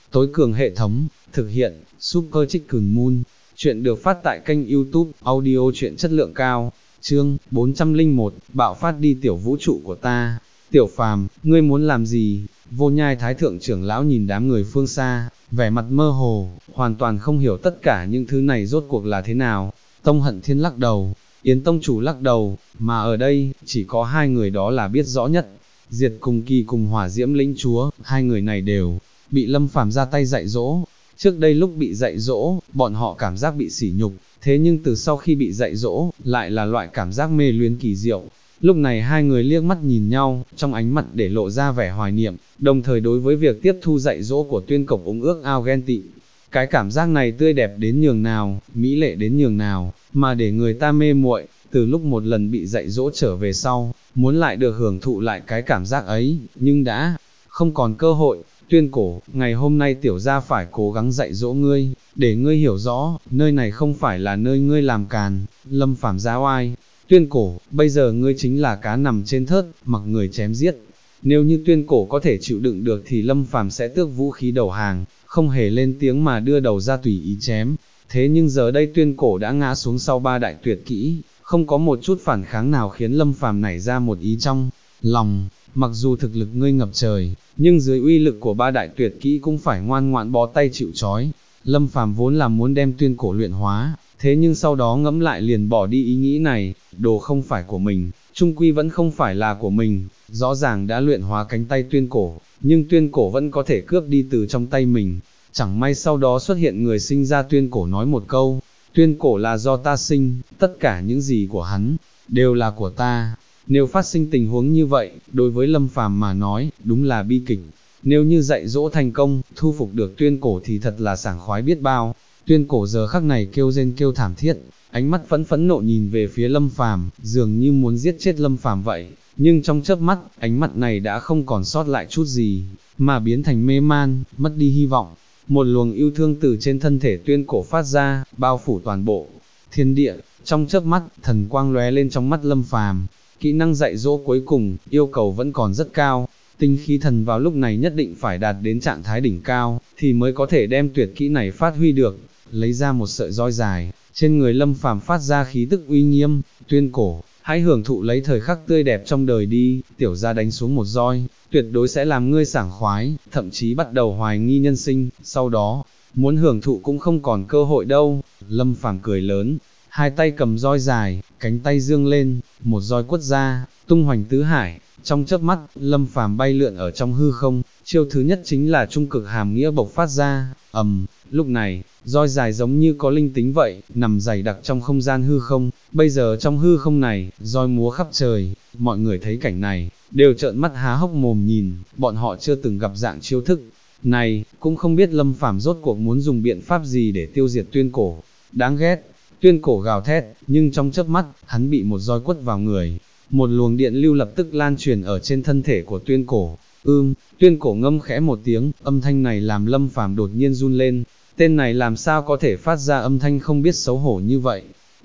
tối cường hệ thống, thực hiện, Super Chicken Moon. Chuyện được phát tại kênh YouTube, audio truyện chất lượng cao. Chương 401, bạo phát đi tiểu vũ trụ của ta. Tiểu Phàm, ngươi muốn làm gì? Vô Nhai Thái Thượng trưởng lão nhìn đám người phương xa, vẻ mặt mơ hồ, hoàn toàn không hiểu tất cả những thứ này rốt cuộc là thế nào. Tông Hận Thiên lắc đầu, Yến Tông Chủ lắc đầu, mà ở đây, chỉ có hai người đó là biết rõ nhất. Diệt Cùng Kỳ cùng Hỏa Diễm Lĩnh Chúa, hai người này đều bị Lâm Phàm ra tay dạy dỗ. Trước đây lúc bị dạy dỗ, bọn họ cảm giác bị sỉ nhục, thế nhưng từ sau khi bị dạy dỗ, lại là loại cảm giác mê luyến kỳ diệu. Lúc này hai người liếc mắt nhìn nhau, trong ánh mặt để lộ ra vẻ hoài niệm, đồng thời đối với việc tiếp thu dạy dỗ của Tuyên Cộc ủng ước ao ghen tị. Cái cảm giác này tươi đẹp đến nhường nào, mỹ lệ đến nhường nào, mà để người ta mê muội. Từ lúc một lần bị dạy dỗ trở về sau, muốn lại được hưởng thụ lại cái cảm giác ấy, nhưng đã không còn cơ hội. Tuyên Cổ, ngày hôm nay tiểu gia phải cố gắng dạy dỗ ngươi, để ngươi hiểu rõ, nơi này không phải là nơi ngươi làm càn. Lâm Phàm giá oai. Tuyên Cổ, bây giờ ngươi chính là cá nằm trên thớt, mặc người chém giết. Nếu như Tuyên Cổ có thể chịu đựng được thì Lâm Phàm sẽ tước vũ khí đầu hàng, không hề lên tiếng mà đưa đầu ra tùy ý chém. Thế nhưng giờ đây Tuyên Cổ đã ngã xuống sau ba đại tuyệt kỹ, không có một chút phản kháng nào khiến Lâm Phàm nảy ra một ý trong lòng. Mặc dù thực lực ngươi ngập trời, nhưng dưới uy lực của ba đại tuyệt kỹ cũng phải ngoan ngoãn bó tay chịu trói. Lâm Phàm vốn là muốn đem Tuyên Cổ luyện hóa, thế nhưng sau đó ngẫm lại liền bỏ đi ý nghĩ này, đồ không phải của mình, chung quy vẫn không phải là của mình. Rõ ràng đã luyện hóa cánh tay Tuyên Cổ, nhưng Tuyên Cổ vẫn có thể cướp đi từ trong tay mình. Chẳng may sau đó xuất hiện người sinh ra Tuyên Cổ nói một câu, Tuyên Cổ là do ta sinh, tất cả những gì của hắn, đều là của ta. Nếu phát sinh tình huống như vậy, đối với Lâm Phàm mà nói, đúng là bi kịch. Nếu như dạy dỗ thành công, thu phục được Tuyên Cổ thì thật là sảng khoái biết bao. Tuyên Cổ giờ khắc này kêu rên kêu thảm thiết, ánh mắt phẫn nộ nhìn về phía Lâm Phàm, dường như muốn giết chết Lâm Phàm vậy. Nhưng trong chớp mắt, ánh mắt này đã không còn sót lại chút gì, mà biến thành mê man, mất đi hy vọng. Một luồng yêu thương từ trên thân thể Tuyên Cổ phát ra, bao phủ toàn bộ thiên địa. Trong chớp mắt, thần quang lóe lên trong mắt Lâm Phàm. Kỹ năng dạy dỗ cuối cùng, yêu cầu vẫn còn rất cao. Tinh khí thần vào lúc này nhất định phải đạt đến trạng thái đỉnh cao, thì mới có thể đem tuyệt kỹ này phát huy được. Lấy ra một sợi roi dài, trên người Lâm Phàm phát ra khí tức uy nghiêm. Tuyên Cổ, hãy hưởng thụ lấy thời khắc tươi đẹp trong đời đi. Tiểu gia đánh xuống một roi, tuyệt đối sẽ làm ngươi sảng khoái, thậm chí bắt đầu hoài nghi nhân sinh. Sau đó, muốn hưởng thụ cũng không còn cơ hội đâu. Lâm Phàm cười lớn, hai tay cầm roi dài, cánh tay dương lên, một roi quất ra, tung hoành tứ hải. Trong chớp mắt, Lâm Phàm bay lượn ở trong hư không, chiêu thứ nhất chính là trung cực hàm nghĩa bộc phát ra. Lúc này, roi dài giống như có linh tính vậy, nằm dày đặc trong không gian hư không. Bây giờ trong hư không này, roi múa khắp trời. Mọi người thấy cảnh này, đều trợn mắt há hốc mồm nhìn, bọn họ chưa từng gặp dạng chiêu thức này, cũng không biết Lâm Phàm rốt cuộc muốn dùng biện pháp gì để tiêu diệt Tuyên Cổ. Đáng ghét. Tuyên Cổ gào thét, nhưng trong chớp mắt, hắn bị một roi quất vào người. Một luồng điện lưu lập tức lan truyền ở trên thân thể của Tuyên Cổ. Tuyên Cổ ngâm khẽ một tiếng, âm thanh này làm Lâm Phàm đột nhiên run lên. Tên này làm sao có thể phát ra âm thanh không biết xấu hổ như vậy?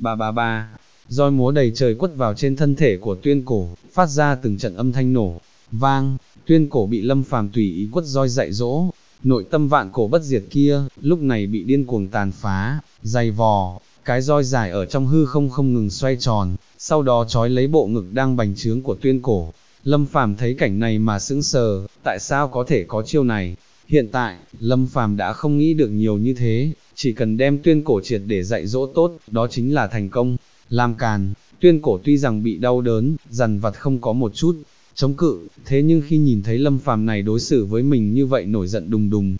Ba. Roi múa đầy trời quất vào trên thân thể của Tuyên Cổ, phát ra từng trận âm thanh nổ vang. Tuyên Cổ bị Lâm Phàm tùy ý quất roi dạy dỗ. Nội tâm vạn cổ bất diệt kia, lúc này bị điên cuồng tàn phá, dày vò. Cái roi dài ở trong hư không không ngừng xoay tròn, sau đó trói lấy bộ ngực đang bành trướng của Tuyên Cổ. Lâm Phàm thấy cảnh này mà sững sờ, tại sao có thể có chiêu này? Hiện tại, Lâm Phàm đã không nghĩ được nhiều như thế, chỉ cần đem Tuyên Cổ triệt để dạy dỗ tốt, đó chính là thành công. Làm càn, Tuyên Cổ tuy rằng bị đau đớn, dằn vặt không có một chút chống cự, thế nhưng khi nhìn thấy Lâm Phàm này đối xử với mình như vậy nổi giận đùng đùng.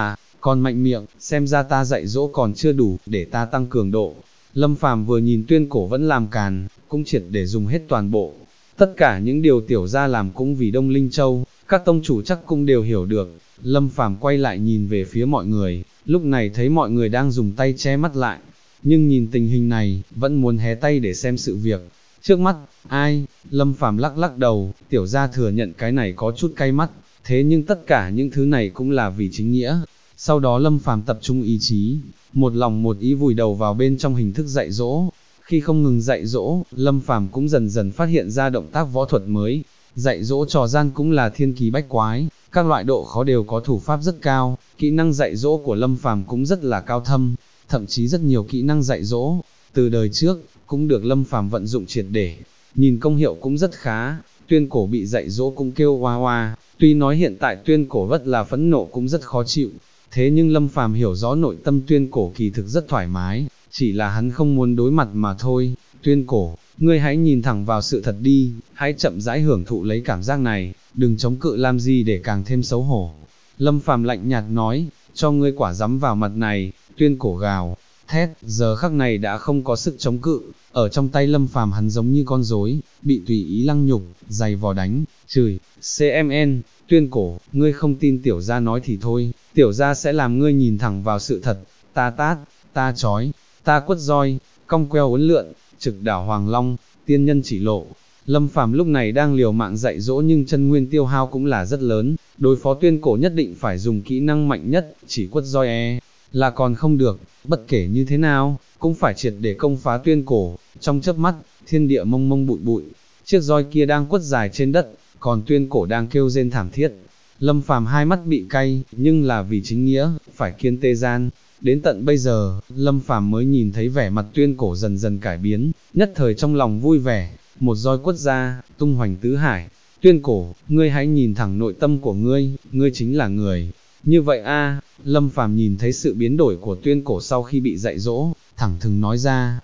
Còn mạnh miệng, xem ra ta dạy dỗ còn chưa đủ, để ta tăng cường độ. Lâm Phàm vừa nhìn Tuyên Cổ vẫn làm càn, cũng triệt để dùng hết toàn bộ. Tất cả những điều tiểu gia làm cũng vì Đông Linh Châu, các tông chủ chắc cũng đều hiểu được. Lâm Phàm quay lại nhìn về phía mọi người, lúc này thấy mọi người đang dùng tay che mắt lại. Nhưng nhìn tình hình này, vẫn muốn hé tay để xem sự việc. Trước mắt, ai? Lâm Phàm lắc đầu, tiểu gia thừa nhận cái này có chút cay mắt, thế nhưng tất cả những thứ này cũng là vì chính nghĩa. Sau đó Lâm Phàm tập trung ý chí, một lòng một ý vùi đầu vào bên trong hình thức dạy dỗ. Khi không ngừng dạy dỗ, Lâm Phàm cũng dần dần phát hiện ra động tác võ thuật mới. dạy dỗ trò gian cũng là thiên kỳ bách quái, các loại độ khó đều có thủ pháp rất cao, kỹ năng dạy dỗ của Lâm Phàm cũng rất là cao thâm, thậm chí rất nhiều kỹ năng dạy dỗ, từ đời trước, cũng được Lâm Phàm vận dụng triệt để, nhìn công hiệu cũng rất khá, Tuyên Cổ bị dạy dỗ cũng kêu oa oa, tuy nói hiện tại Tuyên Cổ rất là phẫn nộ cũng rất khó chịu, thế nhưng Lâm Phàm hiểu rõ nội tâm Tuyên Cổ kỳ thực rất thoải mái, chỉ là hắn không muốn đối mặt mà thôi. Tuyên Cổ, ngươi hãy nhìn thẳng vào sự thật đi, hãy chậm rãi hưởng thụ lấy cảm giác này, đừng chống cự làm gì để càng thêm xấu hổ. Lâm Phàm lạnh nhạt nói, cho ngươi quả dắm vào mặt này. Tuyên Cổ gào thét, giờ khắc này đã không có sức chống cự, ở trong tay Lâm Phàm hắn giống như con rối, bị tùy ý lăng nhục, giày vò đánh, chửi, CMN, Tuyên Cổ, ngươi không tin tiểu gia nói thì thôi, tiểu gia sẽ làm ngươi nhìn thẳng vào sự thật, ta tát, ta chói, ta quất roi, cong queo uốn lượn, trực đảo Hoàng Long, tiên nhân chỉ lộ. Lâm Phàm lúc này đang liều mạng dạy dỗ nhưng chân nguyên tiêu hao cũng là rất lớn, đối phó Tuyên Cổ nhất định phải dùng kỹ năng mạnh nhất, chỉ quất roi là còn không được, bất kể như thế nào, cũng phải triệt để công phá Tuyên Cổ. Trong chớp mắt, thiên địa mông mông bụi bụi, chiếc roi kia đang quất dài trên đất, còn Tuyên Cổ đang kêu rên thảm thiết. Lâm Phàm hai mắt bị cay, nhưng là vì chính nghĩa, phải kiên tê gian. Đến tận bây giờ, Lâm Phàm mới nhìn thấy vẻ mặt Tuyên Cổ dần dần cải biến, nhất thời trong lòng vui vẻ, một roi quất ra, tung hoành tứ hải. Tuyên Cổ, ngươi hãy nhìn thẳng nội tâm của ngươi, ngươi chính là người. Như vậy a, Lâm Phàm nhìn thấy sự biến đổi của Tuyên Cổ sau khi bị dạy dỗ, thẳng thừng nói ra,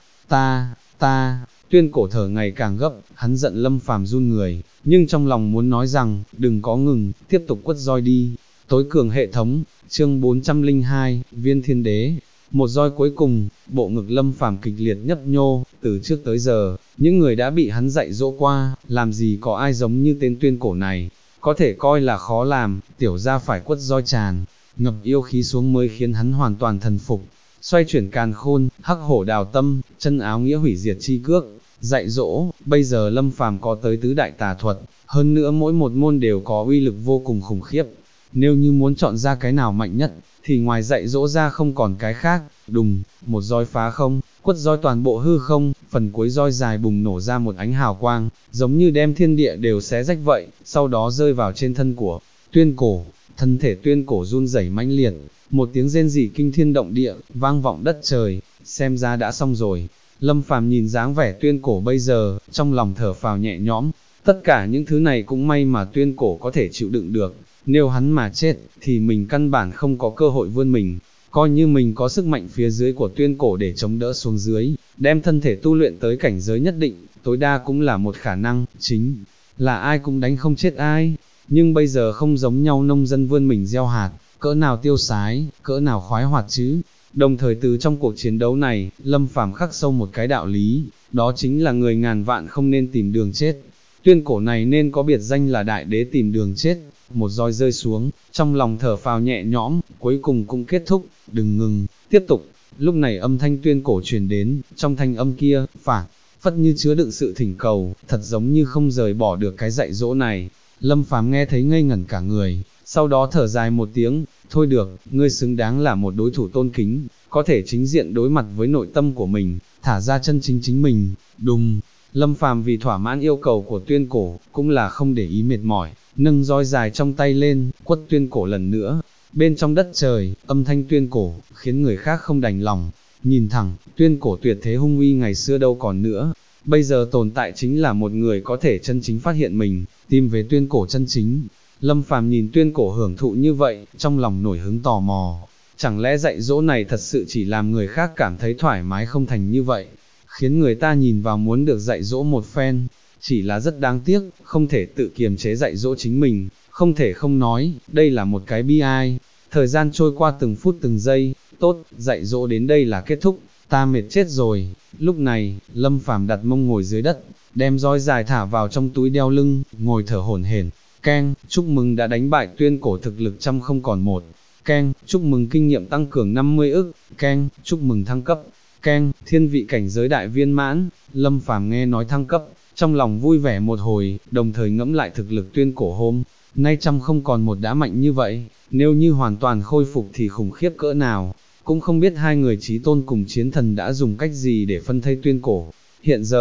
ta, Tuyên Cổ thở ngày càng gấp, hắn giận Lâm Phàm run người, nhưng trong lòng muốn nói rằng, đừng có ngừng, tiếp tục quất roi đi. Tối cường hệ thống, chương 402, Viên Thiên Đế, một roi cuối cùng, bộ ngực Lâm Phàm kịch liệt nhấp nhô, từ trước tới giờ, những người đã bị hắn dạy dỗ qua, làm gì có ai giống như tên Tuyên Cổ này, có thể coi là khó làm, tiểu gia phải quất roi tràn, ngập yêu khí xuống mới khiến hắn hoàn toàn thần phục. Xoay chuyển càn khôn, hắc hổ đào tâm, chân áo nghĩa hủy diệt chi cước, dạy dỗ, bây giờ Lâm Phàm có tới tứ đại tà thuật, hơn nữa mỗi một môn đều có uy lực vô cùng khủng khiếp. Nếu như muốn chọn ra cái nào mạnh nhất, thì ngoài dạy dỗ ra không còn cái khác, đùng, một roi phá không, quất roi toàn bộ hư không, phần cuối roi dài bùng nổ ra một ánh hào quang, giống như đem thiên địa đều xé rách vậy, sau đó rơi vào trên thân của Tuyên Cổ, thân thể Tuyên Cổ run rẩy mãnh liệt, một tiếng rên rỉ kinh thiên động địa, vang vọng đất trời, xem ra đã xong rồi. Lâm Phàm nhìn dáng vẻ Tuyên Cổ bây giờ, trong lòng thở phào nhẹ nhõm, tất cả những thứ này cũng may mà Tuyên Cổ có thể chịu đựng được, nếu hắn mà chết, thì mình căn bản không có cơ hội vươn mình, coi như mình có sức mạnh phía dưới của Tuyên Cổ để chống đỡ xuống dưới, đem thân thể tu luyện tới cảnh giới nhất định, tối đa cũng là một khả năng, chính là ai cũng đánh không chết ai, nhưng bây giờ không giống nhau, nông dân vươn mình gieo hạt, cỡ nào tiêu sái, cỡ nào khoái hoạt chứ. Đồng thời từ trong cuộc chiến đấu này, Lâm Phàm khắc sâu một cái đạo lý, đó chính là người ngàn vạn không nên tìm đường chết. Tuyên Cổ này nên có biệt danh là đại đế tìm đường chết. Một roi rơi xuống, trong lòng thở phào nhẹ nhõm, cuối cùng cũng kết thúc, đừng ngừng, tiếp tục. Lúc này âm thanh Tuyên Cổ truyền đến, trong thanh âm kia, phảng phất như chứa đựng sự thỉnh cầu, thật giống như không rời bỏ được cái dạy dỗ này. Lâm Phàm nghe thấy ngây ngẩn cả người, sau đó thở dài một tiếng, thôi được, ngươi xứng đáng là một đối thủ tôn kính, có thể chính diện đối mặt với nội tâm của mình, thả ra chân chính chính mình. Đùng, Lâm Phàm vì thỏa mãn yêu cầu của Tuyên Cổ, cũng là không để ý mệt mỏi, nâng roi dài trong tay lên, quất Tuyên Cổ lần nữa. Bên trong đất trời, âm thanh Tuyên Cổ, khiến người khác không đành lòng. Nhìn thẳng, Tuyên Cổ tuyệt thế hung uy ngày xưa đâu còn nữa. Bây giờ tồn tại chính là một người có thể chân chính phát hiện mình, tìm về Tuyên Cổ chân chính. Lâm Phàm nhìn Tuyên Cổ hưởng thụ như vậy, trong lòng nổi hứng tò mò. Chẳng lẽ dạy dỗ này thật sự chỉ làm người khác cảm thấy thoải mái không thành như vậy, khiến người ta nhìn vào muốn được dạy dỗ một phen. Chỉ là rất đáng tiếc, không thể tự kiềm chế dạy dỗ chính mình, không thể không nói, đây là một cái bi ai. Thời gian trôi qua từng phút từng giây, tốt, dạy dỗ đến đây là kết thúc, ta mệt chết rồi. Lúc này, Lâm Phàm đặt mông ngồi dưới đất, đem roi dài thả vào trong túi đeo lưng, ngồi thở hổn hển. Keng, chúc mừng đã đánh bại Tuyên Cổ, thực lực trăm không còn một. Keng, chúc mừng kinh nghiệm tăng cường 50 ức. Keng, chúc mừng thăng cấp. Keng, thiên vị cảnh giới đại viên mãn. Lâm Phàm nghe nói thăng cấp, trong lòng vui vẻ một hồi, đồng thời ngẫm lại thực lực Tuyên Cổ hôm nay trăm không còn một đã mạnh như vậy, nếu như hoàn toàn khôi phục thì khủng khiếp cỡ nào. Cũng không biết hai người chí tôn cùng chiến thần đã dùng cách gì để phân thây Tuyên Cổ. Hiện giờ,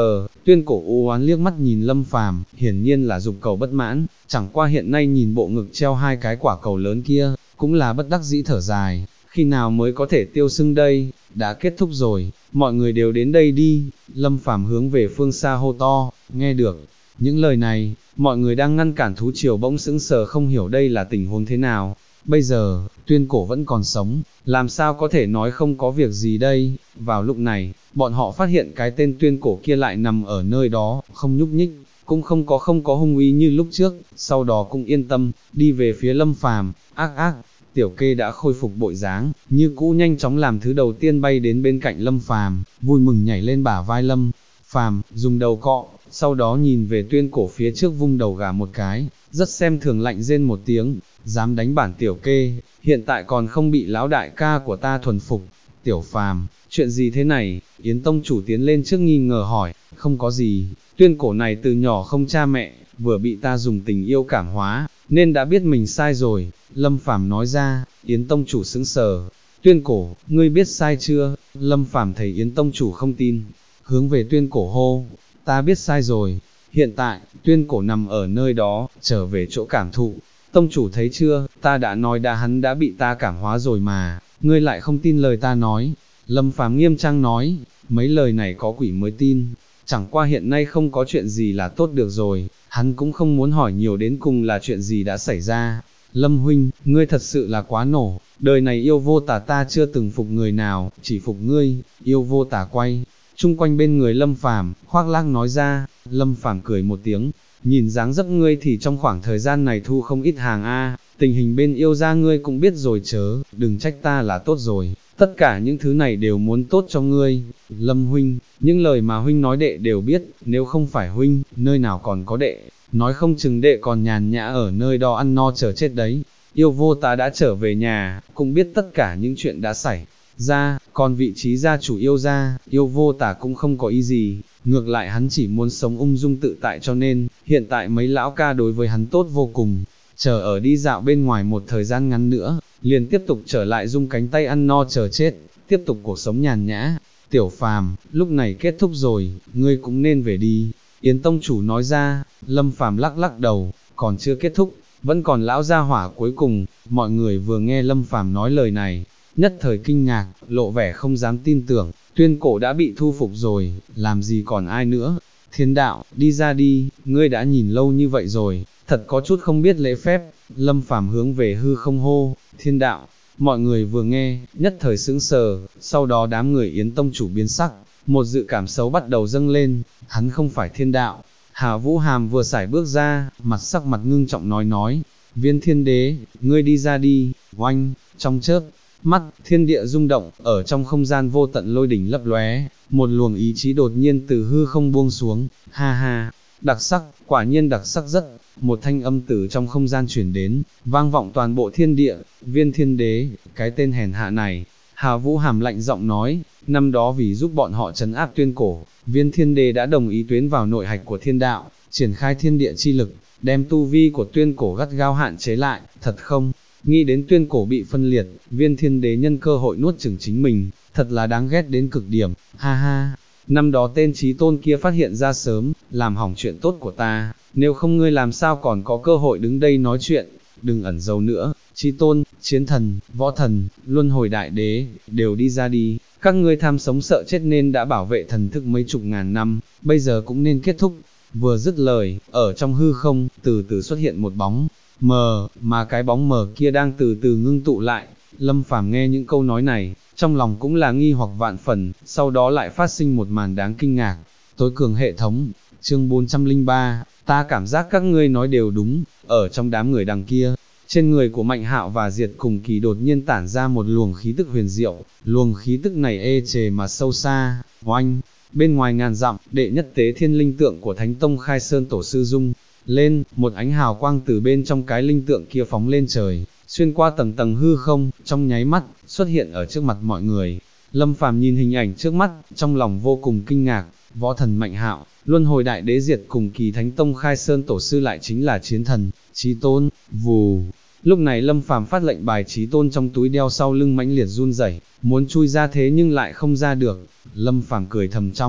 Tuyên cổ u oán liếc mắt nhìn Lâm Phàm, hiển nhiên là dục cầu bất mãn, chẳng qua hiện nay nhìn bộ ngực treo hai cái quả cầu lớn kia, cũng là bất đắc dĩ thở dài, khi nào mới có thể tiêu sưng đây, đã kết thúc rồi, mọi người đều đến đây đi, Lâm Phàm hướng về phương xa hô to, nghe được những lời này, mọi người đang ngăn cản thú triều bỗng sững sờ không hiểu đây là tình huống thế nào. Bây giờ, Tuyên cổ vẫn còn sống, làm sao có thể nói không có việc gì đây. Vào lúc này, bọn họ phát hiện cái tên Tuyên cổ kia lại nằm ở nơi đó, không nhúc nhích, cũng không có hung uy như lúc trước, sau đó cũng yên tâm, đi về phía Lâm Phàm. Ác ác, tiểu kê đã khôi phục bộ dáng, như cũ nhanh chóng làm thứ đầu tiên bay đến bên cạnh Lâm Phàm, vui mừng nhảy lên bả vai Lâm Phàm, dùng đầu cọ, sau đó nhìn về Tuyên cổ phía trước vung đầu gà một cái, rất xem thường lạnh rên một tiếng, dám đánh bản tiểu kê, hiện tại còn không bị lão đại ca của ta thuần phục. Tiểu Phàm, chuyện gì thế này? Yến tông chủ tiến lên trước nghi ngờ hỏi, không có gì, Tuyên cổ này từ nhỏ không cha mẹ, vừa bị ta dùng tình yêu cảm hóa, nên đã biết mình sai rồi, Lâm Phàm nói ra. Yến tông chủ sững sờ, Tuyên cổ, ngươi biết sai chưa? Lâm Phàm thấy Yến tông chủ không tin, hướng về Tuyên cổ hô, ta biết sai rồi, hiện tại, Tuyên cổ nằm ở nơi đó, trở về chỗ cảm thụ, tông chủ thấy chưa, ta đã nói hắn đã bị ta cảm hóa rồi mà, ngươi lại không tin lời ta nói. Lâm Phàm nghiêm trang nói, mấy lời này có quỷ mới tin, chẳng qua hiện nay không có chuyện gì là tốt được rồi, hắn cũng không muốn hỏi nhiều đến cùng là chuyện gì đã xảy ra. Lâm huynh, ngươi thật sự là quá nổ, đời này yêu vô tả ta chưa từng phục người nào, chỉ phục ngươi, yêu vô tả quay. Trung quanh bên người Lâm Phàm, khoác lác nói ra. Lâm Phàm cười một tiếng, nhìn dáng dấp ngươi thì trong khoảng thời gian này thu không ít hàng a, tình hình bên yêu gia ngươi cũng biết rồi chớ, đừng trách ta là tốt rồi, tất cả những thứ này đều muốn tốt cho ngươi. Lâm huynh, những lời mà huynh nói đệ đều biết, nếu không phải huynh, nơi nào còn có đệ, nói không chừng đệ còn nhàn nhã ở nơi đó ăn no chờ chết đấy. Yêu vô tá đã trở về nhà, cũng biết tất cả những chuyện đã xảy ra, còn vị trí gia chủ yêu gia, yêu vô tả cũng không có ý gì, ngược lại hắn chỉ muốn sống ung dung tự tại cho nên, hiện tại mấy lão ca đối với hắn tốt vô cùng, chờ ở đi dạo bên ngoài một thời gian ngắn nữa, liền tiếp tục trở lại dung cánh tay ăn no chờ chết, tiếp tục cuộc sống nhàn nhã. Tiểu Phàm, lúc này kết thúc rồi, ngươi cũng nên về đi, Yến tông chủ nói ra. Lâm Phàm lắc lắc đầu, còn chưa kết thúc, vẫn còn lão gia hỏa cuối cùng. Mọi người vừa nghe Lâm Phàm nói lời này, nhất thời kinh ngạc, lộ vẻ không dám tin tưởng, Tuyên cổ đã bị thu phục rồi, làm gì còn ai nữa. Thiên đạo, đi ra đi, ngươi đã nhìn lâu như vậy rồi, thật có chút không biết lễ phép. Lâm Phàm hướng về hư không hô, Thiên đạo. Mọi người vừa nghe, nhất thời sững sờ, sau đó đám người Yến tông chủ biến sắc, một dự cảm xấu bắt đầu dâng lên, hắn không phải thiên đạo. Hà Vũ Hàm vừa sải bước ra, sắc mặt ngưng trọng nói, Viên Thiên Đế, ngươi đi ra đi. Oanh, trong chớp mắt, thiên địa rung động, ở trong không gian vô tận lôi đỉnh lấp lóe, một luồng ý chí đột nhiên từ hư không buông xuống, ha ha, đặc sắc, quả nhiên đặc sắc rất. Một thanh âm từ trong không gian chuyển đến, vang vọng toàn bộ thiên địa. Viên Thiên Đế, cái tên hèn hạ này. Hà Vũ Hàm lạnh giọng nói, năm đó vì giúp bọn họ trấn áp Tuyên cổ, Viên Thiên Đế đã đồng ý tuyến vào nội hạch của thiên đạo, triển khai thiên địa chi lực, đem tu vi của Tuyên cổ gắt gao hạn chế lại. Thật không? Nghĩ đến Tuyên cổ bị phân liệt, Viên Thiên Đế nhân cơ hội nuốt chửng chính mình, thật là đáng ghét đến cực điểm. Ha ha, năm đó tên Chí Tôn kia phát hiện ra sớm, làm hỏng chuyện tốt của ta, nếu không ngươi làm sao còn có cơ hội đứng đây nói chuyện. Đừng ẩn giấu nữa, Chí Tôn, Chiến Thần, Võ Thần, Luân Hồi Đại Đế, đều đi ra đi. Các ngươi tham sống sợ chết nên đã bảo vệ thần thức mấy chục ngàn năm, bây giờ cũng nên kết thúc. Vừa dứt lời, ở trong hư không, từ từ xuất hiện một bóng mờ, mà cái bóng mờ kia đang từ từ ngưng tụ lại. Lâm Phàm nghe những câu nói này, trong lòng cũng là nghi hoặc vạn phần, sau đó lại phát sinh một màn đáng kinh ngạc. Tối cường hệ thống, chương 403, ta cảm giác các ngươi nói đều đúng. Ở trong đám người đằng kia, trên người của Mạnh Hạo và Diệt Cùng Kỳ đột nhiên tản ra một luồng khí tức huyền diệu, luồng khí tức này ê chề mà sâu xa. Oanh, bên ngoài ngàn dặm, đệ nhất tế thiên linh tượng của Thánh Tông Khai Sơn Tổ Sư rung lên, một ánh hào quang từ bên trong cái linh tượng kia phóng lên trời, xuyên qua tầng tầng hư không, trong nháy mắt, xuất hiện ở trước mặt mọi người. Lâm Phàm nhìn hình ảnh trước mắt, trong lòng vô cùng kinh ngạc, Võ Thần Mạnh Hạo, Luân Hồi Đại Đế Diệt Cùng Kỳ Thánh Tông Khai Sơn Tổ Sư lại chính là Chiến Thần, Chí Tôn. Vù. Lúc này Lâm Phàm phát lệnh bài Chí Tôn trong túi đeo sau lưng mãnh liệt run rẩy, muốn chui ra thế nhưng lại không ra được. Lâm Phàm cười thầm trong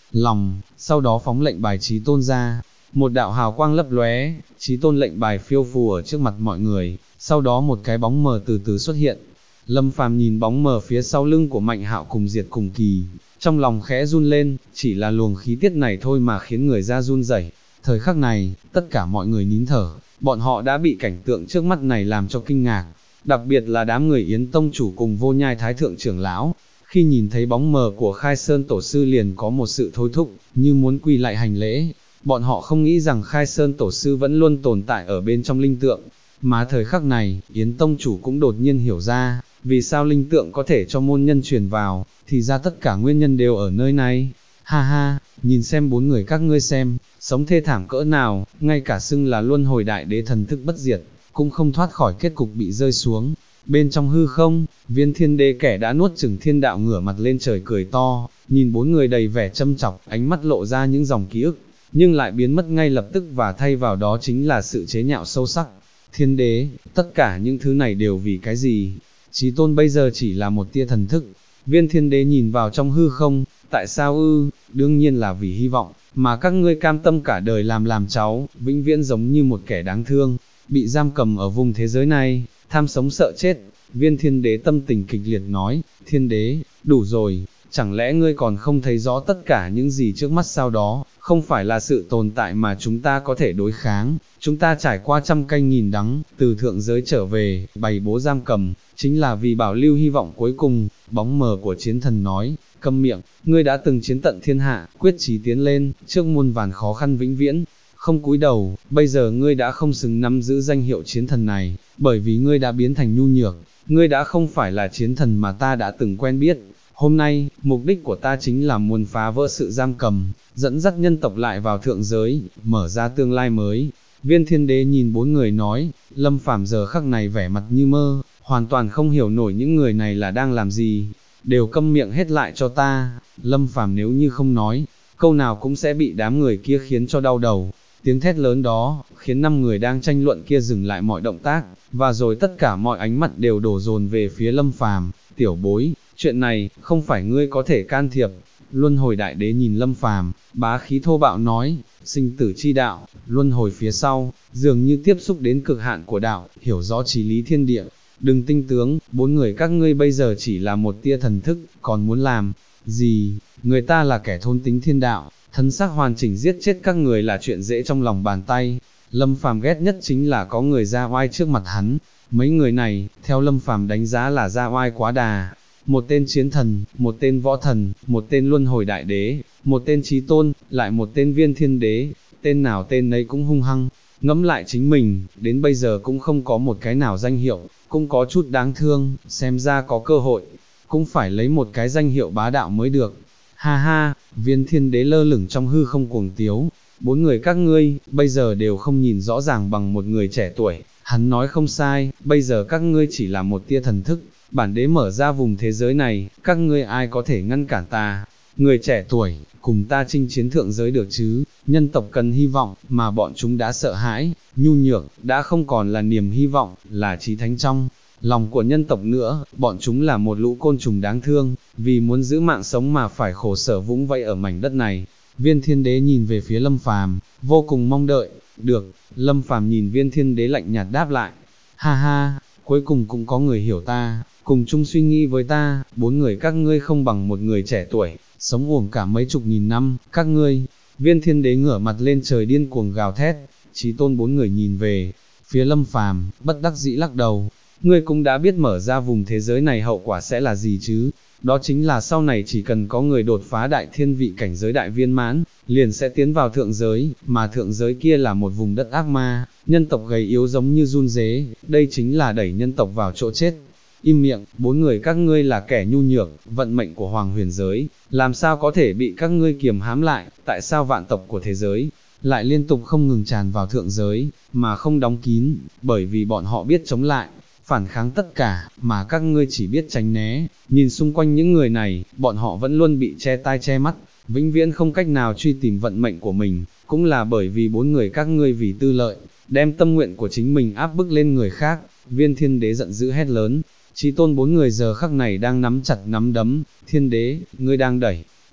lòng, sau đó phóng lệnh bài chí tôn ra. Một đạo hào quang lấp lóe, chí tôn lệnh bài phiêu phù ở trước mặt mọi người, sau đó một cái bóng mờ từ từ xuất hiện. Lâm Phàm nhìn bóng mờ phía sau lưng của Mạnh Hạo cùng Diệt cùng Kỳ, trong lòng khẽ run lên, chỉ là luồng khí tiết này thôi mà khiến người ra run rẩy. Thời khắc này, tất cả mọi người nín thở, bọn họ đã bị cảnh tượng trước mắt này làm cho kinh ngạc, đặc biệt là đám người Yến Tông chủ cùng Vô Nhai Thái Thượng trưởng lão. Khi nhìn thấy bóng mờ của Khai Sơn Tổ Sư liền có một sự thôi thúc, như muốn quỳ lại hành lễ. Bọn họ không nghĩ rằng Khai Sơn Tổ Sư vẫn luôn tồn tại ở bên trong linh tượng, mà thời khắc này, Yến Tông chủ cũng đột nhiên hiểu ra, vì sao linh tượng có thể cho môn nhân truyền vào, thì ra tất cả nguyên nhân đều ở nơi này. Ha ha, nhìn xem bốn người các ngươi xem, sống thê thảm cỡ nào, ngay cả xưng là luân hồi đại đế thần thức bất diệt, cũng không thoát khỏi kết cục bị rơi xuống. Bên trong hư không, Viên Thiên Đế kẻ đã nuốt chửng thiên đạo ngửa mặt lên trời cười to, nhìn bốn người đầy vẻ châm chọc, ánh mắt lộ ra những dòng ký ức, nhưng lại biến mất ngay lập tức và thay vào đó chính là sự chế nhạo sâu sắc. Thiên Đế, tất cả những thứ này đều vì cái gì? Chí tôn bây giờ chỉ là một tia thần thức. Viên Thiên Đế nhìn vào trong hư không, tại sao ư? Đương nhiên là vì hy vọng, mà các ngươi cam tâm cả đời làm cháu, vĩnh viễn giống như một kẻ đáng thương, bị giam cầm ở vùng thế giới này, tham sống sợ chết. Viên Thiên Đế tâm tình kịch liệt nói, Thiên Đế, đủ rồi, chẳng lẽ ngươi còn không thấy rõ tất cả những gì trước mắt sao? Đó không phải là sự tồn tại mà chúng ta có thể đối kháng, chúng ta trải qua trăm canh nghìn đắng, từ thượng giới trở về, bày bố giam cầm, chính là vì bảo lưu hy vọng cuối cùng. Bóng mờ của chiến thần nói, câm miệng, ngươi đã từng chiến tận thiên hạ, quyết chí tiến lên, trước muôn vàn khó khăn vĩnh viễn, không cúi đầu, bây giờ ngươi đã không xứng nắm giữ danh hiệu chiến thần này, bởi vì ngươi đã biến thành nhu nhược, ngươi đã không phải là chiến thần mà ta đã từng quen biết. Hôm nay, mục đích của ta chính là muốn phá vỡ sự giam cầm, dẫn dắt nhân tộc lại vào thượng giới, mở ra tương lai mới. Viên Thiên Đế nhìn bốn người nói, Lâm Phàm giờ khắc này vẻ mặt như mơ, hoàn toàn không hiểu nổi những người này là đang làm gì. Đều câm miệng hết lại cho ta. Lâm Phàm nếu như không nói, câu nào cũng sẽ bị đám người kia khiến cho đau đầu. Tiếng thét lớn đó, khiến 5 người đang tranh luận kia dừng lại mọi động tác, và rồi tất cả mọi ánh mắt đều đổ dồn về phía Lâm Phàm. Tiểu bối, chuyện này, không phải ngươi có thể can thiệp. Luân hồi đại đế nhìn Lâm Phàm, bá khí thô bạo nói, sinh tử chi đạo, luân hồi phía sau, dường như tiếp xúc đến cực hạn của đạo, hiểu rõ chí lý thiên địa. Đừng tinh tướng, bốn người các ngươi bây giờ chỉ là một tia thần thức, còn muốn làm gì? Người ta là kẻ thôn tính thiên đạo, thân xác hoàn chỉnh giết chết các người là chuyện dễ trong lòng bàn tay. Lâm Phàm ghét nhất chính là có người ra oai trước mặt hắn. Mấy người này, theo Lâm Phàm đánh giá là ra oai quá đà. Một tên chiến thần, một tên võ thần, một tên luân hồi đại đế, một tên chí tôn, lại một tên Viên Thiên Đế, tên nào tên nấy cũng hung hăng. Ngẫm lại chính mình, đến bây giờ cũng không có một cái nào danh hiệu, cũng có chút đáng thương, xem ra có cơ hội, cũng phải lấy một cái danh hiệu bá đạo mới được. Ha ha, Viên Thiên Đế lơ lửng trong hư không cuồng tiếu, bốn người các ngươi, bây giờ đều không nhìn rõ ràng bằng một người trẻ tuổi. Hắn nói không sai, bây giờ các ngươi chỉ là một tia thần thức, bản đế mở ra vùng thế giới này, các ngươi ai có thể ngăn cản ta? Người trẻ tuổi, cùng ta chinh chiến thượng giới được chứ? Nhân tộc cần hy vọng, mà bọn chúng đã sợ hãi, nhu nhược, đã không còn là niềm hy vọng, là chí thánh trong lòng của nhân tộc nữa. Bọn chúng là một lũ côn trùng đáng thương, vì muốn giữ mạng sống mà phải khổ sở vũng vẫy ở mảnh đất này. Viên Thiên Đế nhìn về phía Lâm Phàm, vô cùng mong đợi. Được, Lâm Phàm nhìn Viên Thiên Đế lạnh nhạt đáp lại. Ha ha, cuối cùng cũng có người hiểu ta, cùng chung suy nghĩ với ta. Bốn người các ngươi không bằng một người trẻ tuổi, sống uổng cả mấy chục nghìn năm, các ngươi. Viên Thiên Đế ngửa mặt lên trời điên cuồng gào thét. Chí tôn bốn người nhìn về phía Lâm Phàm, bất đắc dĩ lắc đầu. Ngươi cũng đã biết mở ra vùng thế giới này hậu quả sẽ là gì chứ? Đó chính là sau này chỉ cần có người đột phá đại thiên vị cảnh giới đại viên mãn, liền sẽ tiến vào thượng giới, mà thượng giới kia là một vùng đất ác ma, nhân tộc gầy yếu giống như run rế, đây chính là đẩy nhân tộc vào chỗ chết. Im miệng, bốn người các ngươi là kẻ nhu nhược, vận mệnh của hoàng huyền giới, làm sao có thể bị các ngươi kiềm hãm lại? Tại sao vạn tộc của thế giới lại liên tục không ngừng tràn vào thượng giới, mà không đóng kín? Bởi vì bọn họ biết chống lại, phản kháng tất cả, mà các ngươi chỉ biết tránh né. Nhìn xung quanh những người này, bọn họ vẫn luôn bị che tai che mắt, vĩnh viễn không cách nào truy tìm vận mệnh của mình, cũng là bởi vì bốn người các ngươi vì tư lợi, đem tâm nguyện của chính mình áp bức lên người khác. Viên Thiên Đế giận dữ hét lớn. Chí tôn bốn người giờ khắc này đang nắm chặt nắm đấm. Thiên Đế, ngươi đang đẩy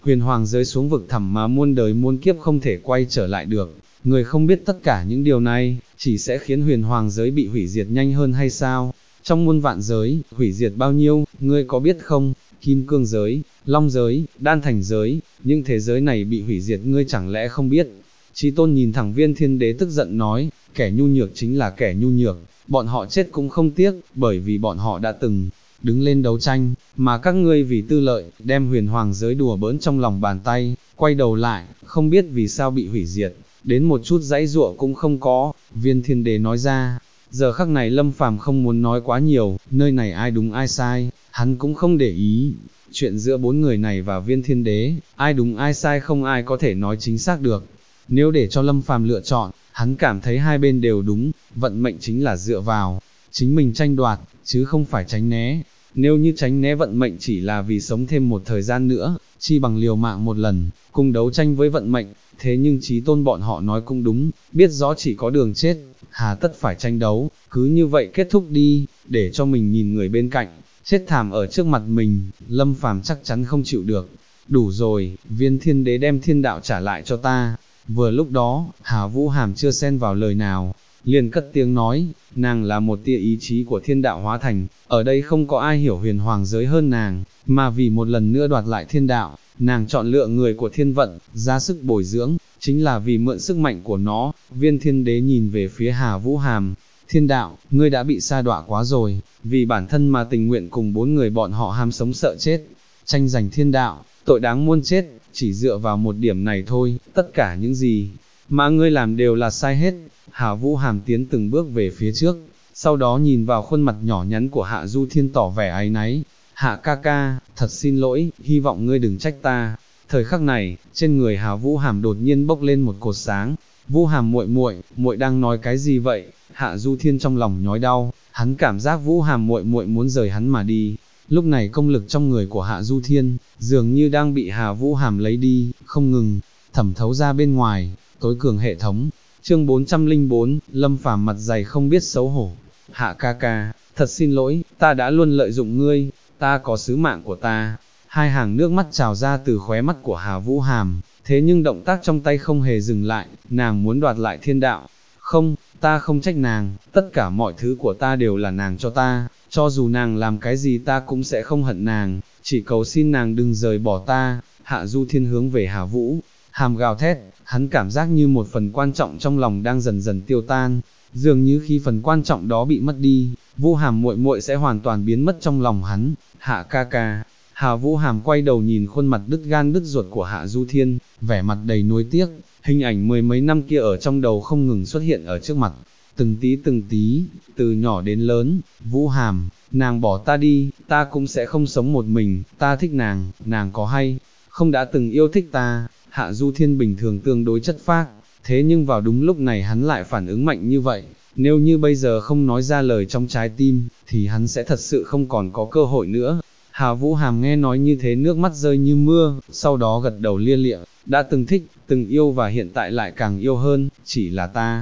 huyền hoàng giới xuống vực thẳm mà muôn đời muôn kiếp không thể quay trở lại được, người không biết tất cả những điều này, chỉ sẽ khiến huyền hoàng giới bị hủy diệt nhanh hơn hay sao? Trong muôn vạn giới, hủy diệt bao nhiêu, ngươi có biết không? Kim cương giới, long giới, đan thành giới, những thế giới này bị hủy diệt ngươi chẳng lẽ không biết? Chí Tôn nhìn thẳng Viên Thiên Đế tức giận nói, kẻ nhu nhược chính là kẻ nhu nhược, bọn họ chết cũng không tiếc, bởi vì bọn họ đã từng đứng lên đấu tranh, mà các ngươi vì tư lợi, đem huyền hoàng giới đùa bỡn trong lòng bàn tay, quay đầu lại, không biết vì sao bị hủy diệt, đến một chút dãy dụa cũng không có. Viên Thiên Đế nói ra. Giờ khắc này Lâm Phàm không muốn nói quá nhiều, nơi này ai đúng ai sai, hắn cũng không để ý. Chuyện giữa bốn người này và Viên Thiên Đế, ai đúng ai sai không ai có thể nói chính xác được. Nếu để cho Lâm Phàm lựa chọn, hắn cảm thấy hai bên đều đúng, vận mệnh chính là dựa vào chính mình tranh đoạt, chứ không phải tránh né. Nếu như tránh né vận mệnh chỉ là vì sống thêm một thời gian nữa, chi bằng liều mạng một lần, cùng đấu tranh với vận mệnh. Thế nhưng Chí Tôn bọn họ nói cũng đúng, biết rõ chỉ có đường chết, hà tất phải tranh đấu, cứ như vậy kết thúc đi, để cho mình nhìn người bên cạnh, chết thảm ở trước mặt mình. Lâm Phàm chắc chắn không chịu được. Đủ rồi, Viên Thiên Đế đem thiên đạo trả lại cho ta. Vừa lúc đó, Hà Vũ Hàm chưa xen vào lời nào, liền cất tiếng nói, nàng là một tia ý chí của thiên đạo hóa thành, ở đây không có ai hiểu huyền hoàng giới hơn nàng, mà vì một lần nữa đoạt lại thiên đạo, nàng chọn lựa người của thiên vận, ra sức bồi dưỡng, chính là vì mượn sức mạnh của nó. Viên Thiên Đế nhìn về phía Hà Vũ Hàm, thiên đạo, ngươi đã bị sa đọa quá rồi, vì bản thân mà tình nguyện cùng bốn người bọn họ ham sống sợ chết, tranh giành thiên đạo, tội đáng muôn chết, chỉ dựa vào một điểm này thôi, tất cả những gì mà ngươi làm đều là sai hết. Hà Vũ Hàm tiến từng bước về phía trước, sau đó nhìn vào khuôn mặt nhỏ nhắn của Hạ Du Thiên tỏ vẻ áy náy. Hạ ca ca, thật xin lỗi, hy vọng ngươi đừng trách ta. Thời khắc này, trên người Hà Vũ Hàm đột nhiên bốc lên một cột sáng. Vũ Hàm muội muội, muội đang nói cái gì vậy? Hạ Du Thiên trong lòng nhói đau, hắn cảm giác Vũ Hàm muội muội muốn rời hắn mà đi. Lúc này công lực trong người của Hạ Du Thiên, dường như đang bị Hà Vũ Hàm lấy đi, không ngừng thẩm thấu ra bên ngoài. Tối cường hệ thống. Chương 404, Lâm Phàm mặt dày không biết xấu hổ. Hạ ca ca, thật xin lỗi, ta đã luôn lợi dụng ngươi, ta có sứ mạng của ta. Hai hàng nước mắt trào ra từ khóe mắt của Hà Vũ Hàm, thế nhưng động tác trong tay không hề dừng lại, nàng muốn đoạt lại thiên đạo. Không, ta không trách nàng, tất cả mọi thứ của ta đều là nàng cho ta, cho dù nàng làm cái gì ta cũng sẽ không hận nàng, chỉ cầu xin nàng đừng rời bỏ ta. Hạ Du Thiên hướng về Hà Vũ Hàm gào thét, hắn cảm giác như một phần quan trọng trong lòng đang dần dần tiêu tan, dường như khi phần quan trọng đó bị mất đi, Vũ Hàm muội muội sẽ hoàn toàn biến mất trong lòng hắn. Hạ ca ca. Hà Vũ Hàm quay đầu nhìn khuôn mặt đứt gan đứt ruột của Hạ Du Thiên, vẻ mặt đầy nuối tiếc, hình ảnh mười mấy năm kia ở trong đầu không ngừng xuất hiện ở trước mặt, từng tí, từ nhỏ đến lớn. Vũ Hàm, nàng bỏ ta đi, ta cũng sẽ không sống một mình, ta thích nàng, nàng có hay không đã từng yêu thích ta? Hạ Du Thiên bình thường tương đối chất phác, thế nhưng vào đúng lúc này hắn lại phản ứng mạnh như vậy, nếu như bây giờ không nói ra lời trong trái tim, thì hắn sẽ thật sự không còn có cơ hội nữa. Hà Vũ Hàm nghe nói như thế nước mắt rơi như mưa, sau đó gật đầu lia lịa, đã từng thích, từng yêu và hiện tại lại càng yêu hơn, chỉ là ta.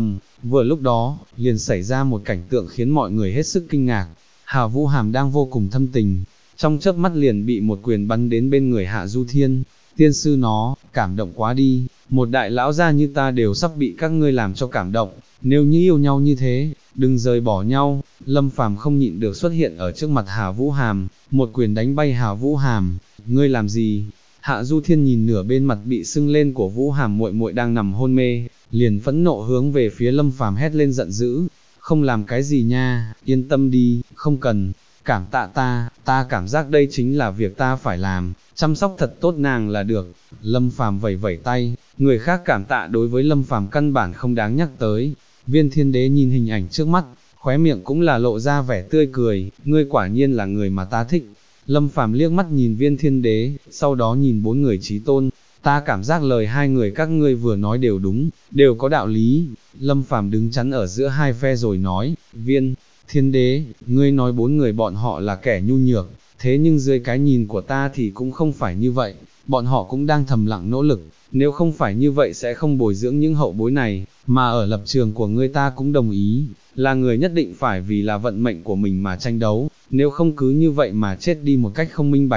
Vừa lúc đó, liền xảy ra một cảnh tượng khiến mọi người hết sức kinh ngạc. Hà Vũ Hàm đang vô cùng thâm tình, trong chớp mắt liền bị một quyền bắn đến bên người Hạ Du Thiên. Tiên sư nó, cảm động quá đi, một đại lão gia như ta đều sắp bị các ngươi làm cho cảm động, nếu như yêu nhau như thế, đừng rời bỏ nhau. Lâm Phàm không nhịn được xuất hiện ở trước mặt Hà Vũ Hàm, một quyền đánh bay Hà Vũ Hàm. Ngươi làm gì? Hạ Du Thiên nhìn nửa bên mặt bị sưng lên của Vũ Hàm muội muội đang nằm hôn mê, liền phẫn nộ hướng về phía Lâm Phàm hét lên giận dữ. Không làm cái gì nha, yên tâm đi, không cần cảm tạ ta cảm giác đây chính là việc ta phải làm, chăm sóc thật tốt nàng là được. Lâm Phàm vẩy vẩy tay, người khác cảm tạ đối với Lâm Phàm căn bản không đáng nhắc tới. Viên Thiên Đế nhìn hình ảnh trước mắt, khóe miệng cũng là lộ ra vẻ tươi cười, ngươi quả nhiên là người mà ta thích. Lâm Phàm liếc mắt nhìn Viên Thiên Đế, sau đó nhìn bốn người Chí Tôn, ta cảm giác lời hai người các ngươi vừa nói đều đúng, đều có đạo lý. Lâm Phàm đứng chắn ở giữa hai phe rồi nói, Viên Thiên Đế, ngươi nói bốn người bọn họ là kẻ nhu nhược, thế nhưng dưới cái nhìn của ta thì cũng không phải như vậy, bọn họ cũng đang thầm lặng nỗ lực, nếu không phải như vậy sẽ không bồi dưỡng những hậu bối này, mà ở lập trường của ngươi ta cũng đồng ý, là người nhất định phải vì là vận mệnh của mình mà tranh đấu, nếu không cứ như vậy mà chết đi một cách không minh bạch,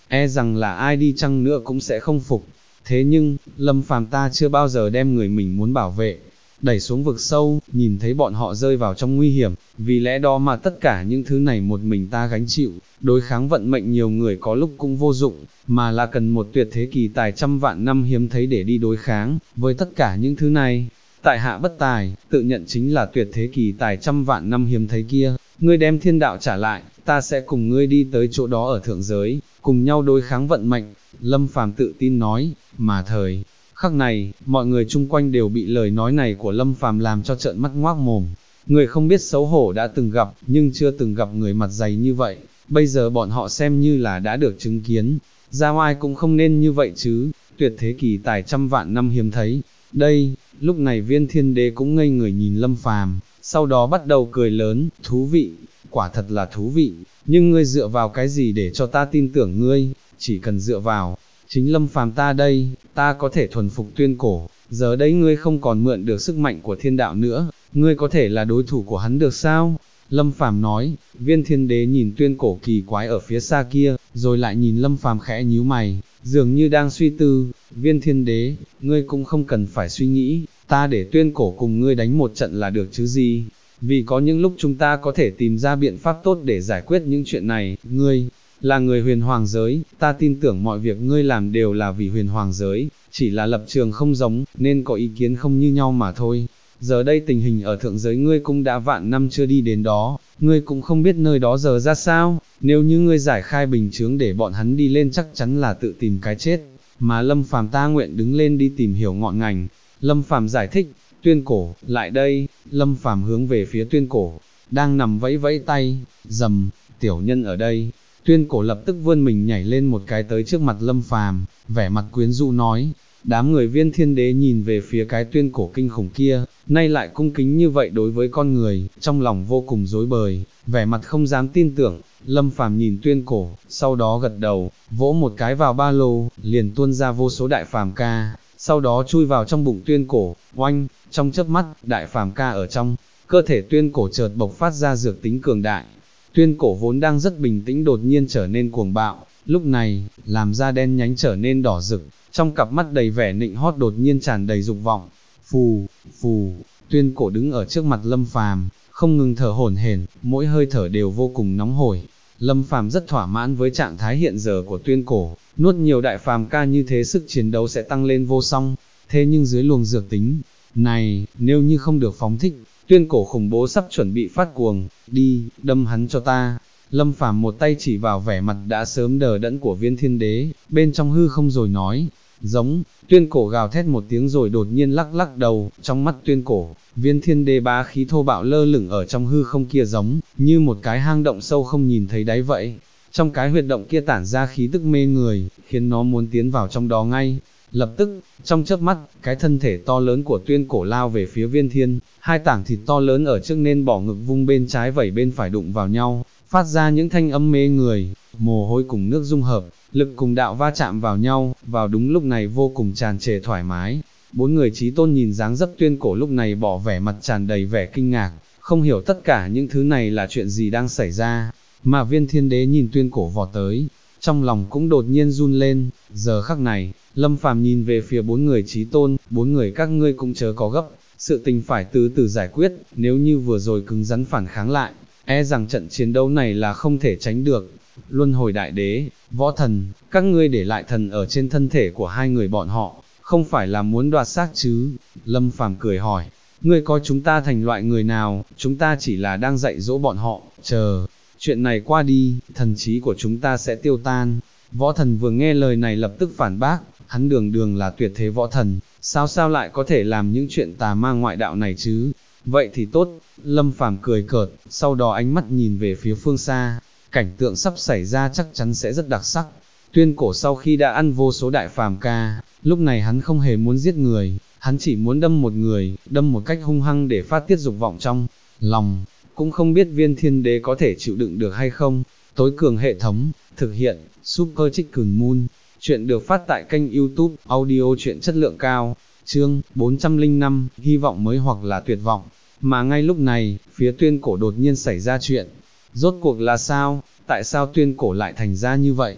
e rằng là ai đi chăng nữa cũng sẽ không phục. Thế nhưng, Lâm Phàm ta chưa bao giờ đem người mình muốn bảo vệ đẩy xuống vực sâu, nhìn thấy bọn họ rơi vào trong nguy hiểm, vì lẽ đó mà tất cả những thứ này một mình ta gánh chịu, đối kháng vận mệnh nhiều người có lúc cũng vô dụng, mà là cần một tuyệt thế kỳ tài trăm vạn năm hiếm thấy để đi đối kháng, với tất cả những thứ này. Tại hạ bất tài, tự nhận chính là tuyệt thế kỳ tài trăm vạn năm hiếm thấy kia, ngươi đem thiên đạo trả lại, ta sẽ cùng ngươi đi tới chỗ đó ở thượng giới, cùng nhau đối kháng vận mệnh, Lâm Phàm tự tin nói, mà thời khắc này, mọi người chung quanh đều bị lời nói này của Lâm Phàm làm cho trợn mắt ngoác mồm. Người không biết xấu hổ đã từng gặp, nhưng chưa từng gặp người mặt dày như vậy, bây giờ bọn họ xem như là đã được chứng kiến, ra oai cũng không nên như vậy chứ, tuyệt thế kỳ tài trăm vạn năm hiếm thấy. Đây, lúc này Viên Thiên Đế cũng ngây người nhìn Lâm Phàm, sau đó bắt đầu cười lớn, thú vị, quả thật là thú vị, nhưng ngươi dựa vào cái gì để cho ta tin tưởng ngươi, chỉ cần dựa vào chính Lâm Phàm ta đây, ta có thể thuần phục Tuyên Cổ, giờ đây ngươi không còn mượn được sức mạnh của thiên đạo nữa, ngươi có thể là đối thủ của hắn được sao? Lâm Phàm nói. Viên Thiên Đế nhìn Tuyên Cổ kỳ quái ở phía xa kia, rồi lại nhìn Lâm Phàm khẽ nhíu mày, dường như đang suy tư. Viên Thiên Đế, ngươi cũng không cần phải suy nghĩ, ta để Tuyên Cổ cùng ngươi đánh một trận là được chứ gì, vì có những lúc chúng ta có thể tìm ra biện pháp tốt để giải quyết những chuyện này. Ngươi là người huyền hoàng giới, ta tin tưởng mọi việc ngươi làm đều là vì huyền hoàng giới, chỉ là lập trường không giống, nên có ý kiến không như nhau mà thôi. Giờ đây tình hình ở thượng giới ngươi cũng đã vạn năm chưa đi đến đó, ngươi cũng không biết nơi đó giờ ra sao, nếu như ngươi giải khai bình chướng để bọn hắn đi lên chắc chắn là tự tìm cái chết, mà Lâm Phàm ta nguyện đứng lên đi tìm hiểu ngọn ngành. Lâm Phàm giải thích. Tuyên Cổ, lại đây. Lâm Phàm hướng về phía Tuyên Cổ, đang nằm vẫy vẫy tay, rầm, tiểu nhân ở đây. Tuyên Cổ lập tức vươn mình nhảy lên một cái tới trước mặt Lâm Phàm, vẻ mặt quyến rũ nói. Đám người Viên Thiên Đế nhìn về phía cái Tuyên Cổ kinh khủng kia, nay lại cung kính như vậy đối với con người, trong lòng vô cùng rối bời, vẻ mặt không dám tin tưởng. Lâm Phàm nhìn Tuyên Cổ, sau đó gật đầu, vỗ một cái vào ba lô, liền tuôn ra vô số đại phàm ca, sau đó chui vào trong bụng Tuyên Cổ. Oanh, trong chớp mắt, đại phàm ca ở trong cơ thể Tuyên Cổ chợt bộc phát ra dược tính cường đại. Tuyên Cổ vốn đang rất bình tĩnh đột nhiên trở nên cuồng bạo, lúc này, làm da đen nhánh trở nên đỏ rực, trong cặp mắt đầy vẻ nịnh hót đột nhiên tràn đầy dục vọng. Phù, phù, Tuyên Cổ đứng ở trước mặt Lâm Phàm, không ngừng thở hổn hển, mỗi hơi thở đều vô cùng nóng hổi. Lâm Phàm rất thỏa mãn với trạng thái hiện giờ của Tuyên Cổ, nuốt nhiều đại phàm ca như thế sức chiến đấu sẽ tăng lên vô song, thế nhưng dưới luồng dược tính này, nếu như không được phóng thích, Tuyên Cổ khủng bố sắp chuẩn bị phát cuồng. Đi, đâm hắn cho ta. Lâm Phàm một tay chỉ vào vẻ mặt đã sớm đờ đẫn của Viên Thiên Đế, bên trong hư không rồi nói, giống. Tuyên Cổ gào thét một tiếng rồi đột nhiên lắc lắc đầu, trong mắt Tuyên Cổ, Viên Thiên Đế bá khí thô bạo lơ lửng ở trong hư không kia giống như một cái hang động sâu không nhìn thấy đáy vậy. Trong cái huyệt động kia tản ra khí tức mê người, khiến nó muốn tiến vào trong đó ngay. Lập tức, trong chớp mắt, cái thân thể to lớn của Tuyên Cổ lao về phía Viên Thiên, hai tảng thịt to lớn ở trước nên bỏ ngực vung bên trái vẩy bên phải đụng vào nhau, phát ra những thanh âm mê người, mồ hôi cùng nước dung hợp, lực cùng đạo va chạm vào nhau, vào đúng lúc này vô cùng tràn trề thoải mái. Bốn người chí tôn nhìn dáng dấp Tuyên Cổ lúc này bỏ vẻ mặt tràn đầy vẻ kinh ngạc, không hiểu tất cả những thứ này là chuyện gì đang xảy ra, mà Viên Thiên Đế nhìn Tuyên Cổ vọt tới, trong lòng cũng đột nhiên run lên. Giờ khắc này, Lâm Phàm nhìn về phía bốn người chí tôn, bốn người các ngươi cũng chớ có gấp, sự tình phải từ từ giải quyết, nếu như vừa rồi cứng rắn phản kháng lại, e rằng trận chiến đấu này là không thể tránh được. Luân hồi đại đế, võ thần, các ngươi để lại thần ở trên thân thể của hai người bọn họ, không phải là muốn đoạt xác chứ? Lâm Phàm cười hỏi, ngươi coi chúng ta thành loại người nào, chúng ta chỉ là đang dạy dỗ bọn họ, chờ chuyện này qua đi, thần trí của chúng ta sẽ tiêu tan. Võ thần vừa nghe lời này lập tức phản bác, hắn đường đường là tuyệt thế võ thần, sao lại có thể làm những chuyện tà ma ngoại đạo này chứ? Vậy thì tốt. Lâm Phàm cười cợt, sau đó ánh mắt nhìn về phía phương xa, cảnh tượng sắp xảy ra chắc chắn sẽ rất đặc sắc. Tuyên Cổ sau khi đã ăn vô số đại phàm ca, lúc này hắn không hề muốn giết người, hắn chỉ muốn đâm một người, đâm một cách hung hăng để phát tiết dục vọng trong lòng, cũng không biết Viên Thiên Đế có thể chịu đựng được hay không. Tối cường hệ thống, thực hiện, Super Chicken Moon, chuyện được phát tại kênh YouTube, audio chuyện chất lượng cao, chương 405, hy vọng mới hoặc là tuyệt vọng. Mà ngay lúc này, phía Tuyên Cổ đột nhiên xảy ra chuyện. Rốt cuộc là sao? Tại sao Tuyên Cổ lại thành ra như vậy?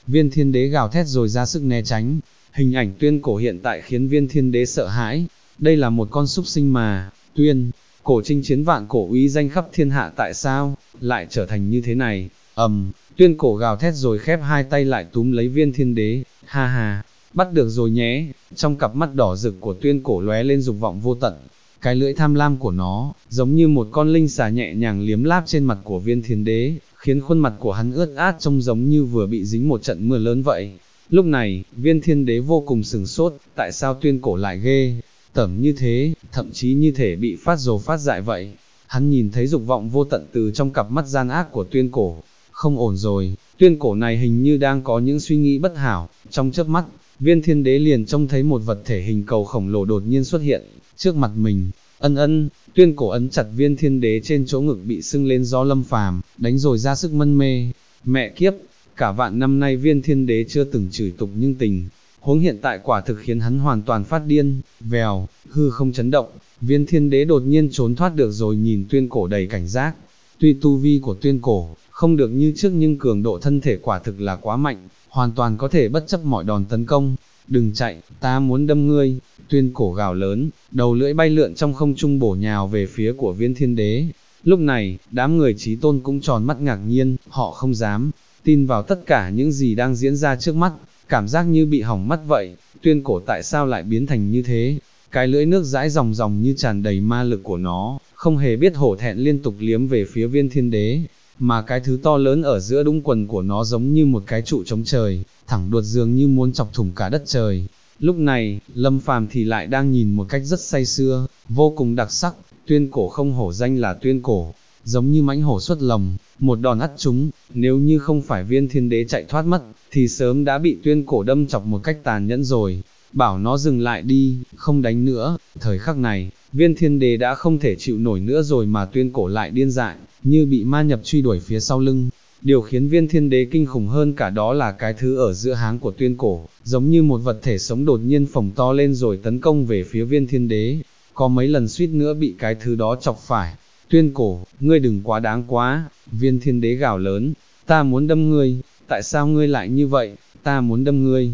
viên thiên đế gào thét rồi ra sức né tránh, hình ảnh tuyên cổ hiện tại khiến viên thiên đế sợ hãi, đây là một con súc sinh mà, tuyên, cổ chinh chiến vạn cổ uy danh khắp thiên hạ tại sao, lại trở thành như thế này, tuyên cổ gào thét rồi khép hai tay lại túm lấy viên thiên đế, ha ha, bắt được rồi nhé, trong cặp mắt đỏ rực của tuyên cổ lóe lên dục vọng vô tận, cái lưỡi tham lam của nó, giống như một con linh xà nhẹ nhàng liếm láp trên mặt của viên thiên đế, khiến khuôn mặt của hắn ướt át trông giống như vừa bị dính một trận mưa lớn vậy. Lúc này, viên thiên đế vô cùng sửng sốt, tại sao tuyên cổ lại ghê tởm như thế, thậm chí như thể bị phát rồ phát dại vậy. Hắn nhìn thấy dục vọng vô tận từ trong cặp mắt gian ác của tuyên cổ, không ổn rồi, tuyên cổ này hình như đang có những suy nghĩ bất hảo, trong chớp mắt, viên thiên đế liền trông thấy một vật thể hình cầu khổng lồ đột nhiên xuất hiện, trước mặt mình, tuyên cổ ấn chặt viên thiên đế trên chỗ ngực bị sưng lên do Lâm Phàm đánh rồi ra sức mân mê, mẹ kiếp, cả vạn năm nay viên thiên đế chưa từng chửi tục nhưng tình huống hiện tại quả thực khiến hắn hoàn toàn phát điên, vèo, hư không chấn động, viên thiên đế đột nhiên trốn thoát được rồi nhìn tuyên cổ đầy cảnh giác, tuy tu vi của tuyên cổ không được như trước nhưng cường độ thân thể quả thực là quá mạnh, hoàn toàn có thể bất chấp mọi đòn tấn công, đừng chạy, ta muốn đâm ngươi, tuyên cổ gào lớn, đầu lưỡi bay lượn trong không trung bổ nhào về phía của viên thiên đế. Lúc này, đám người trí tôn cũng tròn mắt ngạc nhiên, họ không dám tin vào tất cả những gì đang diễn ra trước mắt, cảm giác như bị hỏng mắt vậy, tuyên cổ tại sao lại biến thành như thế, cái lưỡi nước dãi ròng ròng như tràn đầy ma lực của nó, không hề biết hổ thẹn liên tục liếm về phía viên thiên đế, mà cái thứ to lớn ở giữa đũng quần của nó giống như một cái trụ chống trời, thẳng đuột dường như muốn chọc thủng cả đất trời. Lúc này, Lâm Phàm thì lại đang nhìn một cách rất say sưa, vô cùng đặc sắc, tuyên cổ không hổ danh là tuyên cổ, giống như mãnh hổ xuất lồng, một đòn ắt trúng, nếu như không phải viên thiên đế chạy thoát mất, thì sớm đã bị tuyên cổ đâm chọc một cách tàn nhẫn rồi, bảo nó dừng lại đi, không đánh nữa, thời khắc này, viên thiên đế đã không thể chịu nổi nữa rồi mà tuyên cổ lại điên dại, như bị ma nhập truy đuổi phía sau lưng. Điều khiến viên thiên đế kinh khủng hơn cả đó là cái thứ ở giữa háng của tuyên cổ, giống như một vật thể sống đột nhiên phồng to lên rồi tấn công về phía viên thiên đế, có mấy lần suýt nữa bị cái thứ đó chọc phải. Tuyên cổ, ngươi đừng quá đáng quá, viên thiên đế gào lớn, ta muốn đâm ngươi, tại sao ngươi lại như vậy, ta muốn đâm ngươi,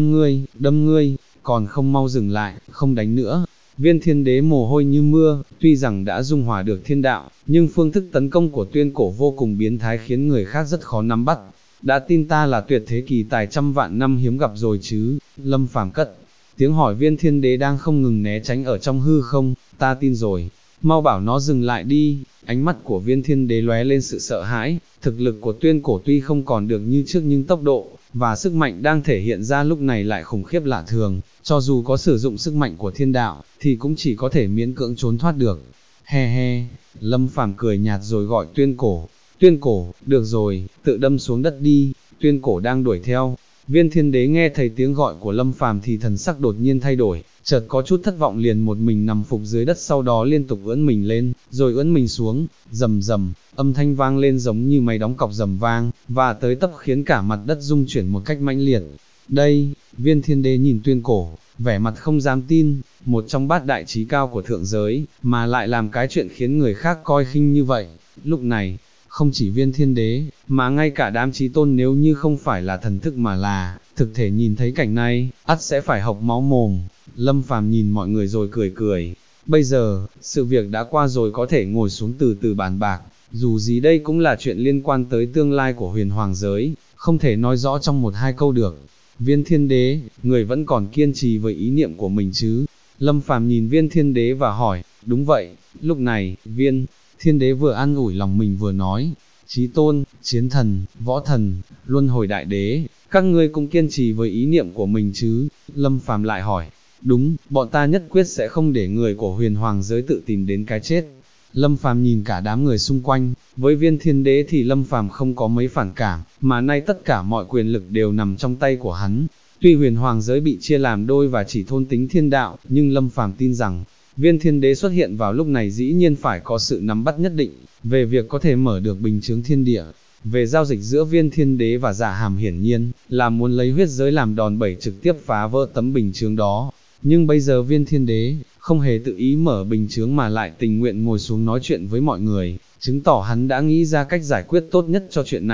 đâm ngươi, còn không mau dừng lại, không đánh nữa. Viên thiên đế mồ hôi như mưa, tuy rằng đã dung hòa được thiên đạo, nhưng phương thức tấn công của tuyên cổ vô cùng biến thái khiến người khác rất khó nắm bắt. Đã tin ta là tuyệt thế kỳ tài trăm vạn năm hiếm gặp rồi chứ, Lâm Phàm cất tiếng hỏi viên thiên đế đang không ngừng né tránh ở trong hư không, ta tin rồi, mau bảo nó dừng lại đi. Ánh mắt của viên thiên đế lóe lên sự sợ hãi, thực lực của tuyên cổ tuy không còn được như trước nhưng tốc độ và sức mạnh đang thể hiện ra lúc này lại khủng khiếp lạ thường, cho dù có sử dụng sức mạnh của thiên đạo, thì cũng chỉ có thể miễn cưỡng trốn thoát được. He he, Lâm Phàm cười nhạt rồi gọi tuyên cổ, được rồi, tự đâm xuống đất đi, tuyên cổ đang đuổi theo. Viên thiên đế nghe thấy tiếng gọi của Lâm Phàm thì thần sắc đột nhiên thay đổi, chợt có chút thất vọng liền một mình nằm phục dưới đất, sau đó liên tục ưỡn mình lên, rồi ưỡn mình xuống, rầm rầm, âm thanh vang lên giống như máy đóng cọc rầm vang, và tới tấp khiến cả mặt đất rung chuyển một cách mãnh liệt. Đây, viên thiên đế nhìn tuyên cổ, vẻ mặt không dám tin, một trong bát đại trí cao của thượng giới, mà lại làm cái chuyện khiến người khác coi khinh như vậy. Lúc này, không chỉ viên thiên đế, mà ngay cả đám chí tôn nếu như không phải là thần thức mà là thực thể nhìn thấy cảnh này, ắt sẽ phải hộc máu mồm. Lâm Phàm nhìn mọi người rồi cười cười, bây giờ, sự việc đã qua rồi, có thể ngồi xuống từ từ bàn bạc, dù gì đây cũng là chuyện liên quan tới tương lai của huyền hoàng giới, không thể nói rõ trong một hai câu được. Viên thiên đế, người vẫn còn kiên trì với ý niệm của mình chứ? Lâm Phàm nhìn viên thiên đế và hỏi, đúng vậy. Lúc này, viên thiên đế vừa an ủi lòng mình vừa nói, chí tôn, chiến thần, võ thần, luân hồi đại đế, các ngươi cũng kiên trì với ý niệm của mình chứ? Lâm Phàm lại hỏi, đúng, bọn ta nhất quyết sẽ không để người của huyền hoàng giới tự tìm đến cái chết. Lâm Phàm nhìn cả đám người xung quanh, với viên thiên đế thì Lâm Phàm không có mấy phản cảm, mà nay tất cả mọi quyền lực đều nằm trong tay của hắn. Tuy huyền hoàng giới bị chia làm đôi và chỉ thôn tính thiên đạo, nhưng Lâm Phàm tin rằng, viên thiên đế xuất hiện vào lúc này dĩ nhiên phải có sự nắm bắt nhất định, về việc có thể mở được bình chướng thiên địa. Về giao dịch giữa viên thiên đế và Dạ Hàm hiển nhiên, là muốn lấy huyết giới làm đòn bẩy trực tiếp phá vỡ tấm bình chướng đó. Nhưng bây giờ viên thiên đế, không hề tự ý mở bình chướng mà lại tình nguyện ngồi xuống nói chuyện với mọi người, chứng tỏ hắn đã nghĩ ra cách giải quyết tốt nhất cho chuyện này.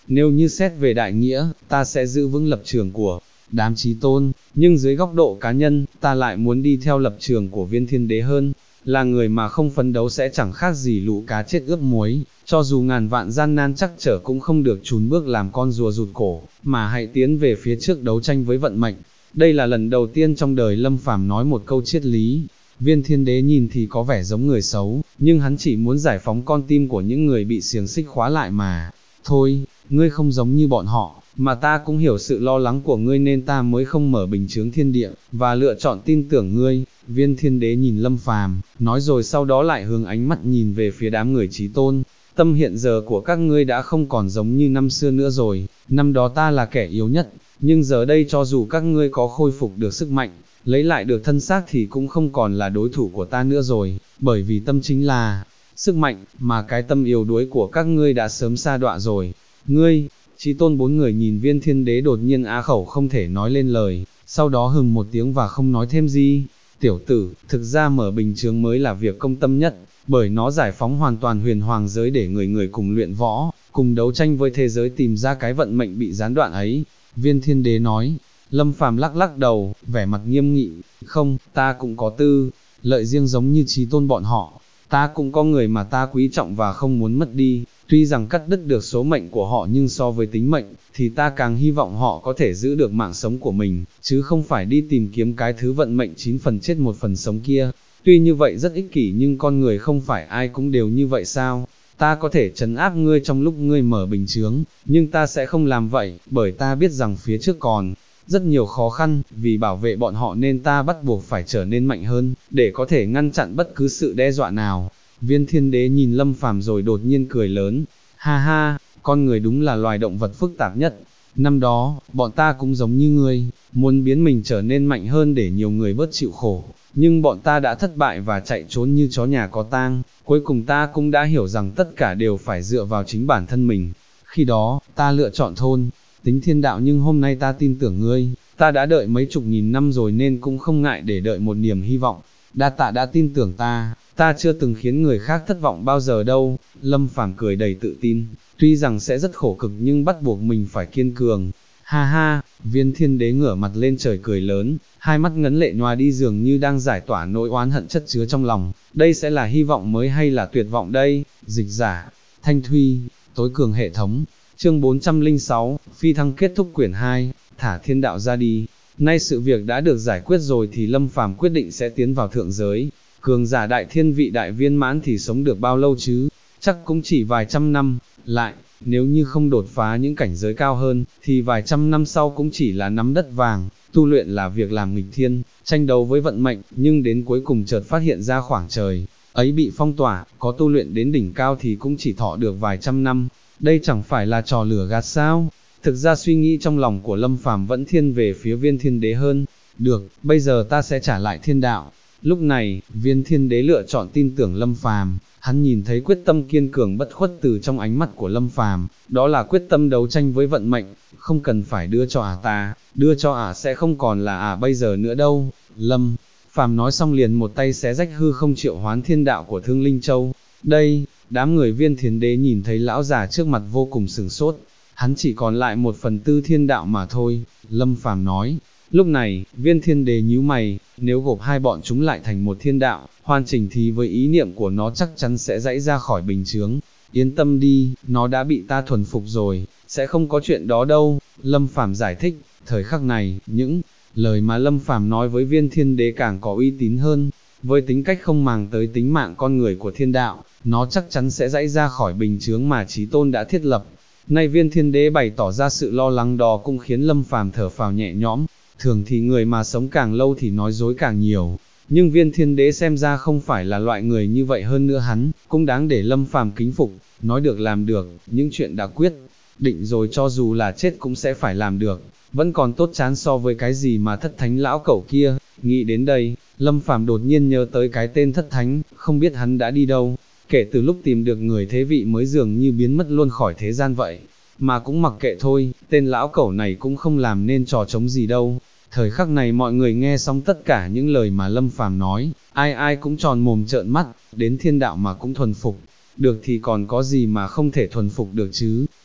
nếu như xét về đại nghĩa, ta sẽ giữ vững lập trường của đám chí tôn, nhưng dưới góc độ cá nhân, ta lại muốn đi theo lập trường của viên thiên đế hơn, là người mà không phấn đấu sẽ chẳng khác gì lũ cá chết ướp muối, cho dù ngàn vạn gian nan chắc trở cũng không được chùn bước làm con rùa rụt cổ, mà hãy tiến về phía trước đấu tranh với vận mệnh. Đây là lần đầu tiên trong đời Lâm Phàm nói một câu triết lý. Viên thiên đế nhìn thì có vẻ giống người xấu, nhưng hắn chỉ muốn giải phóng con tim của những người bị xiềng xích khóa lại mà. Thôi, ngươi không giống như bọn họ, mà ta cũng hiểu sự lo lắng của ngươi nên ta mới không mở bình chướng thiên địa, và lựa chọn tin tưởng ngươi. Viên thiên đế nhìn Lâm Phàm, nói rồi sau đó lại hướng ánh mắt nhìn về phía đám người chí tôn. Tâm hiện giờ của các ngươi đã không còn giống như năm xưa nữa rồi, năm đó ta là kẻ yếu nhất, nhưng giờ đây cho dù các ngươi có khôi phục được sức mạnh, lấy lại được thân xác thì cũng không còn là đối thủ của ta nữa rồi, bởi vì tâm chính là sức mạnh, mà cái tâm yếu đuối của các ngươi đã sớm sa đọa rồi. Ngươi, chí tôn bốn người nhìn viên thiên đế đột nhiên á khẩu không thể nói lên lời, sau đó hừng một tiếng và không nói thêm gì. Tiểu tử, thực ra mở bình chướng mới là việc công tâm nhất, bởi nó giải phóng hoàn toàn huyền hoàng giới để người người cùng luyện võ, cùng đấu tranh với thế giới tìm ra cái vận mệnh bị gián đoạn ấy. Viên thiên đế nói. Lâm Phàm lắc lắc đầu, vẻ mặt nghiêm nghị, không, ta cũng có tư lợi riêng giống như chí tôn bọn họ, ta cũng có người mà ta quý trọng và không muốn mất đi, tuy rằng cắt đứt được số mệnh của họ nhưng so với tính mệnh, thì ta càng hy vọng họ có thể giữ được mạng sống của mình, chứ không phải đi tìm kiếm cái thứ vận mệnh 9 phần chết 1 phần sống kia. Tuy như vậy rất ích kỷ nhưng con người không phải ai cũng đều như vậy sao? Ta có thể trấn áp ngươi trong lúc ngươi mở bình chướng, nhưng ta sẽ không làm vậy, bởi ta biết rằng phía trước còn rất nhiều khó khăn, vì bảo vệ bọn họ nên ta bắt buộc phải trở nên mạnh hơn, để có thể ngăn chặn bất cứ sự đe dọa nào. Viên thiên đế nhìn Lâm Phàm rồi đột nhiên cười lớn, ha ha, con người đúng là loài động vật phức tạp nhất. Năm đó, bọn ta cũng giống như ngươi, muốn biến mình trở nên mạnh hơn để nhiều người bớt chịu khổ, nhưng bọn ta đã thất bại và chạy trốn như chó nhà có tang, cuối cùng ta cũng đã hiểu rằng tất cả đều phải dựa vào chính bản thân mình. Khi đó, ta lựa chọn thôn tính thiên đạo nhưng hôm nay ta tin tưởng ngươi, ta đã đợi mấy chục nghìn năm rồi nên cũng không ngại để đợi một niềm hy vọng. Đa tạ đã tin tưởng ta chưa từng khiến người khác thất vọng bao giờ đâu. Lâm Phàm cười đầy tự tin, tuy rằng sẽ rất khổ cực nhưng bắt buộc mình phải kiên cường. Ha ha, viên thiên đế ngửa mặt lên trời cười lớn, hai mắt ngấn lệ nhòa đi dường như đang giải tỏa nỗi oán hận chất chứa trong lòng. Đây sẽ là hy vọng mới hay là tuyệt vọng đây? Dịch giả, Thanh Thuy, tối cường hệ thống. Chương 406, Phi thăng kết thúc quyển 2, thả thiên đạo ra đi. Nay sự việc đã được giải quyết rồi thì Lâm Phàm quyết định sẽ tiến vào thượng giới. Cường giả đại thiên vị đại viên mãn thì sống được bao lâu chứ? Chắc cũng chỉ vài trăm năm. Lại, nếu như không đột phá những cảnh giới cao hơn, thì vài trăm năm sau cũng chỉ là nắm đất vàng. Tu luyện là việc làm nghịch thiên, tranh đấu với vận mệnh, nhưng đến cuối cùng chợt phát hiện ra khoảng trời ấy bị phong tỏa, có tu luyện đến đỉnh cao thì cũng chỉ thọ được vài trăm năm. Đây chẳng phải là trò lửa gạt sao? Thực ra suy nghĩ trong lòng của Lâm Phàm vẫn thiên về phía viên thiên đế hơn. Được, bây giờ ta sẽ trả lại thiên đạo. Lúc này, viên thiên đế lựa chọn tin tưởng Lâm Phàm, hắn nhìn thấy quyết tâm kiên cường bất khuất từ trong ánh mắt của Lâm Phàm, đó là quyết tâm đấu tranh với vận mệnh, không cần phải đưa cho ta, đưa cho sẽ không còn là bây giờ nữa đâu. Lâm Phàm nói xong liền một tay xé rách hư không triệu hoán thiên đạo của Thương Linh Châu. Đây, đám người viên thiên đế nhìn thấy lão già trước mặt vô cùng sửng sốt, hắn chỉ còn lại 1/4 thiên đạo mà thôi. Lâm Phàm nói. Lúc này, viên thiên đế nhíu mày, nếu gộp hai bọn chúng lại thành một thiên đạo, hoàn chỉnh thì với ý niệm của nó chắc chắn sẽ giãy ra khỏi bình chướng. Yên tâm đi, nó đã bị ta thuần phục rồi, sẽ không có chuyện đó đâu. Lâm Phàm giải thích. Thời khắc này, những lời mà Lâm Phàm nói với viên thiên đế càng có uy tín hơn. Với tính cách không màng tới tính mạng con người của thiên đạo, nó chắc chắn sẽ giãy ra khỏi bình chướng mà Chí Tôn đã thiết lập. Nay viên thiên đế bày tỏ ra sự lo lắng đó cũng khiến Lâm Phàm thở phào nhẹ nhõm. Thường thì người mà sống càng lâu thì nói dối càng nhiều, nhưng viên thiên đế xem ra không phải là loại người như vậy, hơn nữa hắn cũng đáng để Lâm Phàm kính phục, nói được làm được, những chuyện đã quyết định rồi cho dù là chết cũng sẽ phải làm được, vẫn còn tốt chán so với cái gì mà thất thánh lão cẩu kia. Nghĩ đến đây, Lâm Phàm đột nhiên nhớ tới cái tên thất thánh, không biết hắn đã đi đâu. Kể từ lúc tìm được người thế vị mới dường như biến mất luôn khỏi thế gian vậy, mà cũng mặc kệ thôi, tên lão cẩu này cũng không làm nên trò trống gì đâu. Thời khắc này mọi người nghe xong tất cả những lời mà Lâm Phàm nói, ai ai cũng tròn mồm trợn mắt, đến thiên đạo mà cũng thuần phục, được thì còn có gì mà không thể thuần phục được chứ.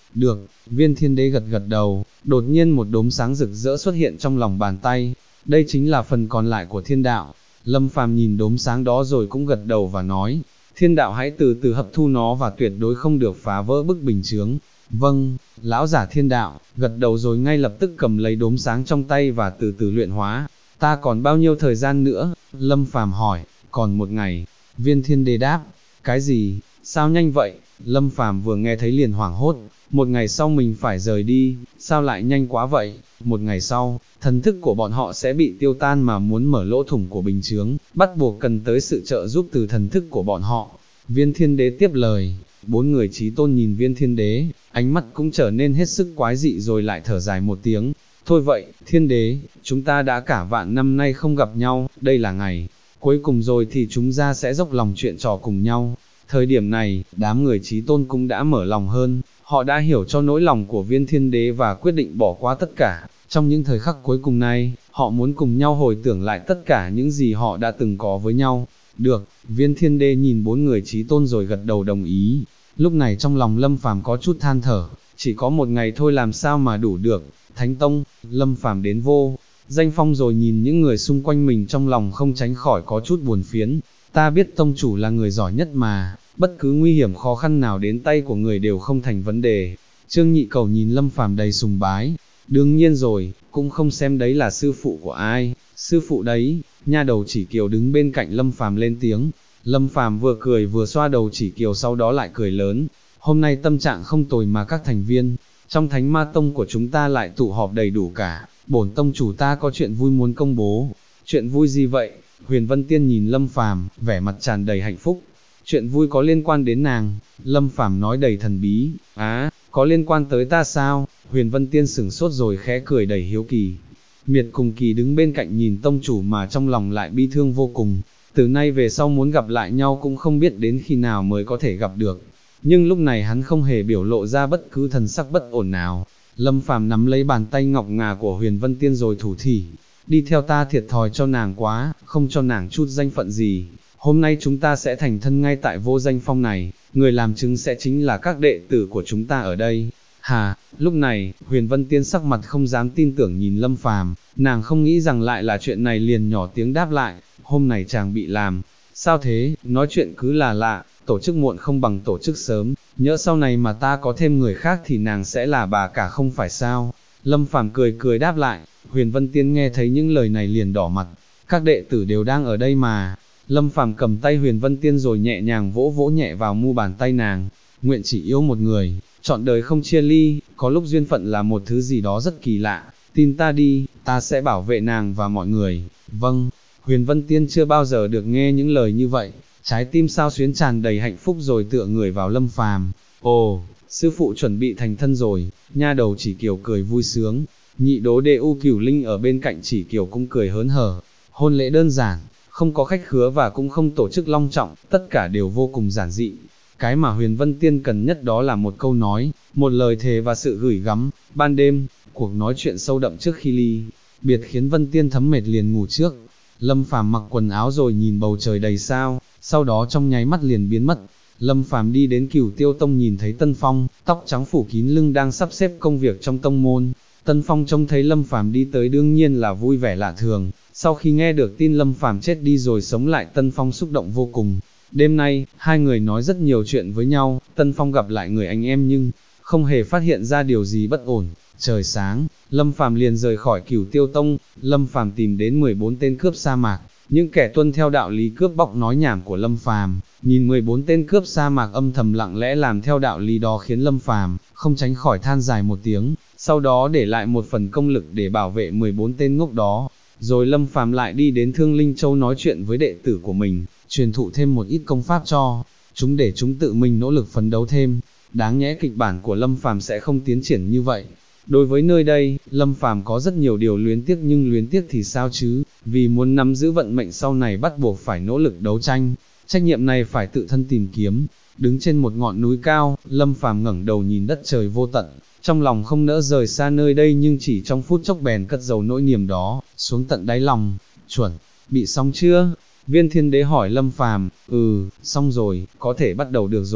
Được, Viên Thiên Đế gật gật đầu, đột nhiên một đốm sáng rực rỡ xuất hiện trong lòng bàn tay, đây chính là phần còn lại của thiên đạo. Lâm Phàm nhìn đốm sáng đó rồi cũng gật đầu và nói, thiên đạo hãy từ từ hấp thu nó và tuyệt đối không được phá vỡ bức bình chướng. Vâng, lão giả thiên đạo, gật đầu rồi ngay lập tức cầm lấy đốm sáng trong tay và từ từ luyện hóa. Ta còn bao nhiêu thời gian nữa? Lâm Phàm hỏi. Còn một ngày. Viên Thiên Đế đáp. Cái gì? Sao nhanh vậy? Lâm Phàm vừa nghe thấy liền hoảng hốt. Một ngày sau mình phải rời đi, sao lại nhanh quá vậy? Một ngày sau, thần thức của bọn họ sẽ bị tiêu tan mà muốn mở lỗ thủng của bình chướng, bắt buộc cần tới sự trợ giúp từ thần thức của bọn họ. Viên Thiên Đế tiếp lời. Bốn người chí tôn nhìn Viên Thiên Đế, ánh mắt cũng trở nên hết sức quái dị rồi lại thở dài một tiếng. Thôi vậy, Thiên Đế, chúng ta đã cả vạn năm nay không gặp nhau, đây là ngày cuối cùng rồi thì chúng ta sẽ dốc lòng chuyện trò cùng nhau. Thời điểm này, đám người chí tôn cũng đã mở lòng hơn, họ đã hiểu cho nỗi lòng của Viên Thiên Đế và quyết định bỏ qua tất cả. Trong những thời khắc cuối cùng này, họ muốn cùng nhau hồi tưởng lại tất cả những gì họ đã từng có với nhau. Được, Viên Thiên Đế nhìn bốn người chí tôn rồi gật đầu đồng ý. Lúc này trong lòng Lâm Phàm có chút than thở, chỉ có một ngày thôi làm sao mà đủ được. Thánh Tông, Lâm Phàm đến vô danh phong rồi nhìn những người xung quanh mình trong lòng không tránh khỏi có chút buồn phiền. Ta biết tông chủ là người giỏi nhất mà, bất cứ nguy hiểm khó khăn nào đến tay của người đều không thành vấn đề. Trương Nhị Cầu nhìn Lâm Phàm đầy sùng bái. Đương nhiên rồi, cũng không xem đấy là sư phụ của ai, sư phụ đấy. Nha đầu Chỉ Kiều đứng bên cạnh Lâm Phàm lên tiếng. Lâm Phàm vừa cười vừa xoa đầu Chỉ Kiều, sau đó lại cười lớn. Hôm nay tâm trạng không tồi mà các thành viên trong Thánh Ma Tông của chúng ta lại tụ họp đầy đủ cả. Bổn tông chủ ta có chuyện vui muốn công bố. Chuyện vui gì vậy? Huyền Vân Tiên nhìn Lâm Phàm, vẻ mặt tràn đầy hạnh phúc. Chuyện vui có liên quan đến nàng. Lâm Phàm nói đầy thần bí. Có liên quan tới ta sao? Huyền Vân Tiên sửng sốt rồi khẽ cười đầy hiếu kỳ. Miệt cùng Kỳ đứng bên cạnh nhìn tông chủ mà trong lòng lại bi thương vô cùng. Từ nay về sau muốn gặp lại nhau cũng không biết đến khi nào mới có thể gặp được. Nhưng lúc này hắn không hề biểu lộ ra bất cứ thần sắc bất ổn nào. Lâm Phàm nắm lấy bàn tay ngọc ngà của Huyền Vân Tiên rồi thủ thỉ. Đi theo ta thiệt thòi cho nàng quá, không cho nàng chút danh phận gì. Hôm nay chúng ta sẽ thành thân ngay tại vô danh phong này, người làm chứng sẽ chính là các đệ tử của chúng ta ở đây. Lúc này, Huyền Vân Tiên sắc mặt không dám tin tưởng nhìn Lâm Phàm, nàng không nghĩ rằng lại là chuyện này liền nhỏ tiếng đáp lại, hôm nay chàng bị làm. Sao thế, nói chuyện cứ là lạ, tổ chức muộn không bằng tổ chức sớm, nhỡ sau này mà ta có thêm người khác thì nàng sẽ là bà cả không phải sao? Lâm Phàm cười cười đáp lại. Huyền Vân Tiên nghe thấy những lời này liền đỏ mặt, các đệ tử đều đang ở đây mà. Lâm Phàm cầm tay Huyền Vân Tiên rồi nhẹ nhàng vỗ vỗ nhẹ vào mu bàn tay nàng. Nguyện chỉ yêu một người, trọn đời không chia ly. Có lúc duyên phận là một thứ gì đó rất kỳ lạ, tin ta đi, ta sẽ bảo vệ nàng và mọi người. Vâng. Huyền Vân Tiên chưa bao giờ được nghe những lời như vậy, trái tim sao xuyến tràn đầy hạnh phúc rồi tựa người vào Lâm Phàm. Ồ, sư phụ chuẩn bị thành thân rồi. Nha đầu Chỉ Kiều cười vui sướng. Nhị đố đệ U Cửu Linh ở bên cạnh Chỉ Kiều cũng cười hớn hở. Hôn lễ đơn giản, không có khách khứa và cũng không tổ chức long trọng, tất cả đều vô cùng giản dị. Cái mà Huyền Vân Tiên cần nhất đó là một câu nói, một lời thề và sự gửi gắm. Ban đêm, cuộc nói chuyện sâu đậm trước khi ly biệt khiến Vân Tiên thấm mệt liền ngủ trước. Lâm Phàm mặc quần áo rồi nhìn bầu trời đầy sao, sau đó trong nháy mắt liền biến mất. Lâm Phàm đi đến Cửu Tiêu Tông nhìn thấy Tân Phong, tóc trắng phủ kín lưng đang sắp xếp công việc trong tông môn. Tân Phong trông thấy Lâm Phàm đi tới đương nhiên là vui vẻ lạ thường. Sau khi nghe được tin Lâm Phàm chết đi rồi sống lại, Tân Phong xúc động vô cùng. Đêm nay, hai người nói rất nhiều chuyện với nhau. Tân Phong gặp lại người anh em nhưng không hề phát hiện ra điều gì bất ổn. Trời sáng, Lâm Phàm liền rời khỏi Cửu Tiêu Tông. Lâm Phàm tìm đến 14 tên cướp sa mạc, những kẻ tuân theo đạo lý cướp bóc nói nhảm của Lâm Phàm. Nhìn 14 tên cướp sa mạc âm thầm lặng lẽ làm theo đạo lý đó khiến Lâm Phàm không tránh khỏi than dài một tiếng, sau đó để lại một phần công lực để bảo vệ 14 tên ngốc đó. Rồi Lâm Phàm lại đi đến Thương Linh Châu nói chuyện với đệ tử của mình, truyền thụ thêm một ít công pháp cho chúng để chúng tự mình nỗ lực phấn đấu thêm. Đáng nhẽ kịch bản của Lâm Phàm sẽ không tiến triển như vậy. Đối với nơi đây, Lâm Phàm có rất nhiều điều luyến tiếc, nhưng luyến tiếc thì sao chứ, vì muốn nắm giữ vận mệnh sau này bắt buộc phải nỗ lực đấu tranh, trách nhiệm này phải tự thân tìm kiếm. Đứng trên một ngọn núi cao, Lâm Phàm ngẩng đầu nhìn đất trời vô tận, trong lòng không nỡ rời xa nơi đây, nhưng chỉ trong phút chốc bèn cất giấu nỗi niềm đó xuống tận đáy lòng. Chuẩn bị xong chưa? Viên Thiên Đế hỏi Lâm Phàm. Xong rồi, có thể bắt đầu được rồi.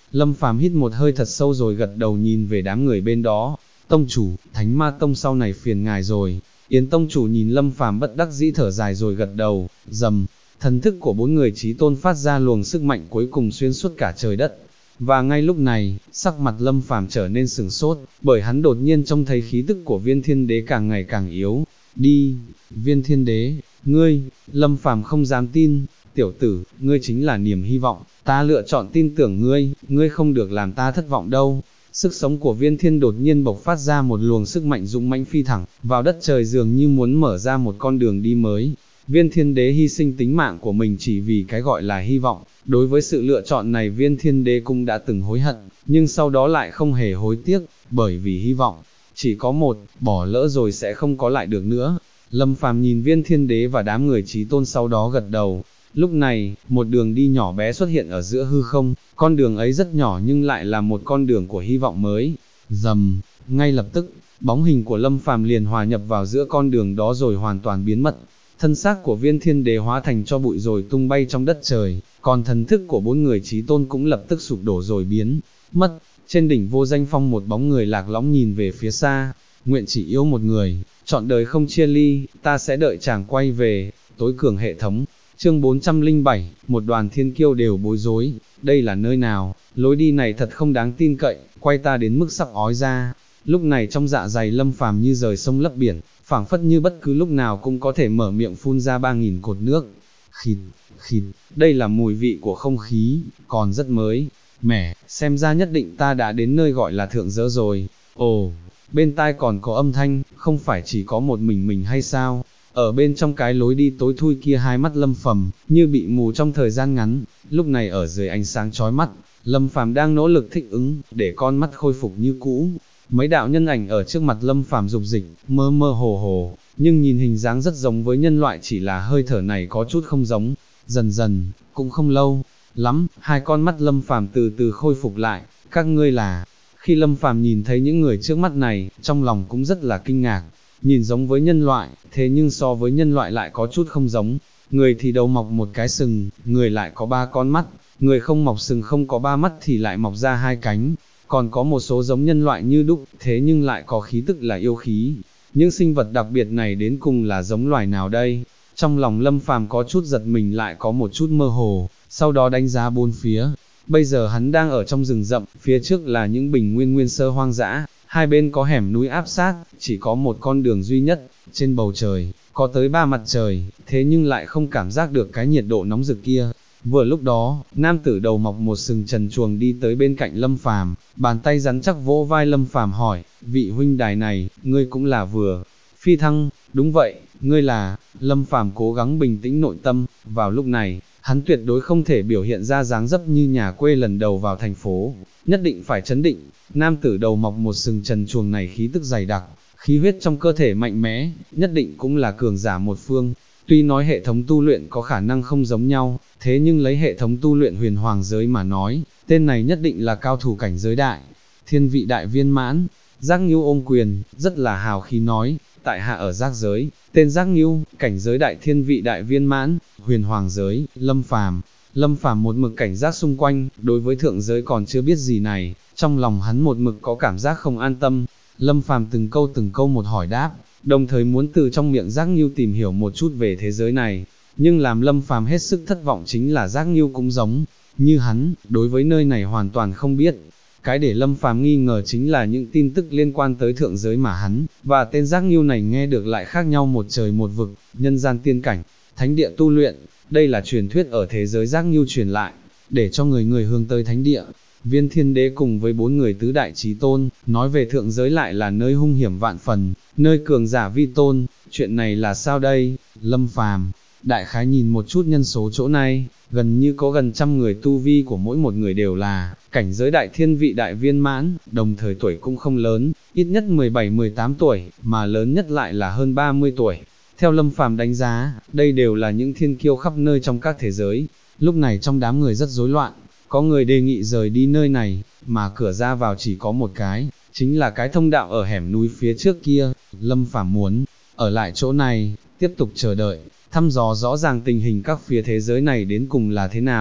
Lâm Phàm hít một hơi thật sâu rồi gật đầu nhìn về đám người bên đó, tông chủ, Thánh Ma Tông sau này phiền ngài rồi. Yến tông chủ nhìn Lâm Phàm bất đắc dĩ thở dài rồi gật đầu, rầm, thần thức của bốn người chí tôn phát ra luồng sức mạnh cuối cùng xuyên suốt cả trời đất. Và ngay lúc này, sắc mặt Lâm Phàm trở nên sửng sốt, bởi hắn đột nhiên trông thấy khí tức của Viên Thiên Đế càng ngày càng yếu. Đi, Viên Thiên Đế, ngươi, Lâm Phàm không dám tin, tiểu tử, ngươi chính là niềm hy vọng, ta lựa chọn tin tưởng ngươi, ngươi không được làm ta thất vọng đâu. Sức sống của Viên Thiên đột nhiên bộc phát ra một luồng sức mạnh dũng mãnh phi thẳng vào đất trời, dường như muốn mở ra một con đường đi mới. Viên Thiên Đế hy sinh tính mạng của mình chỉ vì cái gọi là hy vọng. Đối với sự lựa chọn này Viên Thiên Đế cũng đã từng hối hận, nhưng sau đó lại không hề hối tiếc, bởi vì hy vọng chỉ có một, bỏ lỡ rồi sẽ không có lại được nữa. Lâm Phàm nhìn Viên Thiên Đế và đám người chí tôn sau đó gật đầu. Lúc này, một đường đi nhỏ bé xuất hiện ở giữa hư không, con đường ấy rất nhỏ nhưng lại là một con đường của hy vọng mới. Rầm, ngay lập tức, bóng hình của Lâm Phàm liền hòa nhập vào giữa con đường đó rồi hoàn toàn biến mất. Thân xác của Viên Thiên Đế hóa thành cho bụi rồi tung bay trong đất trời, còn thần thức của bốn người chí tôn cũng lập tức sụp đổ rồi biến mất. Trên đỉnh Vô Danh Phong một bóng người lạc lõng nhìn về phía xa, nguyện chỉ yêu một người, trọn đời không chia ly, ta sẽ đợi chàng quay về. Tối cường hệ thống. Chương 407, một đoàn thiên kiêu đều bối rối, đây là nơi nào, lối đi này thật không đáng tin cậy, quay ta đến mức sắp ói ra. Lúc này trong dạ dày Lâm Phàm như rời sông lấp biển, phảng phất như bất cứ lúc nào cũng có thể mở miệng phun ra 3.000 cột nước. Khịt, khịt, đây là mùi vị của không khí, còn rất mới, mẻ, xem ra nhất định ta đã đến nơi gọi là thượng giới rồi. Ồ, bên tai còn có âm thanh, không phải chỉ có một mình hay sao? Ở bên trong cái lối đi tối thui kia hai mắt Lâm Phàm như bị mù trong thời gian ngắn, lúc này ở dưới ánh sáng chói mắt, Lâm Phàm đang nỗ lực thích ứng, để con mắt khôi phục như cũ. Mấy đạo nhân ảnh ở trước mặt Lâm Phàm dục dịch, mơ mơ hồ hồ, nhưng nhìn hình dáng rất giống với nhân loại, chỉ là hơi thở này có chút không giống. Dần dần, cũng không lâu lắm, hai con mắt Lâm Phàm từ từ khôi phục lại. Các ngươi là? Khi Lâm Phàm nhìn thấy những người trước mắt này, trong lòng cũng rất là kinh ngạc. Nhìn giống với nhân loại, thế nhưng so với nhân loại lại có chút không giống. Người thì đầu mọc một cái sừng, người lại có 3 con mắt, người không mọc sừng không có 3 mắt thì lại mọc ra 2 cánh. Còn có một số giống nhân loại như đúc, thế nhưng lại có khí tức là yêu khí. Những sinh vật đặc biệt này đến cùng là giống loài nào đây? Trong lòng Lâm Phàm có chút giật mình lại có một chút mơ hồ, sau đó đánh giá bốn phía. Bây giờ hắn đang ở trong rừng rậm, phía trước là những bình nguyên nguyên sơ hoang dã, hai bên có hẻm núi áp sát, chỉ có một con đường duy nhất. Trên bầu trời, có tới 3 mặt trời, thế nhưng lại không cảm giác được cái nhiệt độ nóng rực kia. Vừa lúc đó, nam tử đầu mọc một sừng trần truồng đi tới bên cạnh Lâm Phàm, bàn tay rắn chắc vỗ vai Lâm Phàm hỏi, vị huynh đài này, ngươi cũng là vừa phi thăng? Đúng vậy, ngươi là? Lâm Phàm cố gắng bình tĩnh nội tâm, vào lúc này, hắn tuyệt đối không thể biểu hiện ra dáng dấp như nhà quê lần đầu vào thành phố, nhất định phải trấn định. Nam tử đầu mọc một sừng trần truồng này khí tức dày đặc, khí huyết trong cơ thể mạnh mẽ, nhất định cũng là cường giả một phương. Tuy nói hệ thống tu luyện có khả năng không giống nhau, thế nhưng lấy hệ thống tu luyện huyền hoàng giới mà nói, tên này nhất định là cao thủ cảnh giới đại, thiên vị đại viên mãn. Giác Ngưu ôm quyền, rất là hào khí nói, tại hạ ở giác giới, tên Giác Ngưu, cảnh giới đại thiên vị đại viên mãn, huyền hoàng giới, Lâm Phàm. Lâm Phàm một mực cảnh giác xung quanh, đối với thượng giới còn chưa biết gì này, trong lòng hắn một mực có cảm giác không an tâm. Lâm Phàm từng câu một hỏi đáp, đồng thời muốn từ trong miệng Giác Ngưu tìm hiểu một chút về thế giới này, nhưng làm Lâm Phàm hết sức thất vọng chính là Giác Ngưu cũng giống như hắn, đối với nơi này hoàn toàn không biết. Cái để Lâm Phàm nghi ngờ chính là những tin tức liên quan tới thượng giới mà hắn và tên Giác Ngưu này nghe được lại khác nhau một trời một vực. Nhân gian tiên cảnh, thánh địa tu luyện, đây là truyền thuyết ở thế giới Giác Ngưu truyền lại, để cho người người hướng tới thánh địa. Viên Thiên Đế cùng với 4 người tứ đại chí tôn, nói về thượng giới lại là nơi hung hiểm vạn phần, nơi cường giả vi tôn. Chuyện này là sao đây? Lâm Phàm đại khái nhìn một chút nhân số chỗ này, gần như có gần 100 người, tu vi của mỗi một người đều là cảnh giới đại thiên vị đại viên mãn, đồng thời tuổi cũng không lớn, ít nhất 17-18 tuổi, mà lớn nhất lại là hơn 30 tuổi. Theo Lâm Phàm đánh giá, đây đều là những thiên kiêu khắp nơi trong các thế giới. Lúc này trong đám người rất rối loạn, có người đề nghị rời đi nơi này, mà cửa ra vào chỉ có một cái, chính là cái thông đạo ở hẻm núi phía trước kia. Lâm Phàm muốn ở lại chỗ này, tiếp tục chờ đợi, thăm dò rõ ràng tình hình các phía thế giới này đến cùng là thế nào.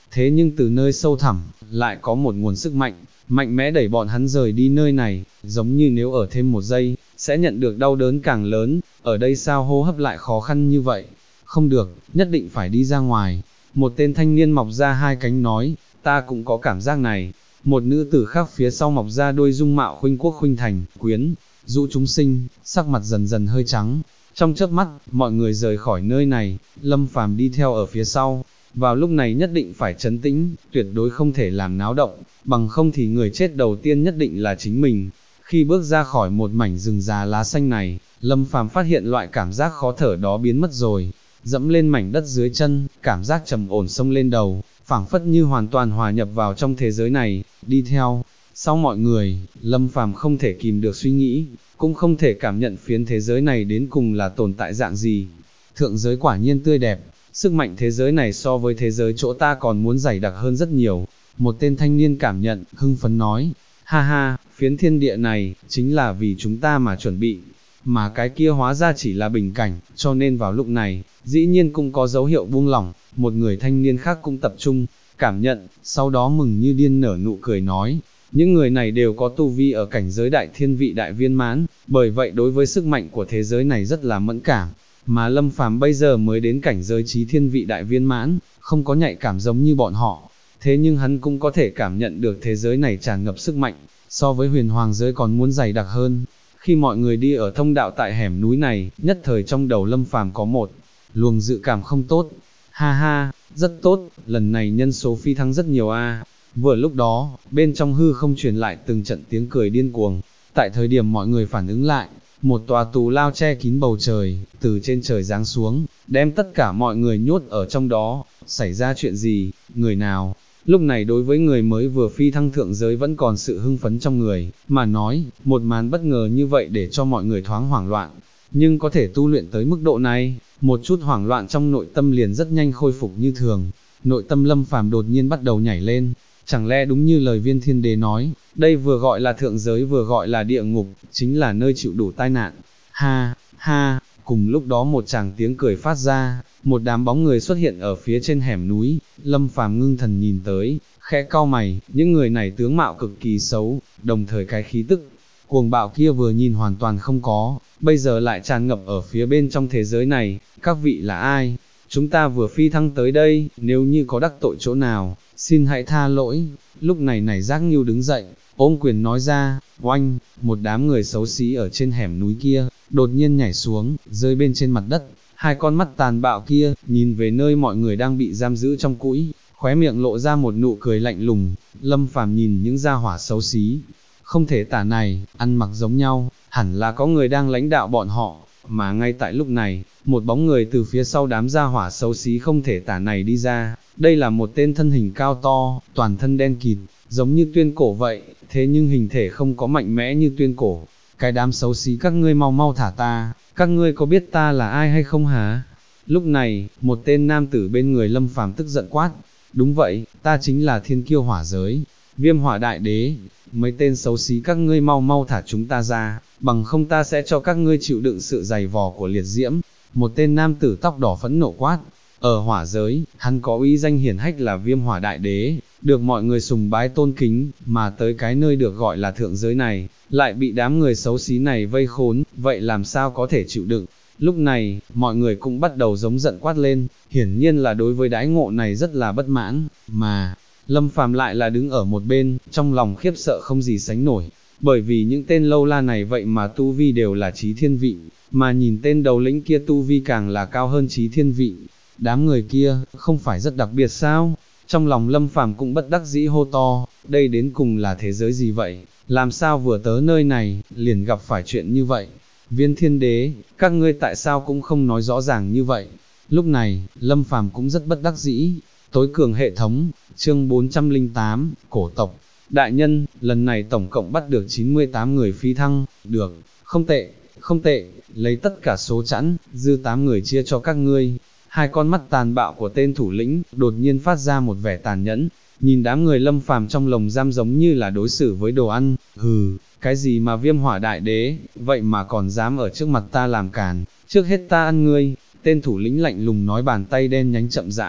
thế nhưng từ nơi sâu thẳm, lại có một nguồn sức mạnh, mạnh mẽ đẩy bọn hắn rời đi nơi này, giống như nếu ở thêm một giây, sẽ nhận được đau đớn càng lớn, ở đây sao hô hấp lại khó khăn như vậy, không được, nhất định phải đi ra ngoài. Một tên thanh niên mọc ra hai cánh nói, ta cũng có cảm giác này. Một nữ tử khác phía sau mọc ra đôi dung mạo khuynh quốc khuynh thành, quyến rũ chúng sinh, sắc mặt dần dần hơi trắng. Trong chớp mắt, mọi người rời khỏi nơi này, Lâm Phàm đi theo ở phía sau. Vào lúc này nhất định phải trấn tĩnh, tuyệt đối không thể làm náo động, bằng không thì người chết đầu tiên nhất định là chính mình. Khi bước ra khỏi một mảnh rừng già lá xanh này, Lâm Phàm phát hiện loại cảm giác khó thở đó biến mất rồi. Dẫm lên mảnh đất dưới chân, cảm giác trầm ổn xông lên đầu, phảng phất như hoàn toàn hòa nhập vào trong thế giới này, đi theo. Sau mọi người, Lâm Phàm không thể kìm được suy nghĩ, cũng không thể cảm nhận phiến thế giới này đến cùng là tồn tại dạng gì. Thượng giới quả nhiên tươi đẹp, sức mạnh thế giới này so với thế giới chỗ ta còn muốn dày đặc hơn rất nhiều. Một tên thanh niên cảm nhận, hưng phấn nói, ha ha, phiến thiên địa này, chính là vì chúng ta mà chuẩn bị, mà cái kia hóa ra chỉ là bình cảnh, cho nên vào lúc này, dĩ nhiên cũng có dấu hiệu buông lỏng. Một người thanh niên khác cũng tập trung, cảm nhận, sau đó mừng như điên nở nụ cười nói, những người này đều có tu vi ở cảnh giới đại thiên vị đại viên mãn, bởi vậy đối với sức mạnh của thế giới này rất là mẫn cảm, mà Lâm Phàm bây giờ mới đến cảnh giới chí thiên vị đại viên mãn, không có nhạy cảm giống như bọn họ, thế nhưng hắn cũng có thể cảm nhận được thế giới này tràn ngập sức mạnh, so với huyền hoàng giới còn muốn dày đặc hơn. Khi mọi người đi ở thông đạo tại hẻm núi này, nhất thời trong đầu Lâm Phàm có một luồng dự cảm không tốt. Ha ha, rất tốt, lần này nhân số phi thăng rất nhiều a. Vừa lúc đó, bên trong hư không truyền lại từng trận tiếng cười điên cuồng. Tại thời điểm mọi người phản ứng lại, một tòa tù lao che kín bầu trời, từ trên trời giáng xuống, đem tất cả mọi người nhốt ở trong đó. Xảy ra chuyện gì, người nào? Lúc này đối với người mới vừa phi thăng thượng giới vẫn còn sự hưng phấn trong người, mà nói, một màn bất ngờ như vậy để cho mọi người thoáng hoảng loạn. Nhưng có thể tu luyện tới mức độ này, một chút hoảng loạn trong nội tâm liền rất nhanh khôi phục như thường. Nội tâm Lâm Phàm đột nhiên bắt đầu nhảy lên, chẳng lẽ đúng như lời Viên Thiên Đế nói, đây vừa gọi là thượng giới vừa gọi là địa ngục, chính là nơi chịu đủ tai nạn. Ha, ha, cùng lúc đó một tràng tiếng cười phát ra, một đám bóng người xuất hiện ở phía trên hẻm núi. Lâm Phàm ngưng thần nhìn tới, khẽ cau mày, những người này tướng mạo cực kỳ xấu, đồng thời cái khí tức cuồng bạo kia vừa nhìn hoàn toàn không có, bây giờ lại tràn ngập ở phía bên trong thế giới này. Các vị là ai? Chúng ta vừa phi thăng tới đây, nếu như có đắc tội chỗ nào, xin hãy tha lỗi. Lúc này Nải Giác Nghiêu đứng dậy, ôm quyền nói ra. Oanh, một đám người xấu xí ở trên hẻm núi kia, đột nhiên nhảy xuống, rơi bên trên mặt đất. Hai con mắt tàn bạo kia, nhìn về nơi mọi người đang bị giam giữ trong cũi, khóe miệng lộ ra một nụ cười lạnh lùng. Lâm Phàm nhìn những gia hỏa xấu xí, không thể tả này, ăn mặc giống nhau, hẳn là có người đang lãnh đạo bọn họ, mà ngay tại lúc này, một bóng người từ phía sau đám gia hỏa xấu xí không thể tả này đi ra. Đây là một tên thân hình cao to, toàn thân đen kịt, giống như Tuyên Cổ vậy, thế nhưng hình thể không có mạnh mẽ như Tuyên Cổ. Cái đám xấu xí các ngươi mau mau thả ta, các ngươi có biết ta là ai hay không hả? Lúc này, một tên nam tử bên người Lâm Phàm tức giận quát, đúng vậy, ta chính là Thiên Kiêu Hỏa Giới, Viêm Hỏa Đại Đế, mấy tên xấu xí các ngươi mau mau thả chúng ta ra, bằng không ta sẽ cho các ngươi chịu đựng sự dày vò của liệt diễm. Một tên nam tử tóc đỏ phẫn nộ quát, ở hỏa giới, hắn có uy danh hiển hách là Viêm Hỏa Đại Đế, được mọi người sùng bái tôn kính, mà tới cái nơi được gọi là thượng giới này, lại bị đám người xấu xí này vây khốn, vậy làm sao có thể chịu đựng. Lúc này, mọi người cũng bắt đầu giống giận quát lên, hiển nhiên là đối với đãi ngộ này rất là bất mãn, mà Lâm Phàm lại là đứng ở một bên, trong lòng khiếp sợ không gì sánh nổi, bởi vì những tên lâu la này vậy mà tu vi đều là chí thiên vị, mà nhìn tên đầu lĩnh kia tu vi càng là cao hơn chí thiên vị. Đám người kia, không phải rất đặc biệt sao? Trong lòng Lâm Phàm cũng bất đắc dĩ hô to, đây đến cùng là thế giới gì vậy? Làm sao vừa tới nơi này, liền gặp phải chuyện như vậy? Viên Thiên Đế, các ngươi tại sao cũng không nói rõ ràng như vậy? Lúc này, Lâm Phàm cũng rất bất đắc dĩ. Tối cường hệ thống, chương 408, cổ tộc. Đại nhân, lần này tổng cộng bắt được 98 người phi thăng, được, không tệ, không tệ, lấy tất cả số chẵn, dư 8 người chia cho các ngươi. Hai con mắt tàn bạo của tên thủ lĩnh, đột nhiên phát ra một vẻ tàn nhẫn, nhìn đám người Lâm Phàm trong lồng giam giống như là đối xử với đồ ăn. Hừ, cái gì mà Viêm Hỏa Đại Đế, vậy mà còn dám ở trước mặt ta làm càn, trước hết ta ăn ngươi. Tên thủ lĩnh lạnh lùng nói, bàn tay đen nhánh chậm rãi,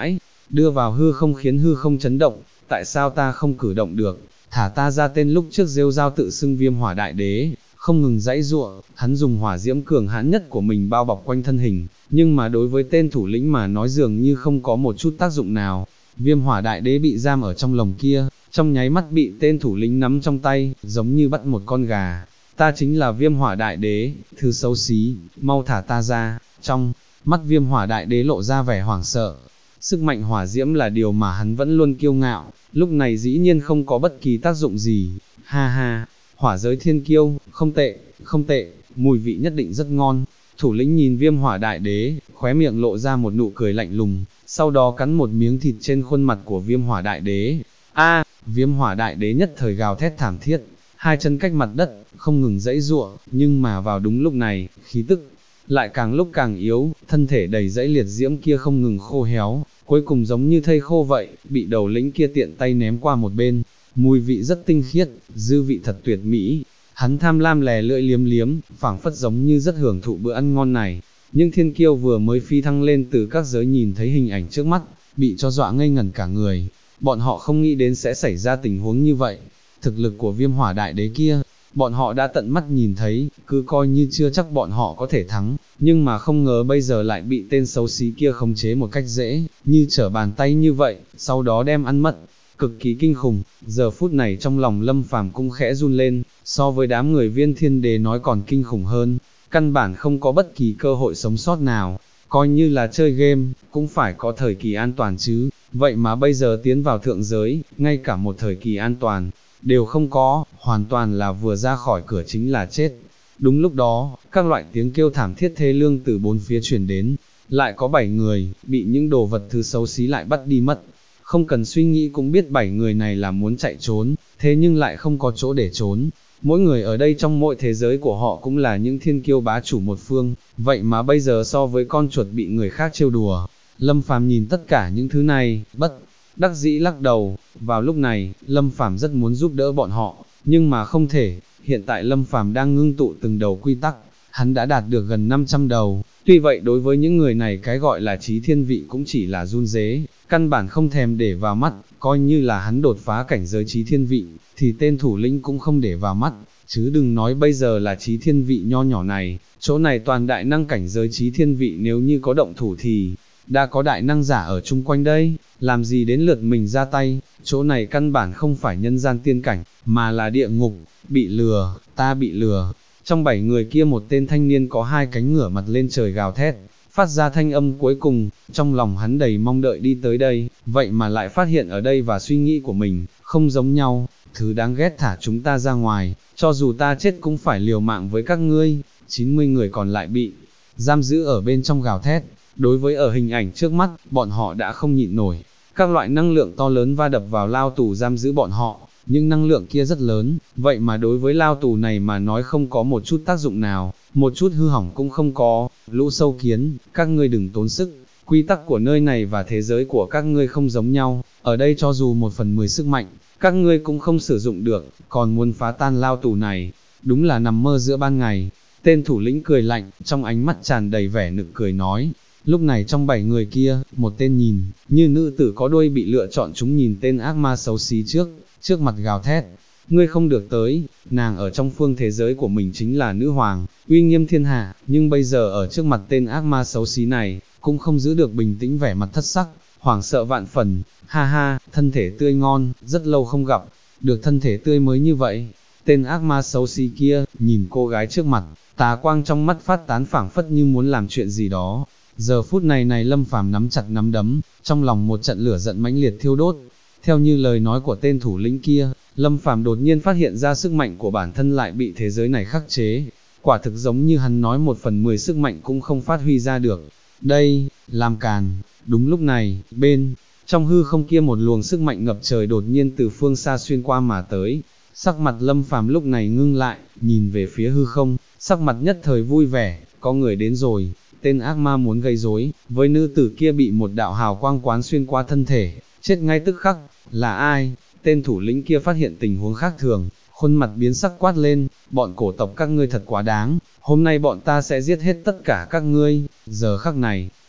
đưa vào hư không khiến hư không chấn động, tại sao ta không cử động được, thả ta ra. Tên lúc trước rêu rao tự xưng Viêm Hỏa Đại Đế, không ngừng giãy giụa, hắn dùng hỏa diễm cường hãn nhất của mình bao bọc quanh thân hình, nhưng mà đối với tên thủ lĩnh mà nói dường như không có một chút tác dụng nào. Viêm Hỏa Đại Đế bị giam ở trong lồng kia, trong nháy mắt bị tên thủ lĩnh nắm trong tay, giống như bắt một con gà. Ta chính là Viêm Hỏa Đại Đế, thứ xấu xí, mau thả ta ra. Trong mắt Viêm Hỏa Đại Đế lộ ra vẻ hoảng sợ. Sức mạnh hỏa diễm là điều mà hắn vẫn luôn kiêu ngạo, lúc này dĩ nhiên không có bất kỳ tác dụng gì. Ha ha, hỏa giới thiên kiêu, không tệ, không tệ, mùi vị nhất định rất ngon. Thủ lĩnh nhìn Viêm Hỏa Đại Đế, khóe miệng lộ ra một nụ cười lạnh lùng, sau đó cắn một miếng thịt trên khuôn mặt của Viêm Hỏa Đại Đế. A, Viêm Hỏa Đại Đế nhất thời gào thét thảm thiết, hai chân cách mặt đất, không ngừng giãy giụa, nhưng mà vào đúng lúc này, khí tức lại càng lúc càng yếu, thân thể đầy dãy liệt diễm kia không ngừng khô héo, cuối cùng giống như thây khô vậy, bị đầu lĩnh kia tiện tay ném qua một bên. Mùi vị rất tinh khiết, dư vị thật tuyệt mỹ. Hắn tham lam lè lưỡi liếm liếm, phảng phất giống như rất hưởng thụ bữa ăn ngon này. Nhưng thiên kiêu vừa mới phi thăng lên từ các giới nhìn thấy hình ảnh trước mắt, bị cho dọa ngây ngẩn cả người. Bọn họ không nghĩ đến sẽ xảy ra tình huống như vậy. Thực lực của Viêm Hỏa Đại Đế kia, bọn họ đã tận mắt nhìn thấy, cứ coi như chưa chắc bọn họ có thể thắng, nhưng mà không ngờ bây giờ lại bị tên xấu xí kia khống chế một cách dễ, như trở bàn tay như vậy, sau đó đem ăn mất. Cực kỳ kinh khủng. Giờ phút này trong lòng Lâm Phàm cũng khẽ run lên, so với đám người Viên Thiên Đế nói còn kinh khủng hơn, căn bản không có bất kỳ cơ hội sống sót nào, coi như là chơi game, cũng phải có thời kỳ an toàn chứ, vậy mà bây giờ tiến vào thượng giới, ngay cả một thời kỳ an toàn, đều không có, hoàn toàn là vừa ra khỏi cửa chính là chết. Đúng lúc đó, các loại tiếng kêu thảm thiết thê lương từ bốn phía truyền đến, lại có 7 người, bị những đồ vật thứ xấu xí lại bắt đi mất. Không cần suy nghĩ cũng biết 7 người này là muốn chạy trốn, thế nhưng lại không có chỗ để trốn. Mỗi người ở đây trong mỗi thế giới của họ cũng là những thiên kiêu bá chủ một phương, vậy mà bây giờ so với con chuột bị người khác trêu đùa. Lâm Phàm nhìn tất cả những thứ này, bất đắc dĩ lắc đầu. Vào lúc này, Lâm Phàm rất muốn giúp đỡ bọn họ, nhưng mà không thể. Hiện tại Lâm Phàm đang ngưng tụ từng đầu quy tắc, hắn đã đạt được gần 500 đầu. Tuy vậy đối với những người này cái gọi là chí thiên vị cũng chỉ là run rế, căn bản không thèm để vào mắt, coi như là hắn đột phá cảnh giới chí thiên vị, thì tên thủ lĩnh cũng không để vào mắt, chứ đừng nói bây giờ là chí thiên vị nho nhỏ này, chỗ này toàn đại năng cảnh giới chí thiên vị, nếu như có động thủ thì đã có đại năng giả ở chung quanh đây, làm gì đến lượt mình ra tay, chỗ này căn bản không phải nhân gian tiên cảnh, mà là địa ngục. Bị lừa, ta bị lừa. Trong 7 người kia một tên thanh niên có 2 cánh ngửa mặt lên trời gào thét, phát ra thanh âm cuối cùng, trong lòng hắn đầy mong đợi đi tới đây, vậy mà lại phát hiện ở đây và suy nghĩ của mình, không giống nhau. Thứ đáng ghét, thả chúng ta ra ngoài, cho dù ta chết cũng phải liều mạng với các ngươi. 90 người còn lại bị giam giữ ở bên trong gào thét, đối với ở hình ảnh trước mắt, bọn họ đã không nhịn nổi. Các loại năng lượng to lớn va đập vào lao tù giam giữ bọn họ, nhưng năng lượng kia rất lớn, vậy mà đối với lao tù này mà nói không có một chút tác dụng nào, một chút hư hỏng cũng không có. Lũ sâu kiến, các ngươi đừng tốn sức, quy tắc của nơi này và thế giới của các ngươi không giống nhau, ở đây cho dù 1/10 sức mạnh, các ngươi cũng không sử dụng được, còn muốn phá tan lao tù này, đúng là nằm mơ giữa ban ngày. Tên thủ lĩnh cười lạnh, trong ánh mắt tràn đầy vẻ nực cười nói. Lúc này trong 7 người kia, một tên nhìn như nữ tử có đuôi bị lựa chọn, chúng nhìn tên ác ma xấu xí trước mặt gào thét, ngươi không được tới. Nàng ở trong phương thế giới của mình chính là nữ hoàng, uy nghiêm thiên hạ, nhưng bây giờ ở trước mặt tên ác ma xấu xí này, cũng không giữ được bình tĩnh, vẻ mặt thất sắc, hoảng sợ vạn phần. Ha ha, thân thể tươi ngon, rất lâu không gặp, được thân thể tươi mới như vậy. Tên ác ma xấu xí kia, nhìn cô gái trước mặt, tà quang trong mắt phát tán, phảng phất như muốn làm chuyện gì đó. Giờ phút này Lâm Phàm nắm chặt nắm đấm, trong lòng một trận lửa giận mãnh liệt thiêu đốt. Theo như lời nói của tên thủ lĩnh kia, Lâm Phàm đột nhiên phát hiện ra sức mạnh của bản thân lại bị thế giới này khắc chế. Quả thực giống như hắn nói 1/10 sức mạnh cũng không phát huy ra được. Đây, làm càn. Đúng lúc này, bên trong hư không kia một luồng sức mạnh ngập trời đột nhiên từ phương xa xuyên qua mà tới. Sắc mặt Lâm Phàm lúc này ngưng lại, nhìn về phía hư không, sắc mặt nhất thời vui vẻ, có người đến rồi. Tên ác ma muốn gây rối với nữ tử kia bị một đạo hào quang quán xuyên qua thân thể, chết ngay tức khắc. Là ai? Tên thủ lĩnh kia phát hiện tình huống khác thường, khuôn mặt biến sắc quát lên, bọn cổ tộc các ngươi thật quá đáng, hôm nay bọn ta sẽ giết hết tất cả các ngươi. Giờ khắc này,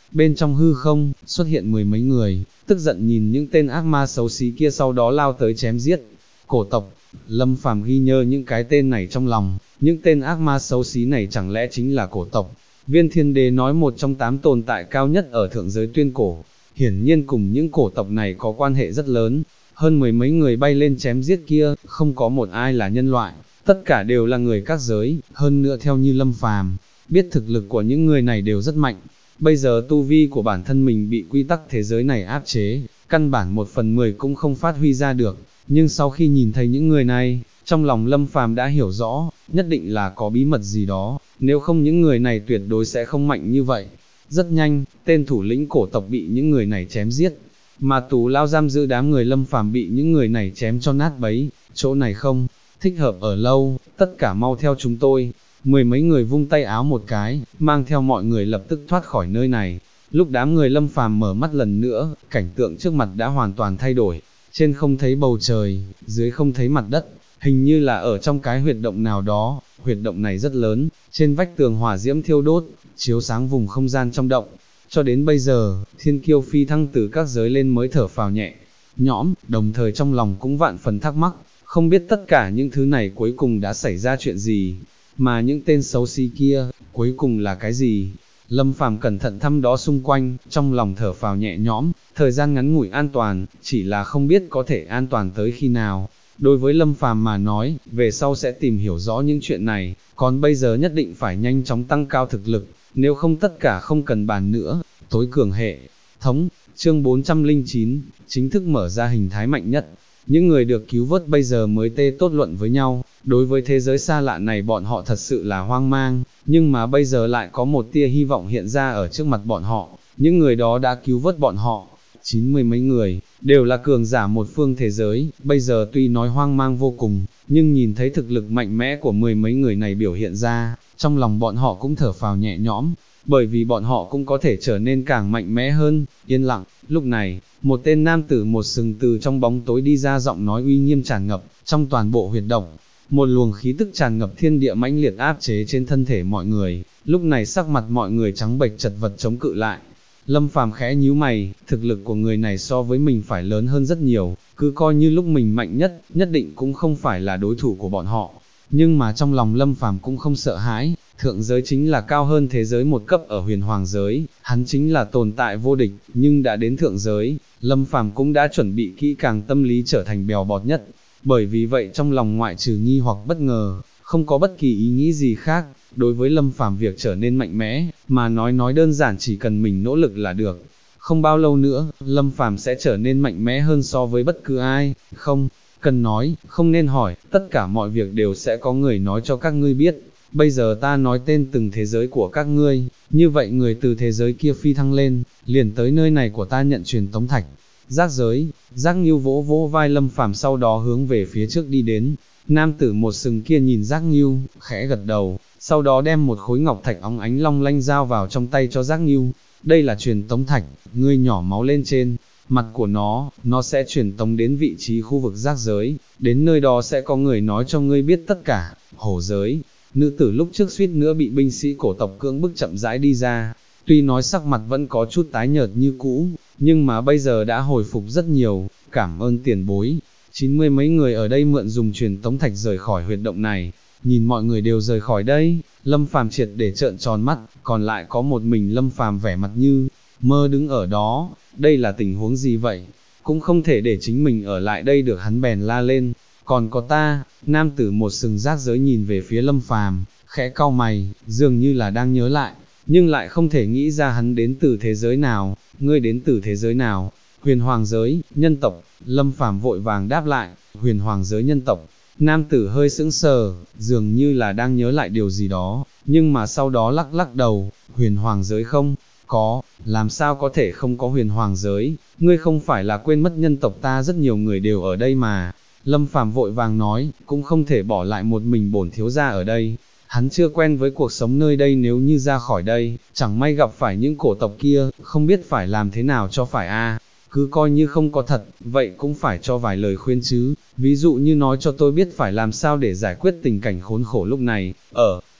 bên trong hư không, xuất hiện mười mấy người, tức giận nhìn những tên ác ma xấu xí kia sau đó lao tới chém giết. Cổ tộc, Lâm Phàm ghi nhớ những cái tên này trong lòng, những tên ác ma xấu xí này chẳng lẽ chính là cổ tộc. Viên Thiên Đế nói một trong 8 tồn tại cao nhất ở thượng giới tuyên cổ, hiển nhiên cùng những cổ tộc này có quan hệ rất lớn. Hơn mười mấy người bay lên chém giết kia, không có một ai là nhân loại, tất cả đều là người các giới, hơn nữa theo như Lâm Phàm biết thực lực của những người này đều rất mạnh. Bây giờ tu vi của bản thân mình bị quy tắc thế giới này áp chế, căn bản 1/10 cũng không phát huy ra được, nhưng sau khi nhìn thấy những người này, trong lòng Lâm Phàm đã hiểu rõ, nhất định là có bí mật gì đó, nếu không những người này tuyệt đối sẽ không mạnh như vậy. Rất nhanh, tên thủ lĩnh cổ tộc bị những người này chém giết, mà tù lao giam giữ đám người Lâm Phàm bị những người này chém cho nát bấy, chỗ này không thích hợp ở lâu, tất cả mau theo chúng tôi. Mười mấy người vung tay áo một cái, mang theo mọi người lập tức thoát khỏi nơi này. Lúc đám người Lâm Phàm mở mắt lần nữa, cảnh tượng trước mặt đã hoàn toàn thay đổi, trên không thấy bầu trời, dưới không thấy mặt đất, hình như là ở trong cái huyệt động nào đó. Huyệt động này rất lớn, trên vách tường hỏa diễm thiêu đốt, chiếu sáng vùng không gian trong động. Cho đến bây giờ, Thiên Kiêu phi thăng từ các giới lên mới thở phào nhẹ nhõm, đồng thời trong lòng cũng vạn phần thắc mắc, không biết tất cả những thứ này cuối cùng đã xảy ra chuyện gì, mà những tên xấu xí kia, cuối cùng là cái gì. Lâm Phàm cẩn thận thăm đó xung quanh, trong lòng thở phào nhẹ nhõm, thời gian ngắn ngủi an toàn, chỉ là không biết có thể an toàn tới khi nào. Đối với Lâm Phàm mà nói, về sau sẽ tìm hiểu rõ những chuyện này, còn bây giờ nhất định phải nhanh chóng tăng cao thực lực, nếu không tất cả không cần bàn nữa. Tối cường hệ thống, chương 409, chính thức mở ra hình thái mạnh nhất. Những người được cứu vớt bây giờ mới tê tốt luận với nhau, đối với thế giới xa lạ này bọn họ thật sự là hoang mang, nhưng mà bây giờ lại có một tia hy vọng hiện ra ở trước mặt bọn họ, những người đó đã cứu vớt bọn họ. 90 mấy người, đều là cường giả một phương thế giới, bây giờ tuy nói hoang mang vô cùng, nhưng nhìn thấy thực lực mạnh mẽ của mười mấy người này biểu hiện ra, trong lòng bọn họ cũng thở phào nhẹ nhõm, bởi vì bọn họ cũng có thể trở nên càng mạnh mẽ hơn. Yên lặng, lúc này, một tên nam tử một sừng từ trong bóng tối đi ra, giọng nói uy nghiêm tràn ngập trong toàn bộ huyệt động, một luồng khí tức tràn ngập thiên địa mãnh liệt áp chế trên thân thể mọi người. Lúc này sắc mặt mọi người trắng bệch chật vật chống cự lại. Lâm Phàm khẽ nhíu mày, thực lực của người này so với mình phải lớn hơn rất nhiều, cứ coi như lúc mình mạnh nhất, nhất định cũng không phải là đối thủ của bọn họ. Nhưng mà trong lòng Lâm Phàm cũng không sợ hãi, thượng giới chính là cao hơn thế giới một cấp ở huyền hoàng giới, hắn chính là tồn tại vô địch, nhưng đã đến thượng giới, Lâm Phàm cũng đã chuẩn bị kỹ càng tâm lý trở thành bèo bọt nhất. Bởi vì vậy trong lòng ngoại trừ nghi hoặc bất ngờ, không có bất kỳ ý nghĩ gì khác. Đối với Lâm Phàm việc trở nên mạnh mẽ, mà nói đơn giản chỉ cần mình nỗ lực là được. Không bao lâu nữa, Lâm Phàm sẽ trở nên mạnh mẽ hơn so với bất cứ ai, không cần nói, không nên hỏi, tất cả mọi việc đều sẽ có người nói cho các ngươi biết. Bây giờ ta nói tên từng thế giới của các ngươi, như vậy người từ thế giới kia phi thăng lên, liền tới nơi này của ta nhận truyền tống thạch. Giác giới, Giác Ngưu vỗ vỗ vai Lâm Phàm sau đó hướng về phía trước đi đến. Nam tử một sừng kia nhìn Giác Ngưu, khẽ gật đầu, sau đó đem một khối ngọc thạch óng ánh long lanh giao vào trong tay cho Giác Ngưu. Đây là truyền tống thạch, ngươi nhỏ máu lên trên mặt của nó sẽ truyền tống đến vị trí khu vực giác giới, đến nơi đó sẽ có người nói cho ngươi biết tất cả. Hổ giới, nữ tử lúc trước suýt nữa bị binh sĩ cổ tộc cưỡng bức chậm rãi đi ra, tuy nói sắc mặt vẫn có chút tái nhợt như cũ, nhưng mà bây giờ đã hồi phục rất nhiều. Cảm ơn tiền bối. 90 mấy người ở đây mượn dùng truyền tống thạch rời khỏi huyệt động này. Nhìn mọi người đều rời khỏi đây, Lâm Phàm triệt để trợn tròn mắt, còn lại có một mình Lâm Phàm vẻ mặt như mơ đứng ở đó. Đây là tình huống gì vậy? Cũng không thể để chính mình ở lại đây được, hắn bèn la lên. Còn có ta. Nam tử một sừng giác giới nhìn về phía Lâm Phàm, khẽ cau mày, dường như là đang nhớ lại, nhưng lại không thể nghĩ ra hắn đến từ thế giới nào. Ngươi đến từ thế giới nào? Huyền hoàng giới, nhân tộc. Lâm Phàm vội vàng đáp lại, huyền hoàng giới nhân tộc. Nam tử hơi sững sờ, dường như là đang nhớ lại điều gì đó, nhưng mà sau đó lắc lắc đầu. Huyền hoàng giới không có, làm sao có thể không có huyền hoàng giới? Ngươi không phải là quên mất nhân tộc ta rất nhiều người đều ở đây mà. Lâm Phàm vội vàng nói, cũng không thể bỏ lại một mình bổn thiếu gia ở đây. Hắn chưa quen với cuộc sống nơi đây, nếu như ra khỏi đây, chẳng may gặp phải những cổ tộc kia, không biết phải làm thế nào cho phải a. Cứ coi như không có thật, vậy cũng phải cho vài lời khuyên chứ, ví dụ như nói cho tôi biết phải làm sao để giải quyết tình cảnh khốn khổ lúc này.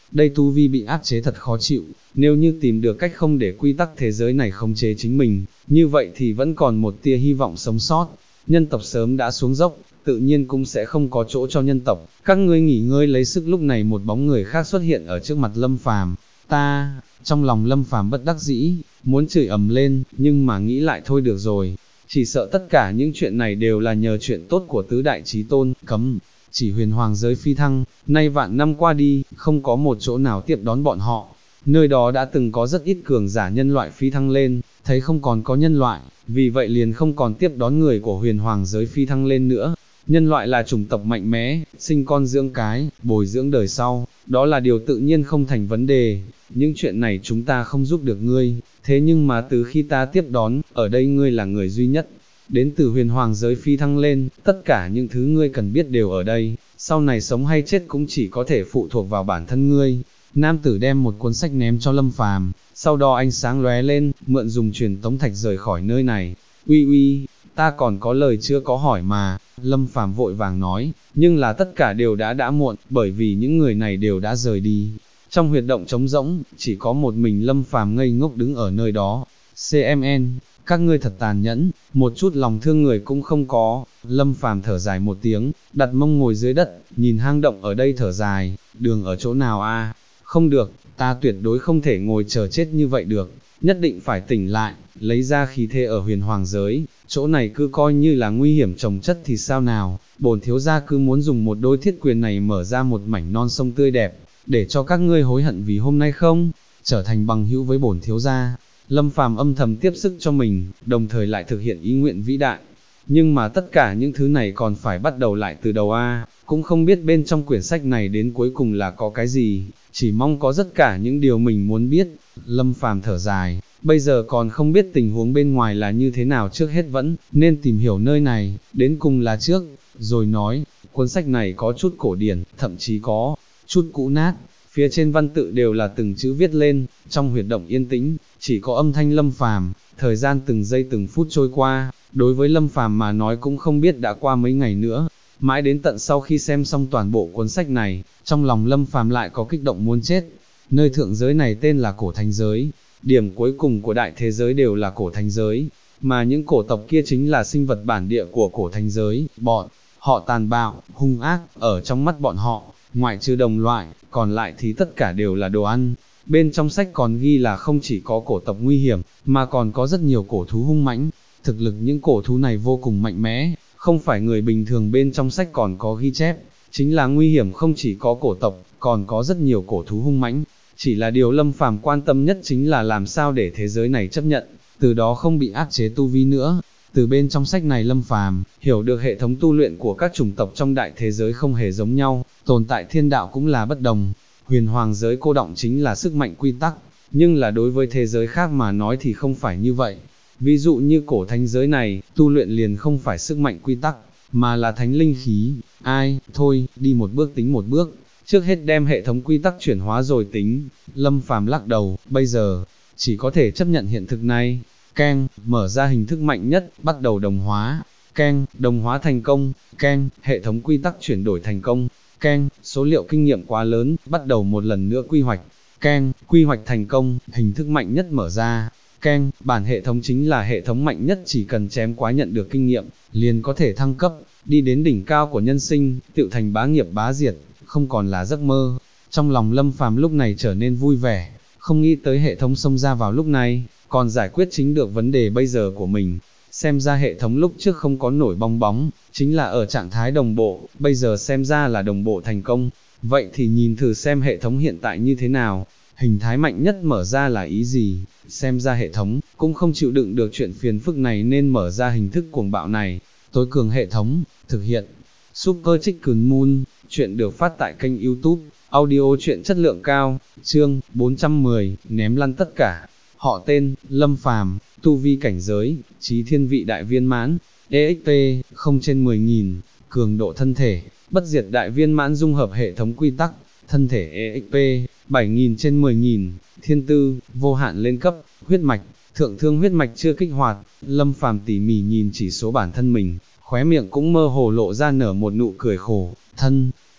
đây tu vi bị áp chế thật khó chịu, nếu như tìm được cách không để quy tắc thế giới này khống chế chính mình, như vậy thì vẫn còn một tia hy vọng sống sót. Nhân tộc sớm đã xuống dốc, tự nhiên cũng sẽ không có chỗ cho nhân tộc, các ngươi nghỉ ngơi lấy sức. Lúc này một bóng người khác xuất hiện ở trước mặt Lâm Phàm. Trong lòng Lâm Phàm bất đắc dĩ, muốn chửi ầm lên, nhưng mà nghĩ lại thôi được rồi, chỉ sợ tất cả những chuyện này đều là nhờ chuyện tốt của tứ đại chí tôn, cấm chỉ huyền hoàng giới phi thăng, nay vạn năm qua đi, không có một chỗ nào tiếp đón bọn họ, nơi đó đã từng có rất ít cường giả nhân loại phi thăng lên, thấy không còn có nhân loại, vì vậy liền không còn tiếp đón người của huyền hoàng giới phi thăng lên nữa. Nhân loại là chủng tộc mạnh mẽ, sinh con dưỡng cái, bồi dưỡng đời sau, đó là điều tự nhiên không thành vấn đề, những chuyện này chúng ta không giúp được ngươi, thế nhưng mà từ khi ta tiếp đón, ở đây ngươi là người duy nhất, đến từ huyền hoàng giới phi thăng lên, tất cả những thứ ngươi cần biết đều ở đây, sau này sống hay chết cũng chỉ có thể phụ thuộc vào bản thân ngươi. Nam tử đem một cuốn sách ném cho Lâm Phàm, sau đó ánh sáng lóe lên, mượn dùng truyền tống thạch rời khỏi nơi này. Uy, ta còn có lời chưa có hỏi mà, Lâm Phàm vội vàng nói, nhưng là tất cả đều đã muộn, bởi vì những người này đều đã rời đi. Trong huyệt động trống rỗng, chỉ có một mình Lâm Phàm ngây ngốc đứng ở nơi đó. CMN, các ngươi thật tàn nhẫn, một chút lòng thương người cũng không có. Lâm Phàm thở dài một tiếng, đặt mông ngồi dưới đất, nhìn hang động ở đây thở dài, đường ở chỗ nào a? Không được, ta tuyệt đối không thể ngồi chờ chết như vậy được, nhất định phải tỉnh lại, lấy ra khí thế ở huyền hoàng giới, chỗ này cứ coi như là nguy hiểm trồng chất thì sao nào, bổn thiếu gia cứ muốn dùng một đôi thiết quyền này mở ra một mảnh non sông tươi đẹp, để cho các ngươi hối hận vì hôm nay không, trở thành bằng hữu với bổn thiếu gia. Lâm Phàm âm thầm tiếp sức cho mình, đồng thời lại thực hiện ý nguyện vĩ đại. Nhưng mà tất cả những thứ này còn phải bắt đầu lại từ đầu a, cũng không biết bên trong quyển sách này đến cuối cùng là có cái gì, chỉ mong có tất cả những điều mình muốn biết. Lâm Phàm thở dài, bây giờ còn không biết tình huống bên ngoài là như thế nào, trước hết vẫn nên tìm hiểu nơi này, đến cùng là trước, rồi nói. Cuốn sách này có chút cổ điển, thậm chí có chút cũ nát, phía trên văn tự đều là từng chữ viết lên, trong huyệt động yên tĩnh, chỉ có âm thanh Lâm Phàm, thời gian từng giây từng phút trôi qua, đối với Lâm Phàm mà nói cũng không biết đã qua mấy ngày nữa, mãi đến tận sau khi xem xong toàn bộ cuốn sách này, trong lòng Lâm Phàm lại có kích động muốn chết. Nơi thượng giới này tên là cổ thánh giới, điểm cuối cùng của đại thế giới đều là cổ thánh giới, mà những cổ tộc kia chính là sinh vật bản địa của cổ thánh giới, bọn họ tàn bạo, hung ác, ở trong mắt bọn họ, ngoại trừ đồng loại, còn lại thì tất cả đều là đồ ăn. Bên trong sách còn ghi là không chỉ có cổ tộc nguy hiểm, mà còn có rất nhiều cổ thú hung mãnh, thực lực những cổ thú này vô cùng mạnh mẽ, không phải người bình thường. Bên trong sách còn có ghi chép, chính là nguy hiểm không chỉ có cổ tộc, còn có rất nhiều cổ thú hung mãnh. Chỉ là điều Lâm Phàm quan tâm nhất chính là làm sao để thế giới này chấp nhận, từ đó không bị áp chế tu vi nữa. Từ bên trong sách này Lâm Phàm hiểu được hệ thống tu luyện của các chủng tộc trong đại thế giới không hề giống nhau, tồn tại thiên đạo cũng là bất đồng. Huyền hoàng giới cô động chính là sức mạnh quy tắc, nhưng là đối với thế giới khác mà nói thì không phải như vậy. Ví dụ như cổ thánh giới này, tu luyện liền không phải sức mạnh quy tắc, mà là thánh linh khí. Thôi, đi một bước tính một bước, trước hết đem hệ thống quy tắc chuyển hóa rồi tính. Lâm Phàm lắc đầu, bây giờ, chỉ có thể chấp nhận hiện thực này. Mở ra hình thức mạnh nhất, bắt đầu đồng hóa. Đồng hóa thành công. Hệ thống quy tắc chuyển đổi thành công. Số liệu kinh nghiệm quá lớn, bắt đầu một lần nữa quy hoạch. Quy hoạch thành công, hình thức mạnh nhất mở ra. Bản hệ thống chính là hệ thống mạnh nhất, chỉ cần chém quá nhận được kinh nghiệm, liền có thể thăng cấp, đi đến đỉnh cao của nhân sinh, tự thành bá nghiệp bá diệt, không còn là giấc mơ. Trong lòng Lâm Phàm lúc này trở nên vui vẻ, không nghĩ tới hệ thống xông ra vào lúc này, còn giải quyết chính được vấn đề bây giờ của mình. Xem ra hệ thống lúc trước không có nổi bong bóng, chính là ở trạng thái đồng bộ, bây giờ xem ra là đồng bộ thành công. Vậy thì nhìn thử xem hệ thống hiện tại như thế nào, hình thái mạnh nhất mở ra là ý gì, xem ra hệ thống cũng không chịu đựng được chuyện phiền phức này nên mở ra hình thức cuồng bạo này. Tối cường hệ thống, thực hiện. Super Chicken Moon, chuyện được phát tại kênh YouTube, audio chuyện chất lượng cao, chương 410, ném lăn tất cả. Họ tên, Lâm Phàm, tu vi cảnh giới, chí thiên vị đại viên mãn, EXP, 0/10.000, cường độ thân thể, bất diệt đại viên mãn dung hợp hệ thống quy tắc, thân thể EXP, 7.000/10.000, thiên tư, vô hạn lên cấp, huyết mạch, thượng thương huyết mạch chưa kích hoạt. Lâm Phàm tỉ mỉ nhìn chỉ số bản thân mình, khóe miệng cũng mơ hồ lộ ra nở một nụ cười khổ, thân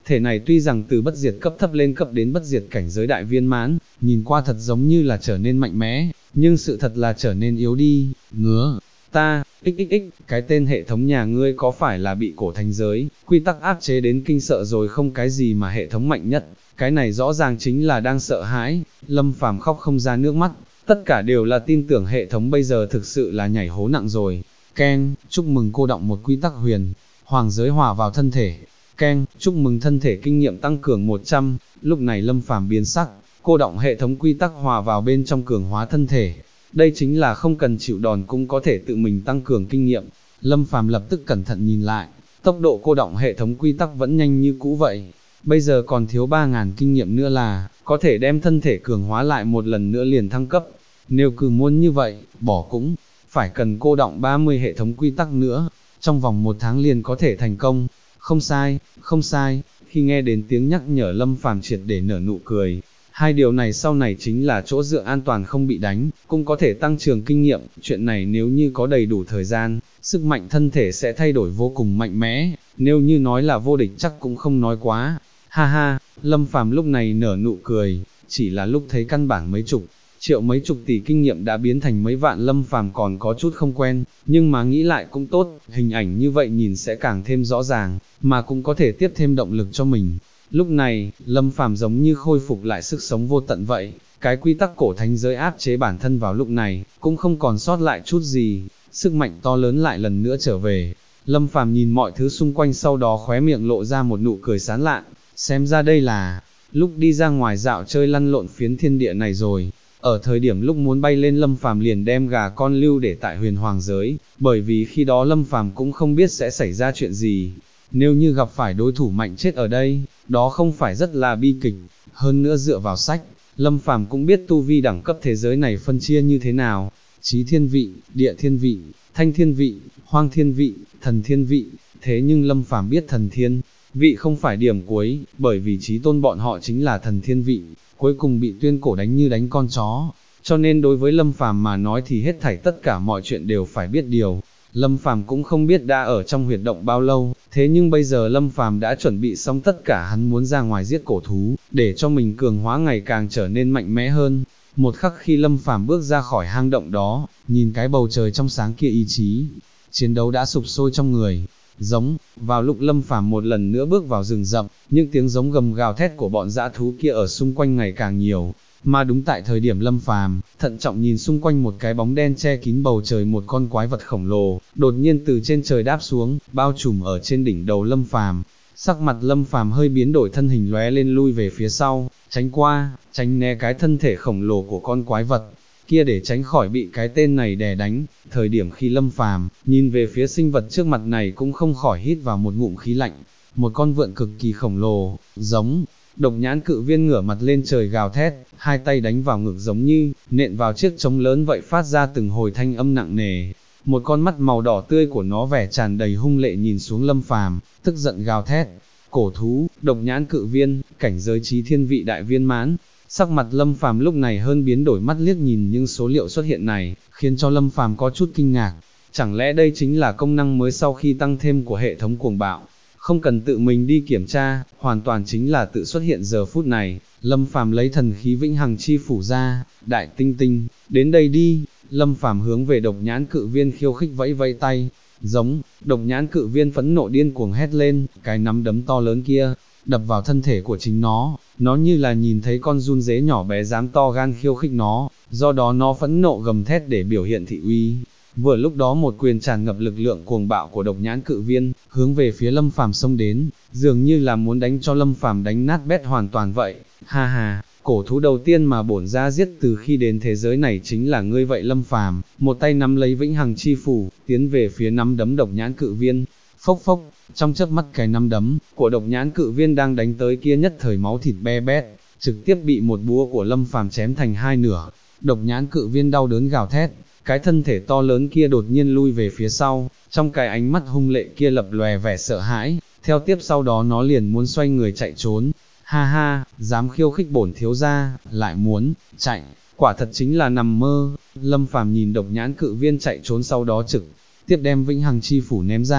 Thể này tuy rằng từ bất diệt cấp thấp lên cấp đến bất diệt cảnh giới đại viên mãn, nhìn qua thật giống như là trở nên mạnh mẽ, nhưng sự thật là trở nên yếu đi, ngứa. Ta, xxx, cái tên hệ thống nhà ngươi có phải là bị cổ thành giới, quy tắc áp chế đến kinh sợ rồi không? Cái gì mà hệ thống mạnh nhất, cái này rõ ràng chính là đang sợ hãi. Lâm Phàm khóc không ra nước mắt, tất cả đều là tin tưởng hệ thống bây giờ thực sự là nhảy hố nặng rồi. Ken, chúc mừng cô đọng một quy tắc huyền, hoàng giới hòa vào thân thể. Ken, chúc mừng thân thể kinh nghiệm tăng cường 100, lúc này Lâm Phàm biến sắc, cô đọng hệ thống quy tắc hòa vào bên trong cường hóa thân thể. Đây chính là không cần chịu đòn cũng có thể tự mình tăng cường kinh nghiệm. Lâm Phàm lập tức cẩn thận nhìn lại, tốc độ cô đọng hệ thống quy tắc vẫn nhanh như cũ vậy. Bây giờ còn thiếu 3.000 kinh nghiệm nữa là, có thể đem thân thể cường hóa lại một lần nữa liền thăng cấp. Nếu cứ muốn như vậy, bỏ cũng, phải cần cô đọng 30 hệ thống quy tắc nữa, trong vòng 1 tháng liền có thể thành công. Không sai, không sai, khi nghe đến tiếng nhắc nhở Lâm Phàm triệt để nở nụ cười. Hai điều này sau này chính là chỗ dựa an toàn không bị đánh, cũng có thể tăng trưởng kinh nghiệm, chuyện này nếu như có đầy đủ thời gian, sức mạnh thân thể sẽ thay đổi vô cùng mạnh mẽ, nếu như nói là vô địch chắc cũng không nói quá. Ha ha, Lâm Phàm lúc này nở nụ cười, chỉ là lúc thấy căn bản mấy chục triệu mấy chục tỷ kinh nghiệm đã biến thành mấy vạn, Lâm Phàm còn có chút không quen, nhưng mà nghĩ lại cũng tốt, hình ảnh như vậy nhìn sẽ càng thêm rõ ràng, mà cũng có thể tiếp thêm động lực cho mình. Lúc này, Lâm Phàm giống như khôi phục lại sức sống vô tận vậy, cái quy tắc cổ thánh giới áp chế bản thân vào lúc này, cũng không còn sót lại chút gì, sức mạnh to lớn lại lần nữa trở về. Lâm Phàm nhìn mọi thứ xung quanh sau đó khóe miệng lộ ra một nụ cười sán lạn, xem ra đây là lúc đi ra ngoài dạo chơi lăn lộn phiến thiên địa này rồi. Ở thời điểm lúc muốn bay lên Lâm Phàm liền đem gà con lưu để tại huyền hoàng giới, bởi vì khi đó Lâm Phàm cũng không biết sẽ xảy ra chuyện gì. Nếu như gặp phải đối thủ mạnh chết ở đây, đó không phải rất là bi kịch. Hơn nữa dựa vào sách, Lâm Phàm cũng biết tu vi đẳng cấp thế giới này phân chia như thế nào. Chí thiên vị, địa thiên vị, thanh thiên vị, hoang thiên vị, thần thiên vị. Thế nhưng Lâm Phàm biết thần thiên vị không phải điểm cuối, bởi vì chí tôn bọn họ chính là thần thiên vị, cuối cùng bị tuyên cổ đánh như đánh con chó. Cho nên đối với Lâm Phàm mà nói thì hết thảy tất cả mọi chuyện đều phải biết điều. Lâm Phàm cũng không biết đã ở trong huyệt động bao lâu, thế nhưng bây giờ Lâm Phàm đã chuẩn bị xong tất cả, hắn muốn ra ngoài giết cổ thú, để cho mình cường hóa ngày càng trở nên mạnh mẽ hơn. Một khắc khi Lâm Phàm bước ra khỏi hang động đó, nhìn cái bầu trời trong sáng kia, ý chí chiến đấu đã sục sôi trong người. Giống, vào lúc Lâm Phàm một lần nữa bước vào rừng rậm, những tiếng giống gầm gào thét của bọn dã thú kia ở xung quanh ngày càng nhiều. Mà đúng tại thời điểm Lâm Phàm thận trọng nhìn xung quanh, một cái bóng đen che kín bầu trời, một con quái vật khổng lồ, đột nhiên từ trên trời đáp xuống, bao trùm ở trên đỉnh đầu Lâm Phàm. Sắc mặt Lâm Phàm hơi biến đổi, thân hình lóe lên lui về phía sau, tránh qua, tránh né cái thân thể khổng lồ của con quái vật kia để tránh khỏi bị cái tên này đè đánh. Thời điểm khi Lâm Phàm nhìn về phía sinh vật trước mặt này cũng không khỏi hít vào một ngụm khí lạnh. Một con vượn cực kỳ khổng lồ, giống Độc Nhãn Cự Viên ngửa mặt lên trời gào thét, hai tay đánh vào ngực giống như nện vào chiếc trống lớn vậy, phát ra từng hồi thanh âm nặng nề. Một con mắt màu đỏ tươi của nó vẻ tràn đầy hung lệ nhìn xuống Lâm Phàm, tức giận gào thét. Cổ thú, Độc Nhãn Cự Viên, cảnh giới chí thiên vị đại viên mãn. Sắc mặt Lâm Phàm lúc này hơn biến đổi, mắt liếc nhìn những số liệu xuất hiện này, khiến cho Lâm Phàm có chút kinh ngạc. Chẳng lẽ đây chính là công năng mới sau khi tăng thêm của hệ thống cuồng bạo? Không cần tự mình đi kiểm tra, hoàn toàn chính là tự xuất hiện giờ phút này. Lâm Phàm lấy thần khí vĩnh hằng chi phủ ra, đại tinh tinh, đến đây đi. Lâm Phàm hướng về Độc Nhãn Cự Viên khiêu khích vẫy vẫy tay. Giống, Độc Nhãn Cự Viên phẫn nộ điên cuồng hét lên, cái nắm đấm to lớn kia đập vào thân thể của chính nó như là nhìn thấy con giun dế nhỏ bé dám to gan khiêu khích nó, do đó nó phẫn nộ gầm thét để biểu hiện thị uy. Vừa lúc đó một quyền tràn ngập lực lượng cuồng bạo của Độc Nhãn Cự Viên hướng về phía Lâm Phàm xông đến, dường như là muốn đánh cho Lâm Phàm đánh nát bét hoàn toàn vậy. Ha ha, cổ thú đầu tiên mà bổn gia giết từ khi đến thế giới này chính là ngươi vậy. Lâm Phàm một tay nắm lấy vĩnh hằng chi phủ, tiến về phía nắm đấm Độc Nhãn Cự Viên. Phốc phốc, trong chớp mắt cái nắm đấm của Độc Nhãn Cự Viên đang đánh tới kia nhất thời máu thịt be bét, trực tiếp bị một búa của Lâm Phàm chém thành hai nửa. Độc Nhãn Cự Viên đau đớn gào thét, cái thân thể to lớn kia đột nhiên lui về phía sau, trong cái ánh mắt hung lệ kia lập lòe vẻ sợ hãi, theo tiếp sau đó nó liền muốn xoay người chạy trốn. Ha ha, dám khiêu khích bổn thiếu gia, lại muốn chạy, quả thật chính là nằm mơ. Lâm Phàm nhìn Độc Nhãn Cự Viên chạy trốn, sau đó trực tiếp đem vĩnh hằng chi phủ ném ra.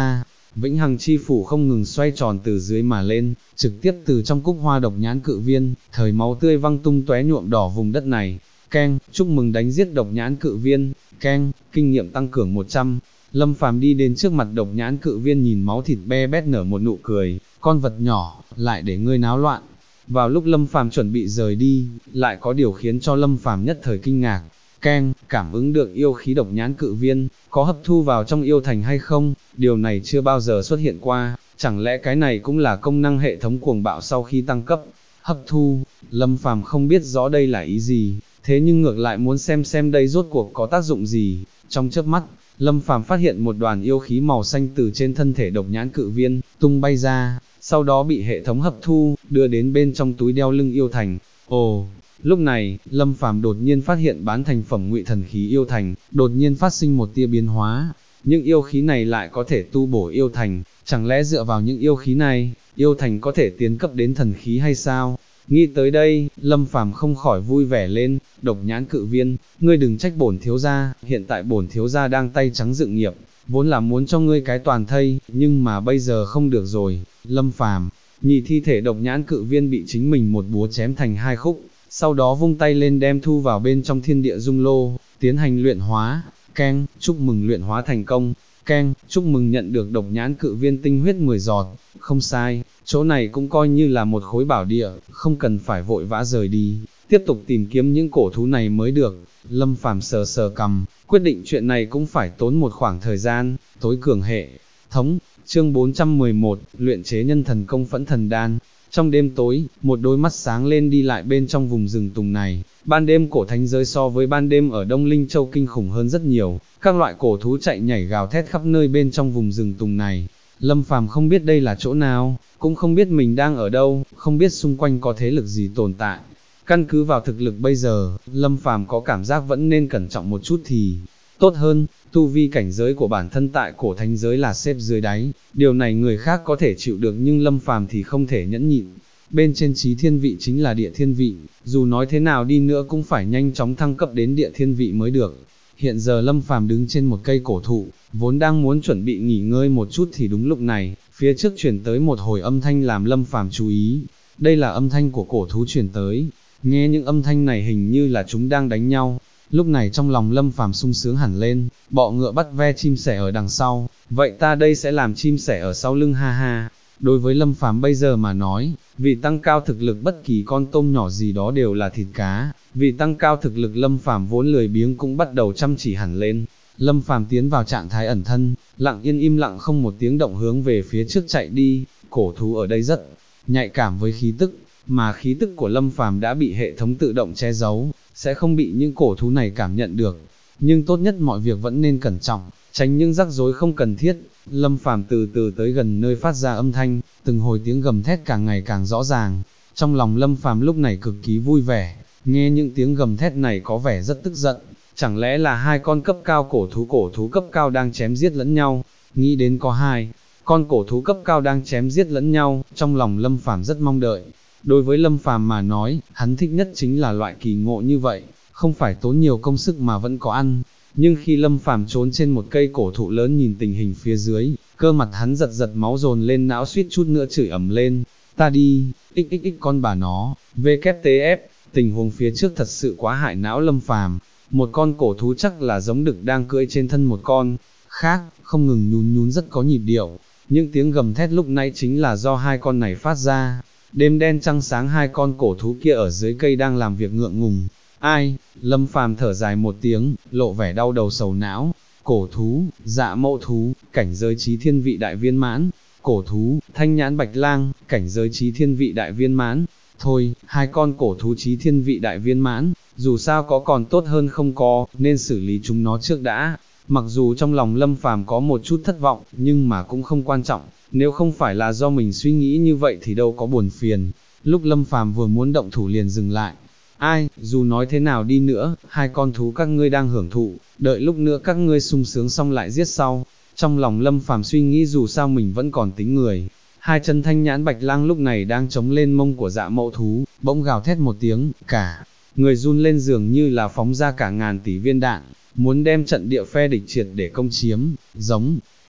vĩnh hằng chi phủ không ngừng xoay tròn từ dưới mà lên, trực tiếp từ trong cúc hoa độc nhãn cự viên, thời máu tươi văng tung tóe nhuộm đỏ vùng đất này. Keng, chúc mừng đánh giết độc nhãn cự viên. Keng, kinh nghiệm tăng cường 100. Lâm Phàm đi đến trước mặt độc nhãn cự viên, nhìn máu thịt be bét nở một nụ cười, con vật nhỏ, lại để ngươi náo loạn. Vào lúc Lâm Phàm chuẩn bị rời đi, lại có điều khiến cho Lâm Phàm nhất thời kinh ngạc. Keng, cảm ứng được yêu khí độc nhãn cự viên, có hấp thu vào trong yêu thành hay không? Điều này chưa bao giờ xuất hiện qua, chẳng lẽ cái này cũng là công năng hệ thống cuồng bạo sau khi tăng cấp? Hấp thu, Lâm Phàm không biết rõ đây là ý gì, thế nhưng ngược lại muốn xem đây rốt cuộc có tác dụng gì. Trong chớp mắt, Lâm Phàm phát hiện một đoàn yêu khí màu xanh từ trên thân thể độc nhãn cự viên tung bay ra, sau đó bị hệ thống hấp thu, đưa đến bên trong túi đeo lưng yêu thành. Ồ, lúc này, Lâm Phàm đột nhiên phát hiện bán thành phẩm ngụy thần khí yêu thành, đột nhiên phát sinh một tia biến hóa. Những yêu khí này lại có thể tu bổ yêu thành, chẳng lẽ dựa vào những yêu khí này, yêu thành có thể tiến cấp đến thần khí hay sao? Nghĩ tới đây, Lâm Phàm không khỏi vui vẻ lên. Độc nhãn cự viên, ngươi đừng trách bổn thiếu gia, hiện tại bổn thiếu gia đang tay trắng dự nghiệp, vốn là muốn cho ngươi cái toàn thây, nhưng mà bây giờ không được rồi. Lâm Phàm nhị thi thể độc nhãn cự viên bị chính mình một búa chém thành hai khúc, sau đó vung tay lên đem thu vào bên trong thiên địa dung lô, tiến hành luyện hóa. Keng, chúc mừng luyện hóa thành công. Keng, chúc mừng nhận được độc nhãn cự viên tinh huyết 10 giọt. Không sai, chỗ này cũng coi như là một khối bảo địa, không cần phải vội vã rời đi, tiếp tục tìm kiếm những cổ thú này mới được. Lâm Phàm sờ sờ cằm, quyết định chuyện này cũng phải tốn một khoảng thời gian. Tối cường hệ thống, chương 411, luyện chế nhân thần công Phẫn Thần Đan. Trong đêm tối, một đôi mắt sáng lên đi lại bên trong vùng rừng tùng này. Ban đêm cổ thánh giới so với ban đêm ở Đông Linh Châu kinh khủng hơn rất nhiều, các loại cổ thú chạy nhảy gào thét khắp nơi bên trong vùng rừng tùng này. Lâm Phàm không biết đây là chỗ nào, cũng không biết mình đang ở đâu, không biết xung quanh có thế lực gì tồn tại. Căn cứ vào thực lực bây giờ, Lâm Phàm có cảm giác vẫn nên cẩn trọng một chút thì tốt hơn. Tu vi cảnh giới của bản thân tại cổ thánh giới là xếp dưới đáy, điều này người khác có thể chịu được nhưng Lâm Phàm thì không thể nhẫn nhịn. Bên trên chí thiên vị chính là địa thiên vị, dù nói thế nào đi nữa cũng phải nhanh chóng thăng cấp đến địa thiên vị mới được. Hiện giờ Lâm Phàm đứng trên một cây cổ thụ, vốn đang muốn chuẩn bị nghỉ ngơi một chút thì đúng lúc này, phía trước truyền tới một hồi âm thanh làm Lâm Phàm chú ý. Đây là âm thanh của cổ thú truyền tới, nghe những âm thanh này hình như là chúng đang đánh nhau. Lúc này trong lòng Lâm Phàm sung sướng hẳn lên, bọ ngựa bắt ve chim sẻ ở đằng sau, vậy ta đây sẽ làm chim sẻ ở sau lưng ha ha. Đối với Lâm Phàm bây giờ mà nói, vì tăng cao thực lực bất kỳ con tôm nhỏ gì đó đều là thịt cá, vì tăng cao thực lực Lâm Phàm vốn lười biếng cũng bắt đầu chăm chỉ hẳn lên. Lâm Phàm tiến vào trạng thái ẩn thân, lặng yên im lặng không một tiếng động hướng về phía trước chạy đi. Cổ thú ở đây rất nhạy cảm với khí tức, mà khí tức của Lâm Phàm đã bị hệ thống tự động che giấu, sẽ không bị những cổ thú này cảm nhận được. Nhưng tốt nhất mọi việc vẫn nên cẩn trọng, tránh những rắc rối không cần thiết. Lâm Phàm từ từ tới gần nơi phát ra âm thanh, từng hồi tiếng gầm thét càng ngày càng rõ ràng. Trong lòng Lâm Phàm lúc này cực kỳ vui vẻ, nghe những tiếng gầm thét này có vẻ rất tức giận. Chẳng lẽ là hai con cấp cao cổ thú cấp cao đang chém giết lẫn nhau? Nghĩ đến có hai con cổ thú cấp cao đang chém giết lẫn nhau, trong lòng Lâm Phàm rất mong đợi. Đối với Lâm Phàm mà nói, hắn thích nhất chính là loại kỳ ngộ như vậy, không phải tốn nhiều công sức mà vẫn có ăn. Nhưng khi Lâm Phàm trốn trên một cây cổ thụ lớn nhìn tình hình phía dưới, cơ mặt hắn giật giật máu dồn lên não suýt chút nữa chửi ầm lên. Ta đi, xxx con bà nó, WTF, tình huống phía trước thật sự quá hại não Lâm Phàm. Một con cổ thú chắc là giống đực đang cưỡi trên thân một con khác, không ngừng nhún nhún rất có nhịp điệu. Những tiếng gầm thét lúc nãy chính là do hai con này phát ra. Đêm đen trăng sáng hai con cổ thú kia ở dưới cây đang làm việc ngượng ngùng. Ai? Lâm Phàm thở dài một tiếng, lộ vẻ đau đầu sầu não. Cổ thú, Dạ Mẫu thú, cảnh giới chí thiên vị đại viên mãn. Cổ thú, Thanh Nhãn Bạch Lang, cảnh giới chí thiên vị đại viên mãn. Thôi, hai con cổ thú chí thiên vị đại viên mãn, dù sao có còn tốt hơn không có, nên xử lý chúng nó trước đã. Mặc dù trong lòng Lâm Phàm có một chút thất vọng, nhưng mà cũng không quan trọng, nếu không phải là do mình suy nghĩ như vậy thì đâu có buồn phiền. Lúc Lâm Phàm vừa muốn động thủ liền dừng lại. Ai, dù nói thế nào đi nữa, hai con thú các ngươi đang hưởng thụ, đợi lúc nữa các ngươi sung sướng xong lại giết sau. Trong lòng Lâm Phàm suy nghĩ dù sao mình vẫn còn tính người. Hai chân Thanh Nhãn Bạch Lang lúc này đang chống lên mông của Dạ Mẫu thú, bỗng gào thét một tiếng, cả người run lên dường như là phóng ra cả ngàn tỷ viên đạn, muốn đem trận địa phe địch triệt để công chiếm. Giống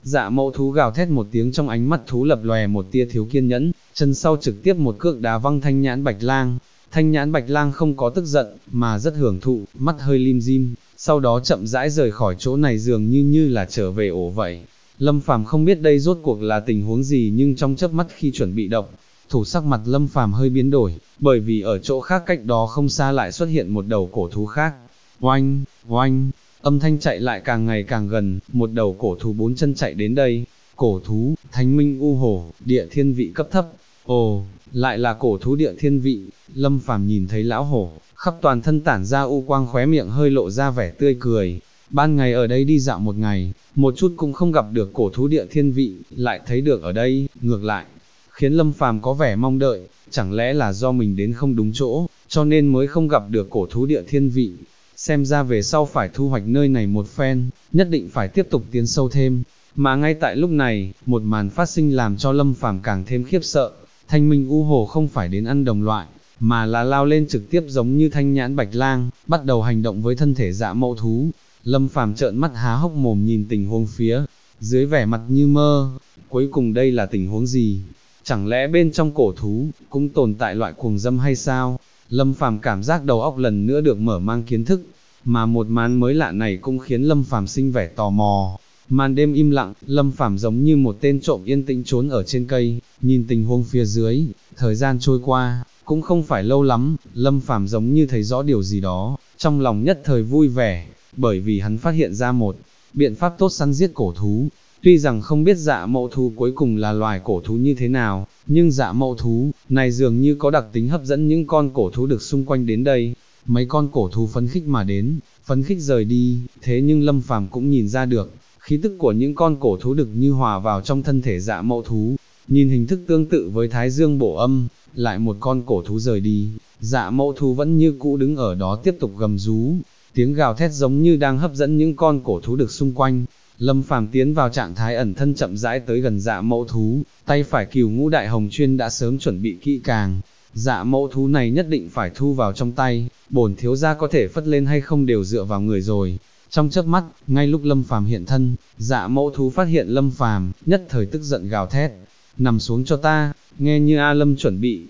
Dạ mẫu thú gào thét một tiếng, trong ánh mắt thú lập lòe một tia thiếu kiên nhẫn, chân sau trực tiếp một cước đá văng Thanh Nhãn Bạch Lang. Thanh Nhãn Bạch Lang không có tức giận, mà rất hưởng thụ, mắt hơi lim dim, sau đó chậm rãi rời khỏi chỗ này, dường như là trở về ổ vậy. Lâm Phàm không biết đây rốt cuộc là tình huống gì, nhưng trong chớp mắt khi chuẩn bị động thủ, sắc mặt Lâm Phàm hơi biến đổi, bởi vì ở chỗ khác cách đó không xa lại xuất hiện một đầu cổ thú khác. Oanh, oanh, âm thanh chạy lại càng ngày càng gần, một đầu cổ thú 4 chân chạy đến đây. Cổ thú, Thánh Minh U Hổ, địa thiên vị cấp thấp. Ồ, lại là cổ thú địa thiên vị. Lâm Phàm nhìn thấy lão hổ, khắp toàn thân tản ra u quang, khóe miệng hơi lộ ra vẻ tươi cười. Ban ngày ở đây đi dạo một ngày, một chút cũng không gặp được cổ thú địa thiên vị, lại thấy được ở đây, ngược lại khiến Lâm Phàm có vẻ mong đợi, chẳng lẽ là do mình đến không đúng chỗ, cho nên mới không gặp được cổ thú địa thiên vị. Xem ra về sau phải thu hoạch nơi này một phen, nhất định phải tiếp tục tiến sâu thêm. Mà ngay tại lúc này, một màn phát sinh làm cho Lâm Phàm càng thêm khiếp sợ. Thanh Minh U Hổ không phải đến ăn đồng loại, mà là lao lên trực tiếp giống như Thanh Nhãn Bạch Lang, bắt đầu hành động với thân thể dạ mẫu thú. Lâm Phàm trợn mắt há hốc mồm nhìn tình huống phía dưới, vẻ mặt như mơ. Cuối cùng đây là tình huống gì? Chẳng lẽ bên trong cổ thú cũng tồn tại loại cuồng dâm hay sao? Lâm Phàm cảm giác đầu óc lần nữa được mở mang kiến thức, mà một màn mới lạ này cũng khiến Lâm Phàm sinh vẻ tò mò. Màn đêm im lặng, Lâm Phàm giống như một tên trộm yên tĩnh trốn ở trên cây, nhìn tình huống phía dưới. Thời gian trôi qua, cũng không phải lâu lắm, Lâm Phàm giống như thấy rõ điều gì đó, trong lòng nhất thời vui vẻ, bởi vì hắn phát hiện ra một biện pháp tốt săn giết cổ thú. Tuy rằng không biết dạ mẫu thú cuối cùng là loài cổ thú như thế nào, nhưng dạ mẫu thú này dường như có đặc tính hấp dẫn những con cổ thú được xung quanh đến đây. Mấy con cổ thú phấn khích mà đến, phấn khích rời đi, thế nhưng Lâm Phàm cũng nhìn ra được, khí tức của những con cổ thú được như hòa vào trong thân thể dạ mẫu thú, nhìn hình thức tương tự với Thái Dương bổ âm. Lại một con cổ thú rời đi, dạ mẫu thú vẫn như cũ đứng ở đó tiếp tục gầm rú, tiếng gào thét giống như đang hấp dẫn những con cổ thú được xung quanh. Lâm Phàm tiến vào trạng thái ẩn thân, chậm rãi tới gần dạ mẫu thú, tay phải Cửu Ngũ Đại Hồng Chuyên đã sớm chuẩn bị kỹ càng. Dạ mẫu thú này nhất định phải thu vào trong tay, bổn thiếu gia có thể phất lên hay không đều dựa vào người rồi. Trong chớp mắt, ngay lúc Lâm Phàm hiện thân, dạ mẫu thú phát hiện Lâm Phàm, nhất thời tức giận gào thét, nằm xuống cho ta, nghe như A Lâm chuẩn bị,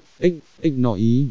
nội ý.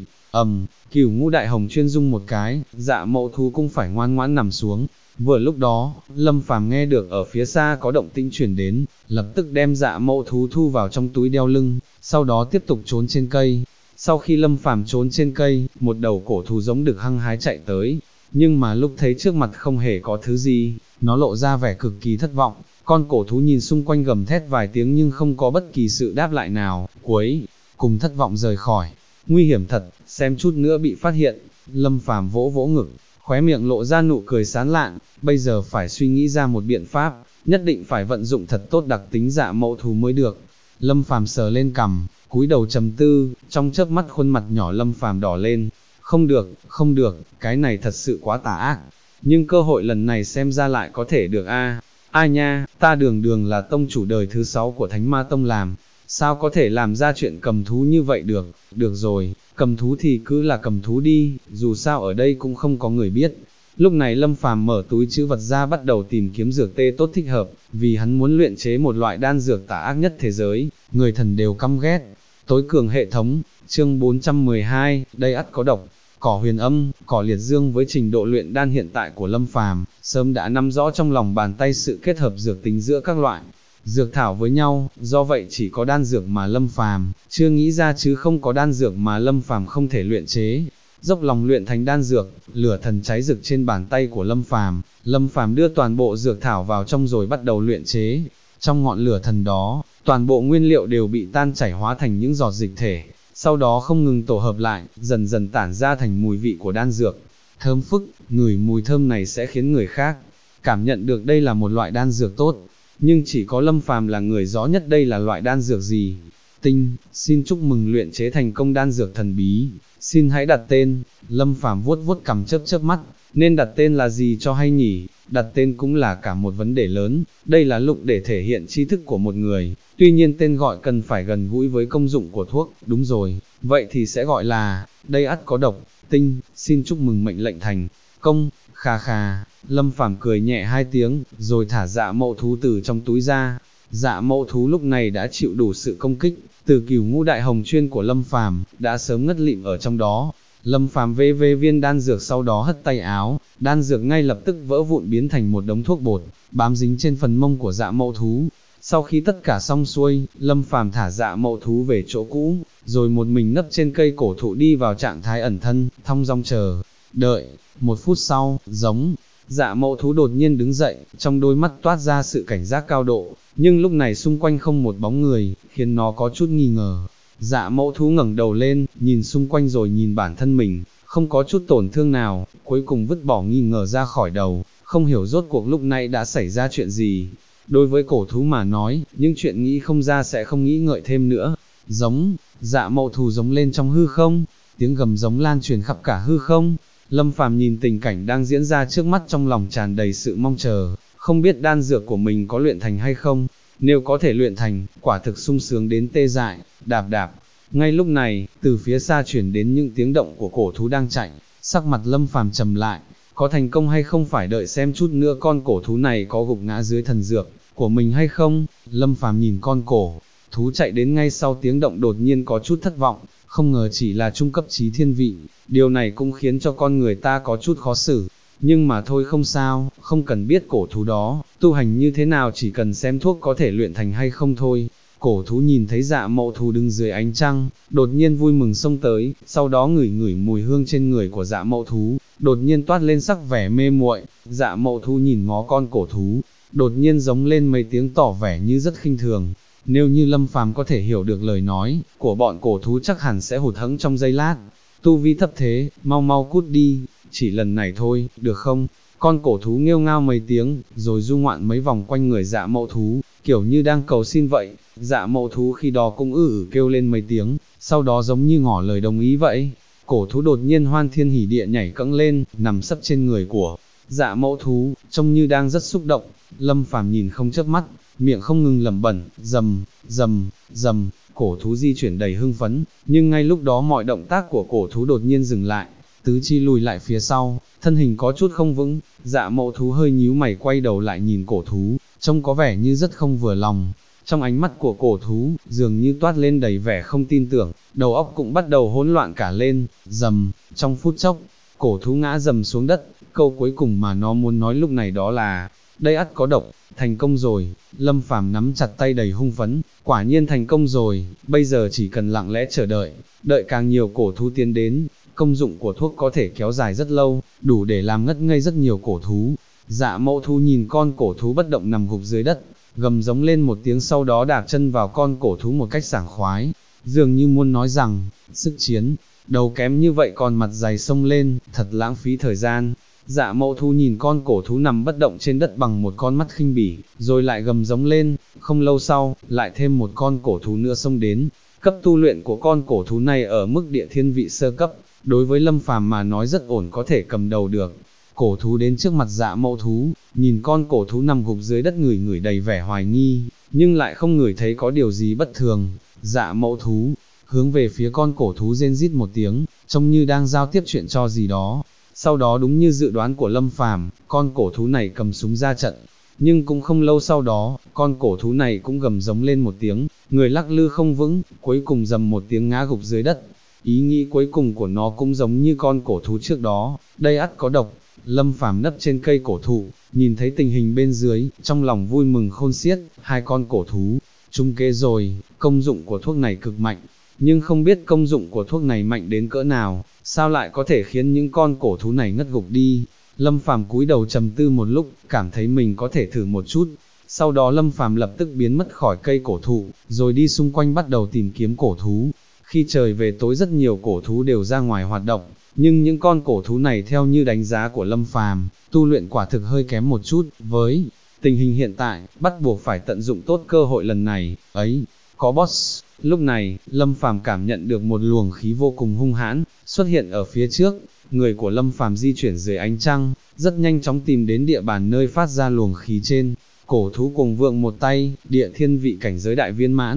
Cửu Ngũ Đại Hồng Chuyên rung một cái, dạ mẫu thú cũng phải ngoan ngoãn nằm xuống. Vừa lúc đó, Lâm Phàm nghe được ở phía xa có động tĩnh truyền đến, lập tức đem dạ mẫu thú thu vào trong túi đeo lưng, sau đó tiếp tục trốn trên cây. Sau khi Lâm Phàm trốn trên cây, một đầu cổ thú giống được hăng hái chạy tới, nhưng mà lúc thấy trước mặt không hề có thứ gì, nó lộ ra vẻ cực kỳ thất vọng. Con cổ thú nhìn xung quanh gầm thét vài tiếng nhưng không có bất kỳ sự đáp lại nào, cuối cùng thất vọng rời khỏi. Nguy hiểm thật, xem chút nữa bị phát hiện. Lâm Phàm vỗ vỗ ngực, khóe miệng lộ ra nụ cười sán lạn, bây giờ phải suy nghĩ ra một biện pháp, nhất định phải vận dụng thật tốt đặc tính dạ mẫu thú mới được. Lâm Phàm sờ lên cằm, cúi đầu trầm tư, trong chớp mắt khuôn mặt nhỏ Lâm Phàm đỏ lên. Không được, cái này thật sự quá tà ác, nhưng cơ hội lần này xem ra lại có thể được a. Ai nha, ta đường là tông chủ đời thứ 6 của Thánh Ma Tông làm, sao có thể làm ra chuyện cầm thú như vậy được. Được rồi, cầm thú thì cứ là cầm thú đi, dù sao ở đây cũng không có người biết. Lúc này Lâm Phàm mở túi trữ vật ra, bắt đầu tìm kiếm dược tê tốt thích hợp, vì hắn muốn luyện chế một loại đan dược tà ác nhất thế giới, người thần đều căm ghét. Tối cường hệ thống, chương 412, đây ắt có độc. Cỏ huyền âm, cỏ liệt dương với trình độ luyện đan hiện tại của Lâm Phàm, sớm đã nắm rõ trong lòng bàn tay sự kết hợp dược tính giữa các loại dược thảo với nhau, do vậy chỉ có đan dược mà Lâm Phàm chưa nghĩ ra, chứ không có đan dược mà Lâm Phàm không thể luyện chế. Dốc lòng luyện thành đan dược, lửa thần cháy rực trên bàn tay của Lâm Phàm đưa toàn bộ dược thảo vào trong rồi bắt đầu luyện chế. Trong ngọn lửa thần đó, toàn bộ nguyên liệu đều bị tan chảy hóa thành những giọt dịch thể, sau đó không ngừng tổ hợp lại, dần dần tản ra thành mùi vị của đan dược. Thơm phức, ngửi mùi thơm này sẽ khiến người khác cảm nhận được đây là một loại đan dược tốt, nhưng chỉ có Lâm Phàm là người rõ nhất đây là loại đan dược gì. Tinh, xin chúc mừng luyện chế thành công đan dược thần bí, xin hãy đặt tên. Lâm Phàm vuốt vuốt cằm chớp mắt, nên đặt tên là gì cho hay nhỉ? Đặt tên cũng là cả một vấn đề lớn, đây là lúc để thể hiện tri thức của một người, tuy nhiên tên gọi cần phải gần gũi với công dụng của thuốc. Đúng rồi, vậy thì sẽ gọi là, đây ắt có độc. Tinh, xin chúc mừng mệnh lệnh thành công, khà khà, Lâm Phàm cười nhẹ hai tiếng, rồi thả Dạ Mậu Thú từ trong túi ra. Dạ Mậu Thú lúc này đã chịu đủ sự công kích, từ Cửu Ngũ Đại Hồng Chuyên của Lâm Phàm đã sớm ngất lịm ở trong đó. Lâm Phàm vê viên đan dược, sau đó hất tay áo, đan dược ngay lập tức vỡ vụn biến thành một đống thuốc bột, bám dính trên phần mông của Dạ Mậu Thú. Sau khi tất cả xong xuôi, Lâm Phàm thả Dạ Mậu Thú về chỗ cũ, rồi một mình nấp trên cây cổ thụ đi vào trạng thái ẩn thân, thong dong chờ đợi. Một phút sau, Dạ Mậu Thú đột nhiên đứng dậy, trong đôi mắt toát ra sự cảnh giác cao độ, nhưng lúc này xung quanh không một bóng người, khiến nó có chút nghi ngờ. Dạ Mậu Thú ngẩng đầu lên, nhìn xung quanh rồi nhìn bản thân mình, không có chút tổn thương nào, cuối cùng vứt bỏ nghi ngờ ra khỏi đầu, không hiểu rốt cuộc lúc nãy đã xảy ra chuyện gì. Đối với cổ thú mà nói, những chuyện nghĩ không ra sẽ không nghĩ ngợi thêm nữa. Dạ Mậu Thú giống lên trong hư không, tiếng gầm giống lan truyền khắp cả hư không. Lâm Phàm nhìn tình cảnh đang diễn ra trước mắt trong lòng tràn đầy sự mong chờ, không biết đan dược của mình có luyện thành hay không, nếu có thể luyện thành, quả thực sung sướng đến tê dại, đạp đạp. Ngay lúc này, từ phía xa chuyển đến những tiếng động của cổ thú đang chạy, sắc mặt Lâm Phàm trầm lại, có thành công hay không phải đợi xem chút nữa con cổ thú này có gục ngã dưới thần dược của mình hay không. Lâm Phàm nhìn con cổ thú chạy đến ngay sau tiếng động đột nhiên có chút thất vọng, không ngờ chỉ là trung cấp chí thiên vị, điều này cũng khiến cho con người ta có chút khó xử. Nhưng mà thôi không sao, không cần biết cổ thú đó tu hành như thế nào, chỉ cần xem thuốc có thể luyện thành hay không thôi. Cổ thú nhìn thấy Dạ Mậu Thú đứng dưới ánh trăng, đột nhiên vui mừng xông tới, sau đó ngửi ngửi mùi hương trên người của Dạ Mậu Thú, đột nhiên toát lên sắc vẻ mê muội. Dạ Mậu Thú nhìn ngó con cổ thú, đột nhiên giống lên mấy tiếng tỏ vẻ như rất khinh thường. Nếu như Lâm Phàm có thể hiểu được lời nói của bọn cổ thú chắc hẳn sẽ hụt hẫng trong giây lát. Tu vi thấp thế, mau mau cút đi, chỉ lần này thôi, được không? Con cổ thú nghêu ngao mấy tiếng, rồi du ngoạn mấy vòng quanh người Dạ Mậu Thú, kiểu như đang cầu xin vậy. Dạ Mậu Thú khi đó cũng kêu lên mấy tiếng, sau đó giống như ngỏ lời đồng ý vậy. Cổ thú đột nhiên hoan thiên hỉ địa nhảy cẫng lên, nằm sấp trên người của Dạ Mậu Thú, trông như đang rất xúc động. Lâm Phàm nhìn không chớp mắt, miệng không ngừng lẩm bẩm, rầm, cổ thú di chuyển đầy hưng phấn, nhưng ngay lúc đó mọi động tác của cổ thú đột nhiên dừng lại, tứ chi lùi lại phía sau, thân hình có chút không vững. Dạ Mậu Thú hơi nhíu mày quay đầu lại nhìn cổ thú, trông có vẻ như rất không vừa lòng. Trong ánh mắt của cổ thú, dường như toát lên đầy vẻ không tin tưởng, đầu óc cũng bắt đầu hỗn loạn cả lên. Trong phút chốc, cổ thú ngã rầm xuống đất, câu cuối cùng mà nó muốn nói lúc này đó là, đây ắt có độc. Thành công rồi. Lâm Phàm nắm chặt tay đầy hưng phấn, quả nhiên thành công rồi, bây giờ chỉ cần lặng lẽ chờ đợi càng nhiều cổ thú tiến đến, công dụng của thuốc có thể kéo dài rất lâu, đủ để làm ngất ngây rất nhiều cổ thú. Dạ Mậu Thú nhìn con cổ thú bất động nằm gục dưới đất, gầm giống lên một tiếng, sau đó đạp chân vào con cổ thú một cách sảng khoái, dường như muốn nói rằng, sức chiến đấu kém như vậy còn mặt dày xông lên, thật lãng phí thời gian. Dạ Mậu Thú nhìn con cổ thú nằm bất động trên đất bằng một con mắt khinh bỉ, rồi lại gầm giống lên. Không lâu sau, lại thêm một con cổ thú nữa xông đến. Cấp tu luyện của con cổ thú này ở mức địa thiên vị sơ cấp, đối với Lâm Phàm mà nói rất ổn, có thể cầm đầu được. Cổ thú đến trước mặt Dạ Mậu Thú, nhìn con cổ thú nằm gục dưới đất ngửi ngửi đầy vẻ hoài nghi, nhưng lại không ngửi thấy có điều gì bất thường. Dạ Mậu Thú hướng về phía con cổ thú rên rít một tiếng, trông như đang giao tiếp chuyện cho gì đó. Sau đó đúng như dự đoán của Lâm Phàm, con cổ thú này cầm súng ra trận. Nhưng cũng không lâu sau đó, con cổ thú này cũng gầm giống lên một tiếng, người lắc lư không vững, cuối cùng rầm một tiếng ngã gục dưới đất. Ý nghĩ cuối cùng của nó cũng giống như con cổ thú trước đó, đây ắt có độc. Lâm Phàm nấp trên cây cổ thụ, nhìn thấy tình hình bên dưới, trong lòng vui mừng khôn xiết, hai con cổ thú trúng kế rồi. Công dụng của thuốc này cực mạnh, nhưng không biết công dụng của thuốc này mạnh đến cỡ nào, sao lại có thể khiến những con cổ thú này ngất gục đi. Lâm Phàm cúi đầu trầm tư một lúc, cảm thấy mình có thể thử một chút. Sau đó Lâm Phàm lập tức biến mất khỏi cây cổ thụ, rồi đi xung quanh bắt đầu tìm kiếm cổ thú. Khi trời về tối rất nhiều cổ thú đều ra ngoài hoạt động, nhưng những con cổ thú này theo như đánh giá của Lâm Phàm, tu luyện quả thực hơi kém một chút. Với tình hình hiện tại, bắt buộc phải tận dụng tốt cơ hội lần này. Có boss. Lúc này, Lâm Phàm cảm nhận được một luồng khí vô cùng hung hãn xuất hiện ở phía trước. Người của Lâm Phàm di chuyển dưới ánh trăng, rất nhanh chóng tìm đến địa bàn nơi phát ra luồng khí trên. Cổ thú cùng vượng một tay, địa thiên vị cảnh giới đại viên mãn.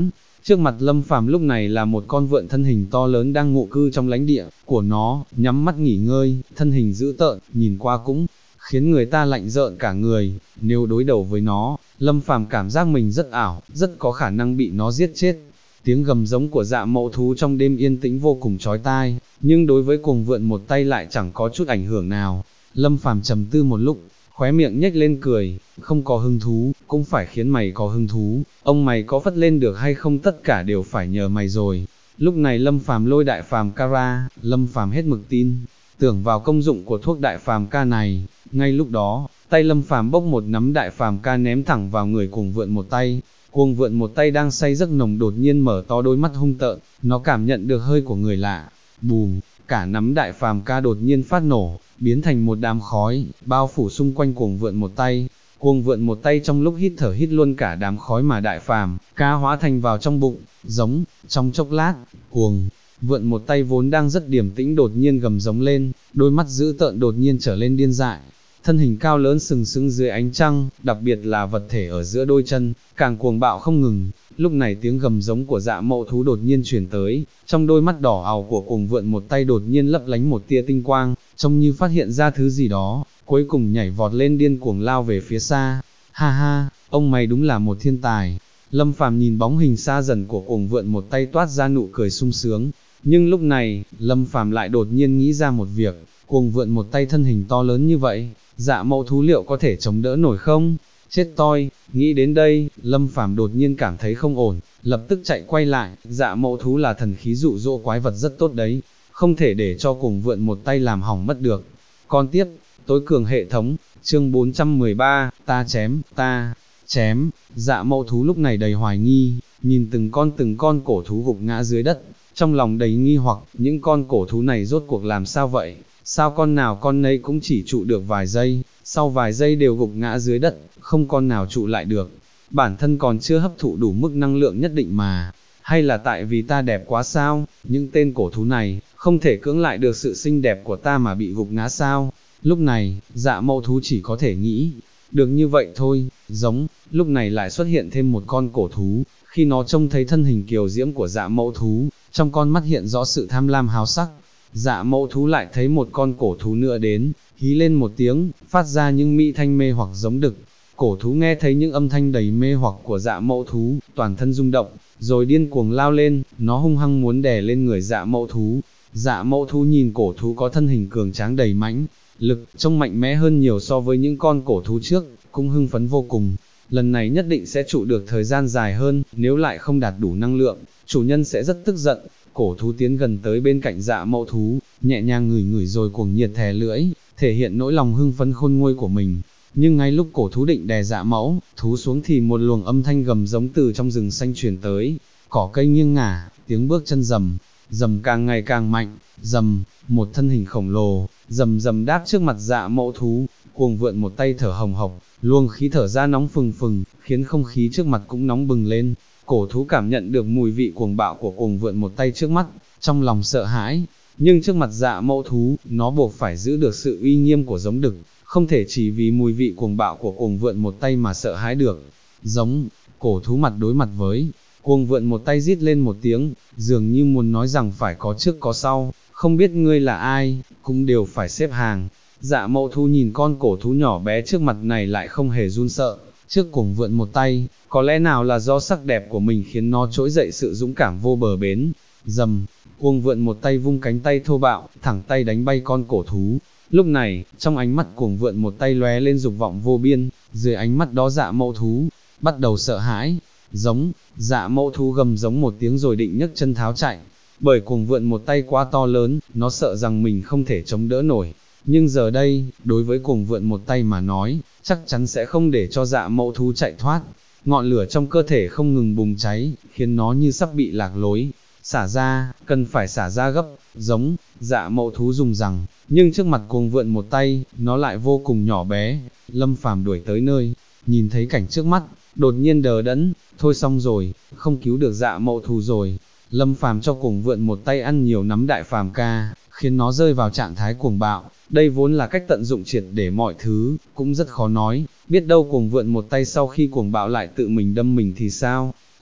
Trước mặt Lâm Phàm lúc này là một con vượn thân hình to lớn đang ngụ cư trong lãnh địa của nó, nhắm mắt nghỉ ngơi, thân hình dữ tợn, nhìn qua cũng khiến người ta lạnh rợn cả người. Nếu đối đầu với nó, Lâm Phàm cảm giác mình rất ảo, rất có khả năng bị nó giết chết. Tiếng gầm giống của Dạ Mậu Thú trong đêm yên tĩnh vô cùng chói tai, nhưng đối với cuồng vượn một tay lại chẳng có chút ảnh hưởng nào. Lâm Phàm trầm tư một lúc, khóe miệng nhếch lên cười, không có hứng thú, cũng phải khiến mày có hứng thú, ông mày có phất lên được hay không tất cả đều phải nhờ mày rồi. Lúc này Lâm Phàm lôi đại phàm ca ra, Lâm Phàm hết mực tin tưởng vào công dụng của thuốc đại phàm ca này. Ngay lúc đó, tay Lâm Phàm bốc một nắm đại phàm ca ném thẳng vào người cuồng vượn một tay. Cuồng vượn một tay đang say giấc nồng đột nhiên mở to đôi mắt hung tợn, nó cảm nhận được hơi của người lạ. Bùm, cả nắm đại phàm ca đột nhiên phát nổ, biến thành một đám khói, bao phủ xung quanh cuồng vượn một tay. Cuồng vượn một tay trong lúc hít thở hít luôn cả đám khói mà đại phàm ca hóa thành vào trong bụng, giống. Trong chốc lát, cuồng vượn một tay vốn đang rất điềm tĩnh đột nhiên gầm giống lên, đôi mắt dữ tợn đột nhiên trở lên điên dại. Thân hình cao lớn sừng sững dưới ánh trăng, đặc biệt là vật thể ở giữa đôi chân, càng cuồng bạo không ngừng. Lúc này tiếng gầm giống của Dạ Mậu Thú đột nhiên truyền tới, trong đôi mắt đỏ ào của cuồng vượn một tay đột nhiên lấp lánh một tia tinh quang, trông như phát hiện ra thứ gì đó, cuối cùng nhảy vọt lên điên cuồng lao về phía xa. Ha ha, ông mày đúng là một thiên tài. Lâm Phàm nhìn bóng hình xa dần của cuồng vượn một tay toát ra nụ cười sung sướng, nhưng lúc này, Lâm Phàm lại đột nhiên nghĩ ra một việc, cuồng vượn một tay thân hình to lớn như vậy, Dạ Mậu Thú liệu có thể chống đỡ nổi không? Chết toi, nghĩ đến đây, Lâm Phàm đột nhiên cảm thấy không ổn, lập tức chạy quay lại. Dạ Mậu Thú là thần khí dụ dỗ quái vật rất tốt đấy, không thể để cho cuồng vượn một tay làm hỏng mất được. Con tiếp, tối cường hệ thống, chương 413, ta chém. Dạ Mậu Thú lúc này đầy hoài nghi, nhìn từng con cổ thú gục ngã dưới đất, trong lòng đầy nghi hoặc, những con cổ thú này rốt cuộc làm sao vậy? Sao con nào con nấy cũng chỉ trụ được vài giây, sau vài giây đều gục ngã dưới đất, không con nào trụ lại được. Bản thân còn chưa hấp thụ đủ mức năng lượng nhất định mà, hay là tại vì ta đẹp quá sao? Những tên cổ thú này, không thể cưỡng lại được sự xinh đẹp của ta mà bị gục ngã sao? Lúc này, Dạ Mậu Thú chỉ có thể nghĩ được như vậy thôi. Giống, lúc này lại xuất hiện thêm một con cổ thú, khi nó trông thấy thân hình kiều diễm của Dạ Mậu Thú, trong con mắt hiện rõ sự tham lam háo sắc. Dạ Mậu Thú lại thấy một con cổ thú nữa đến, hí lên một tiếng, phát ra những mỹ thanh mê hoặc giống đực. Cổ thú nghe thấy những âm thanh đầy mê hoặc của Dạ Mậu Thú, toàn thân rung động, rồi điên cuồng lao lên, nó hung hăng muốn đè lên người Dạ Mậu Thú. Dạ Mậu Thú nhìn cổ thú có thân hình cường tráng đầy mãnh lực, trông mạnh mẽ hơn nhiều so với những con cổ thú trước, cũng hưng phấn vô cùng. Lần này nhất định sẽ trụ được thời gian dài hơn, nếu lại không đạt đủ năng lượng, chủ nhân sẽ rất tức giận. Cổ thú tiến gần tới bên cạnh Dạ Mậu Thú, nhẹ nhàng ngửi ngửi rồi cuồng nhiệt thè lưỡi, thể hiện nỗi lòng hưng phấn khôn nguôi của mình. Nhưng ngay lúc cổ thú định đè Dạ Mậu Thú xuống thì một luồng âm thanh gầm giống từ trong rừng xanh truyền tới, cỏ cây nghiêng ngả, tiếng bước chân rầm rầm càng ngày càng mạnh, rầm, một thân hình khổng lồ, rầm rầm đáp trước mặt Dạ Mậu Thú. Cuồng vượn một tay thở hồng hộc, luồng khí thở ra nóng phừng phừng, khiến không khí trước mặt cũng nóng bừng lên. Cổ thú cảm nhận được mùi vị cuồng bạo của cuồng vượn một tay trước mắt, trong lòng sợ hãi, nhưng trước mặt Dạ Mậu Thú, nó buộc phải giữ được sự uy nghiêm của giống đực, không thể chỉ vì mùi vị cuồng bạo của cuồng vượn một tay mà sợ hãi được. Giống, cổ thú mặt đối mặt với cuồng vượn một tay rít lên một tiếng, dường như muốn nói rằng phải có trước có sau, không biết ngươi là ai, cũng đều phải xếp hàng. Dạ Mậu Thú nhìn con cổ thú nhỏ bé trước mặt này lại không hề run sợ, trước cuồng vượn một tay, có lẽ nào là do sắc đẹp của mình khiến nó trỗi dậy sự dũng cảm vô bờ bến. Dầm, cuồng vượn một tay vung cánh tay thô bạo, thẳng tay đánh bay con cổ thú. Lúc này, trong ánh mắt cuồng vượn một tay lóe lên dục vọng vô biên, dưới ánh mắt đó Dạ Mậu Thú bắt đầu sợ hãi. Giống, Dạ Mậu Thú gầm giống một tiếng rồi định nhấc chân tháo chạy, bởi cuồng vượn một tay quá to lớn, nó sợ rằng mình không thể chống đỡ nổi. Nhưng giờ đây, đối với cuồng vượn một tay mà nói, chắc chắn sẽ không để cho Dạ Mậu Thú chạy thoát. Ngọn lửa trong cơ thể không ngừng bùng cháy, khiến nó như sắp bị lạc lối. Xả ra, cần phải xả ra gấp. Giống, Dạ Mậu Thú dùng rằng, nhưng trước mặt cuồng vượn một tay, nó lại vô cùng nhỏ bé. Lâm Phàm đuổi tới nơi, nhìn thấy cảnh trước mắt, đột nhiên đờ đẫn, thôi xong rồi, không cứu được Dạ Mậu Thú rồi. Lâm Phàm cho cuồng vượn một tay ăn nhiều nắm đại phàm ca, khiến nó rơi vào trạng thái cuồng bạo. Đây vốn là cách tận dụng triệt để mọi thứ, cũng rất khó nói, biết đâu cuồng vượn một tay sau khi cuồng bạo lại tự mình đâm mình thì sao.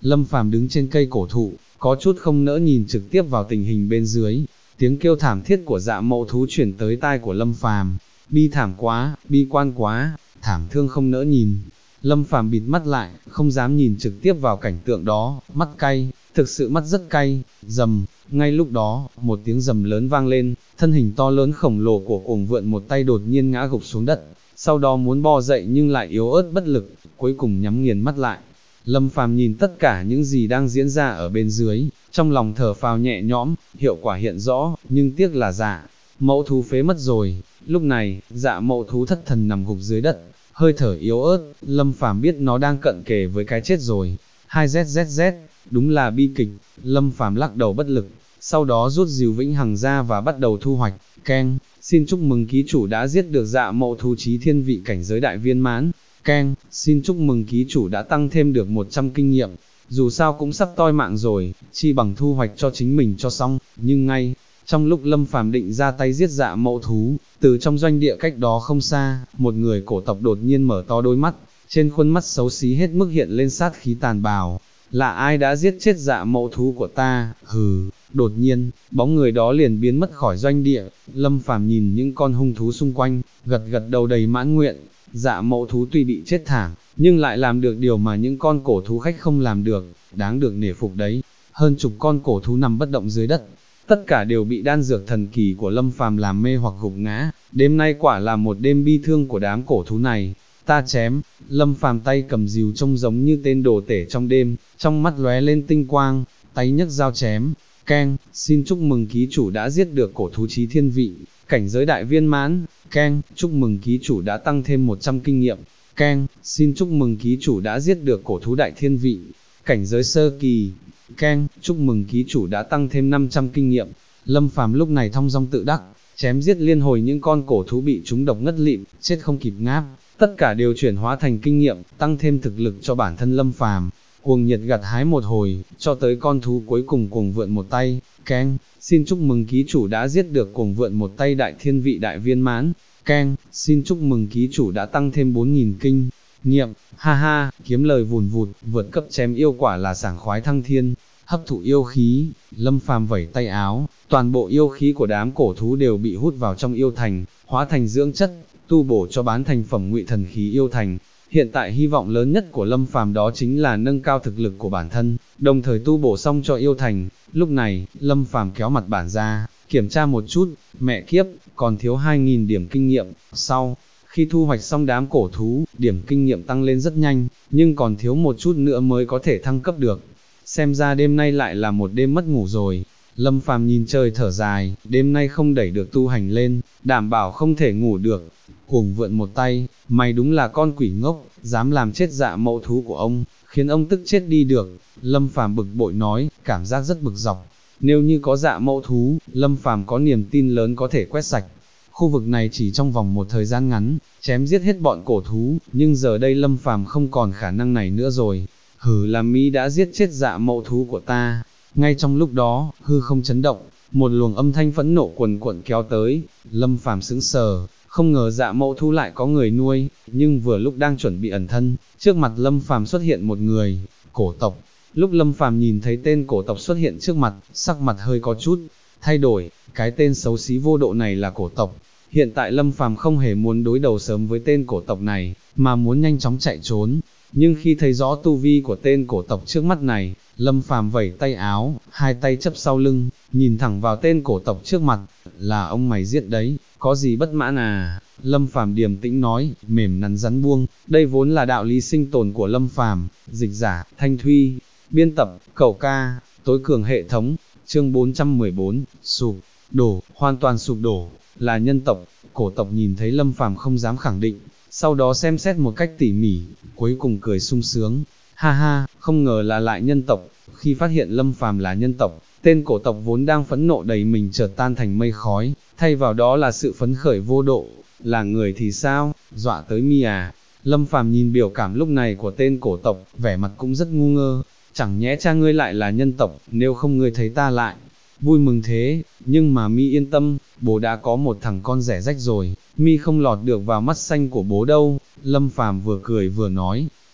Lâm Phàm đứng trên cây cổ thụ, có chút không nỡ nhìn trực tiếp vào tình hình bên dưới, tiếng kêu thảm thiết của Dạ Mậu Thú chuyển tới tai của Lâm Phàm, bi thảm quá, bi quan quá, thảm thương không nỡ nhìn. Lâm Phàm bịt mắt lại, không dám nhìn trực tiếp vào cảnh tượng đó, mắt cay, thực sự mắt rất cay, rầm, ngay lúc đó, một tiếng rầm lớn vang lên, thân hình to lớn khổng lồ của Cuồng Vượn một tay đột nhiên ngã gục xuống đất, sau đó muốn bò dậy nhưng lại yếu ớt bất lực, cuối cùng nhắm nghiền mắt lại. Lâm Phàm nhìn tất cả những gì đang diễn ra ở bên dưới, trong lòng thở phào nhẹ nhõm, hiệu quả hiện rõ, nhưng tiếc là Dạ Mậu Thú phế mất rồi. Lúc này, Dạ Mậu Thú thất thần nằm gục dưới đất, hơi thở yếu ớt, Lâm Phàm biết nó đang cận kề với cái chết rồi. 2ZZZ, đúng là bi kịch. Lâm Phàm lắc đầu bất lực, sau đó rút rìu vĩnh hằng ra và bắt đầu thu hoạch. Keng, xin chúc mừng ký chủ đã giết được Dạ Mậu Thú chí thiên vị cảnh giới đại viên mãn. Keng, xin chúc mừng ký chủ đã tăng thêm được 100 kinh nghiệm. Dù sao cũng sắp toi mạng rồi, chi bằng thu hoạch cho chính mình cho xong. Nhưng ngay trong lúc Lâm Phàm định ra tay giết Dạ Mậu Thú, từ trong doanh địa cách đó không xa, một người cổ tộc đột nhiên mở to đôi mắt, trên khuôn mắt xấu xí hết mức hiện lên sát khí tàn bạo. Là ai đã giết chết Dạ Mậu Thú của ta? Hừ. Đột nhiên, bóng người đó liền biến mất khỏi doanh địa. Lâm Phàm nhìn những con hung thú xung quanh, gật gật đầu đầy mãn nguyện. Dạ Mậu Thú tuy bị chết thảm, nhưng lại làm được điều mà những con cổ thú khách không làm được, đáng được nể phục đấy. Hơn chục con cổ thú nằm bất động dưới đất, tất cả đều bị đan dược thần kỳ của Lâm Phàm làm mê hoặc gục ngã. Đêm nay quả là một đêm bi thương của đám cổ thú này. Ta chém. Lâm Phàm tay cầm rìu trông giống như tên đồ tể trong đêm, trong mắt lóe lên tinh quang, tay nhấc dao chém. Keng, xin chúc mừng ký chủ đã giết được cổ thú chí thiên vị, cảnh giới đại viên mãn. Keng, chúc mừng ký chủ đã tăng thêm 100 kinh nghiệm. Keng, xin chúc mừng ký chủ đã giết được cổ thú đại thiên vị, cảnh giới sơ kỳ. Keng, chúc mừng ký chủ đã tăng thêm 500 kinh nghiệm. Lâm Phàm lúc này thong dong tự đắc, chém giết liên hồi những con cổ thú bị trúng độc ngất lịm, chết không kịp ngáp, tất cả đều chuyển hóa thành kinh nghiệm, tăng thêm thực lực cho bản thân Lâm Phàm. Cuồng nhiệt gặt hái một hồi, cho tới con thú cuối cùng Cuồng Vượn một tay. Keng, xin chúc mừng ký chủ đã giết được Cuồng Vượn một tay đại thiên vị đại viên mãn. Keng, xin chúc mừng ký chủ đã tăng thêm 4000 kinh nghiệm. Ha ha, kiếm lời vùn vụt, vượt cấp chém yêu quả là sảng khoái thăng thiên. Hấp thụ yêu khí. Lâm Phàm vẩy tay áo, toàn bộ yêu khí của đám cổ thú đều bị hút vào trong yêu thành, hóa thành dưỡng chất, tu bổ cho bán thành phẩm ngụy thần khí yêu thành. Hiện tại hy vọng lớn nhất của Lâm Phàm đó chính là nâng cao thực lực của bản thân, đồng thời tu bổ xong cho yêu thành. Lúc này, Lâm Phàm kéo mặt bản ra, kiểm tra một chút, mẹ kiếp, còn thiếu 2000 điểm kinh nghiệm. Sau khi thu hoạch xong đám cổ thú, điểm kinh nghiệm tăng lên rất nhanh, nhưng còn thiếu một chút nữa mới có thể thăng cấp được. Xem ra đêm nay lại là một đêm mất ngủ rồi. Lâm Phàm nhìn trời thở dài, đêm nay không đẩy được tu hành lên, đảm bảo không thể ngủ được. Cuồng Vượn một tay, mày đúng là con quỷ ngốc, dám làm chết Dạ Mậu Thú của ông, khiến ông tức chết đi được. Lâm Phàm bực bội nói, cảm giác rất bực dọc. Nếu như có Dạ Mậu Thú, Lâm Phàm có niềm tin lớn có thể quét sạch khu vực này chỉ trong vòng một thời gian ngắn, chém giết hết bọn cổ thú, nhưng giờ đây Lâm Phàm không còn khả năng này nữa rồi. Hử, là Mỹ đã giết chết Dạ Mậu Thú của ta. Ngay trong lúc đó, hư không chấn động, một luồng âm thanh phẫn nộ quần quận kéo tới. Lâm Phàm sững sờ, không ngờ Dạ Mậu Thú lại có người nuôi, nhưng vừa lúc đang chuẩn bị ẩn thân, trước mặt Lâm Phàm xuất hiện một người, cổ tộc. Lúc Lâm Phàm nhìn thấy tên cổ tộc xuất hiện trước mặt, sắc mặt hơi có chút thay đổi, cái tên xấu xí vô độ này là cổ tộc. Hiện tại Lâm Phàm không hề muốn đối đầu sớm với tên cổ tộc này, mà muốn nhanh chóng chạy trốn. Nhưng khi thấy rõ tu vi của tên cổ tộc trước mắt này, Lâm Phàm vẩy tay áo, hai tay chấp sau lưng, nhìn thẳng vào tên cổ tộc trước mặt, là ông mày giết đấy, có gì bất mãn à? Lâm Phàm điềm tĩnh nói, mềm nắn rắn buông, đây vốn là đạo lý sinh tồn của Lâm Phàm. Dịch giả, Thanh Thuy, biên tập, Cẩu Ca, tối cường hệ thống, chương 414, sụp đổ, hoàn toàn sụp đổ, là nhân tộc. Cổ tộc nhìn thấy Lâm Phàm không dám khẳng định, sau đó xem xét một cách tỉ mỉ, cuối cùng cười sung sướng, ha ha, không ngờ là lại nhân tộc. Khi phát hiện Lâm Phàm là nhân tộc, tên cổ tộc vốn đang phẫn nộ đầy mình chợt tan thành mây khói, thay vào đó là sự phấn khởi vô độ. Là người thì sao, dọa tới mi à? Lâm Phàm nhìn biểu cảm lúc này của tên cổ tộc, vẻ mặt cũng rất ngu ngơ, chẳng nhẽ cha ngươi lại là nhân tộc, nếu không ngươi thấy ta lại vui mừng thế. Nhưng mà mi yên tâm, bố đã có một thằng con rẻ rách rồi, mi không lọt được vào mắt xanh của bố đâu. Lâm Phàm vừa cười vừa nói,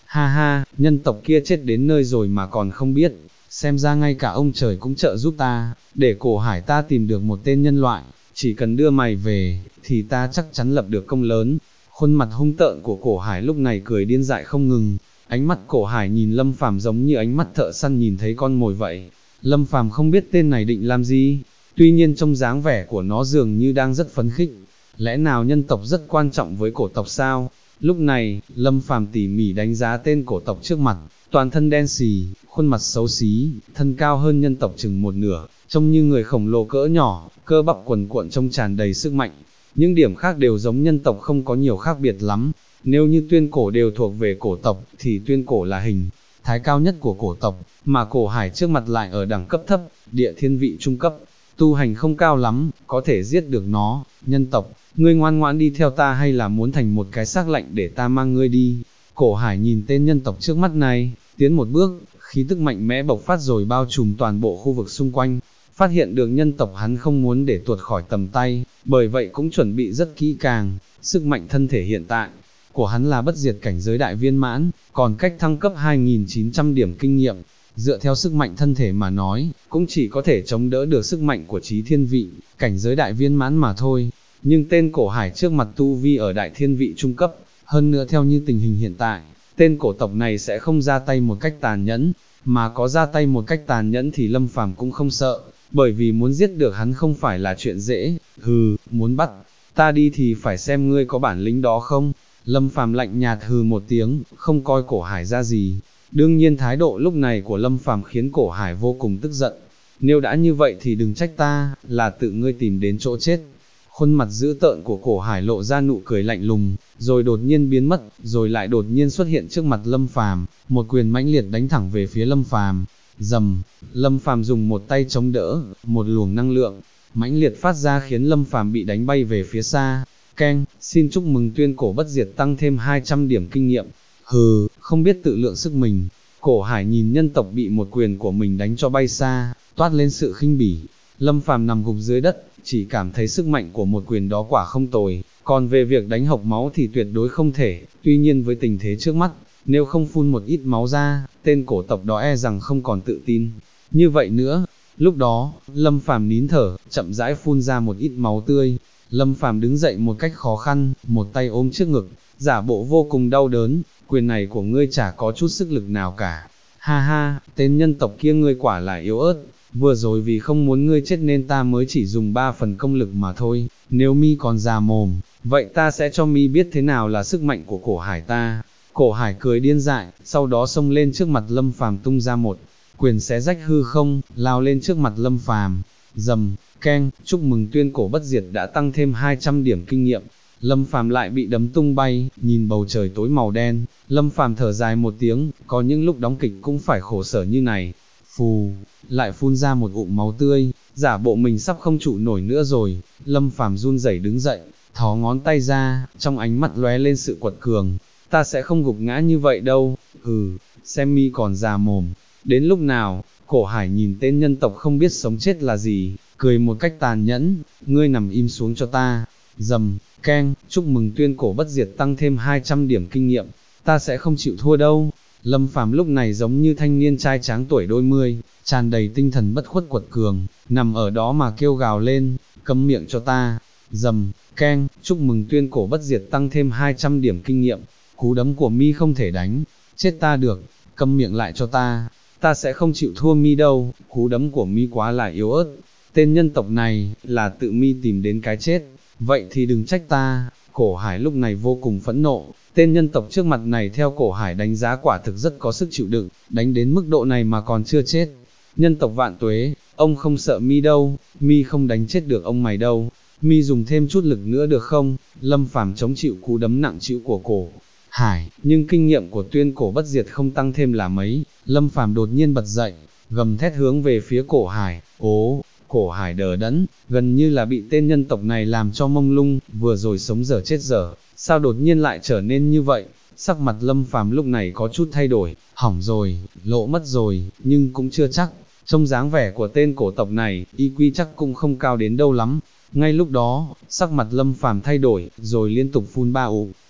ha ha, nhân tộc kia chết đến nơi rồi mà còn không biết, xem ra ngay cả ông trời cũng trợ giúp ta, để cổ hải ta tìm được một tên nhân loại, chỉ cần đưa mày về, thì ta chắc chắn lập được công lớn. Khuôn mặt hung tợn của cổ hải lúc này cười điên dại không ngừng, ánh mắt cổ hải nhìn Lâm Phàm giống như ánh mắt thợ săn nhìn thấy con mồi vậy. Lâm Phàm không biết tên này định làm gì, tuy nhiên trong dáng vẻ của nó dường như đang rất phấn khích. Lẽ nào nhân tộc rất quan trọng với cổ tộc sao? Lúc này, Lâm Phàm tỉ mỉ đánh giá tên cổ tộc trước mặt, toàn thân đen xì, khuôn mặt xấu xí, thân cao hơn nhân tộc chừng một nửa, trông như người khổng lồ cỡ nhỏ, cơ bắp quần cuộn trông tràn đầy sức mạnh. Những điểm khác đều giống nhân tộc không có nhiều khác biệt lắm. Nếu như tuyên cổ đều thuộc về cổ tộc, thì tuyên cổ là hình thái cao nhất của cổ tộc, mà cổ hải trước mặt lại ở đẳng cấp thấp, địa thiên vị trung cấp, tu hành không cao lắm, có thể giết được nó. Nhân tộc, ngươi ngoan ngoãn đi theo ta hay là muốn thành một cái xác lạnh để ta mang ngươi đi? Cổ hải nhìn tên nhân tộc trước mắt này, tiến một bước, khí tức mạnh mẽ bộc phát rồi bao trùm toàn bộ khu vực xung quanh. Phát hiện được nhân tộc hắn không muốn để tuột khỏi tầm tay, bởi vậy cũng chuẩn bị rất kỹ càng. Sức mạnh thân thể hiện tại của hắn là bất diệt cảnh giới đại viên mãn, còn cách thăng cấp 2.900 điểm kinh nghiệm. Dựa theo sức mạnh thân thể mà nói, cũng chỉ có thể chống đỡ được sức mạnh của chí thiên vị, cảnh giới đại viên mãn mà thôi. Nhưng tên cổ hải trước mặt tu vi ở đại thiên vị trung cấp, hơn nữa theo như tình hình hiện tại, tên cổ tộc này sẽ không ra tay một cách tàn nhẫn, mà có ra tay một cách tàn nhẫn thì Lâm Phàm cũng không sợ, bởi vì muốn giết được hắn không phải là chuyện dễ. Hừ, muốn bắt ta đi thì phải xem ngươi có bản lĩnh đó không? Lâm Phàm lạnh nhạt hừ một tiếng, không coi cổ hải ra gì. Đương nhiên thái độ lúc này của Lâm Phàm khiến cổ hải vô cùng tức giận. Nếu đã như vậy thì đừng trách ta, là tự ngươi tìm đến chỗ chết. Khuôn mặt dữ tợn của cổ hải lộ ra nụ cười lạnh lùng, rồi đột nhiên biến mất, rồi lại đột nhiên xuất hiện trước mặt Lâm Phàm, một quyền mãnh liệt đánh thẳng về phía Lâm Phàm. Dầm, Lâm Phàm dùng một tay chống đỡ, một luồng năng lượng mãnh liệt phát ra khiến Lâm Phàm bị đánh bay về phía xa. Keng, xin chúc mừng tuyên cổ bất diệt tăng thêm 200 điểm kinh nghiệm. Hừ, không biết tự lượng sức mình. Cổ hải nhìn nhân tộc bị một quyền của mình đánh cho bay xa, toát lên sự khinh bỉ. Lâm Phàm nằm gục dưới đất, chỉ cảm thấy sức mạnh của một quyền đó quả không tồi, còn về việc đánh hộc máu thì tuyệt đối không thể. Tuy nhiên với tình thế trước mắt, nếu không phun một ít máu ra, tên cổ tộc đó e rằng không còn tự tin như vậy nữa. Lúc đó, Lâm Phàm nín thở, chậm rãi phun ra một ít máu tươi. Lâm Phàm đứng dậy một cách khó khăn, một tay ôm trước ngực, giả bộ vô cùng đau đớn. Quyền này của ngươi chả có chút sức lực nào cả. Ha ha, tên nhân tộc kia ngươi quả là yếu ớt. Vừa rồi vì không muốn ngươi chết nên ta mới chỉ dùng 3 phần công lực mà thôi. Nếu mi còn già mồm, vậy ta sẽ cho mi biết thế nào là sức mạnh của cổ hải ta. Cổ hải cười điên dại, sau đó xông lên trước mặt Lâm Phàm tung ra một quyền xé rách hư không, lao lên trước mặt Lâm Phàm. Dầm, keng, chúc mừng tuyên cổ bất diệt đã tăng thêm 200 điểm kinh nghiệm. Lâm Phàm lại bị đấm tung bay, nhìn bầu trời tối màu đen, Lâm Phàm thở dài một tiếng, có những lúc đóng kịch cũng phải khổ sở như này. Phù, lại phun ra một ngụm máu tươi, giả bộ mình sắp không trụ nổi nữa rồi. Lâm Phàm run rẩy đứng dậy, thò ngón tay ra, trong ánh mắt lóe lên sự quật cường. Ta sẽ không gục ngã như vậy đâu. Xem mi còn già mồm. Đến lúc nào? Cổ hải nhìn tên nhân tộc không biết sống chết là gì, cười một cách tàn nhẫn. Ngươi nằm im xuống cho ta. Dầm, keng, chúc mừng tuyên cổ bất diệt tăng thêm 200 điểm kinh nghiệm. Ta sẽ không chịu thua đâu. Lâm Phàm lúc này giống như thanh niên trai tráng tuổi đôi mươi, tràn đầy tinh thần bất khuất quật cường, nằm ở đó mà kêu gào lên, câm miệng cho ta. Dầm, keng, chúc mừng tuyên cổ bất diệt tăng thêm 200 điểm kinh nghiệm. Cú đấm của mi không thể đánh chết ta được, câm miệng lại cho ta. Ta sẽ không chịu thua mi đâu, cú đấm của mi quá là yếu ớt. Tên nhân tộc này, là tự mi tìm đến cái chết, vậy thì đừng trách ta. Cổ hải lúc này vô cùng phẫn nộ, tên nhân tộc trước mặt này theo cổ hải đánh giá quả thực rất có sức chịu đựng, đánh đến mức độ này mà còn chưa chết. Nhân tộc vạn tuế, ông không sợ mi đâu, mi không đánh chết được ông mày đâu, mi dùng thêm chút lực nữa được không? Lâm Phàm chống chịu cú đấm nặng chịu của cổ hải, nhưng kinh nghiệm của tuyên cổ bất diệt không tăng thêm là mấy. Lâm Phàm đột nhiên bật dậy, gầm thét hướng về phía cổ hải. Cổ hải đờ đẫn, gần như là bị tên nhân tộc này làm cho mông lung, vừa rồi sống dở chết dở, sao đột nhiên lại trở nên như vậy? Sắc mặt Lâm Phàm lúc này có chút thay đổi, hỏng rồi, lộ mất rồi, nhưng cũng chưa chắc. Trông dáng vẻ của tên cổ tộc này, IQ chắc cũng không cao đến đâu lắm. Ngay lúc đó, sắc mặt Lâm Phàm thay đổi, rồi liên tục phun ba ụ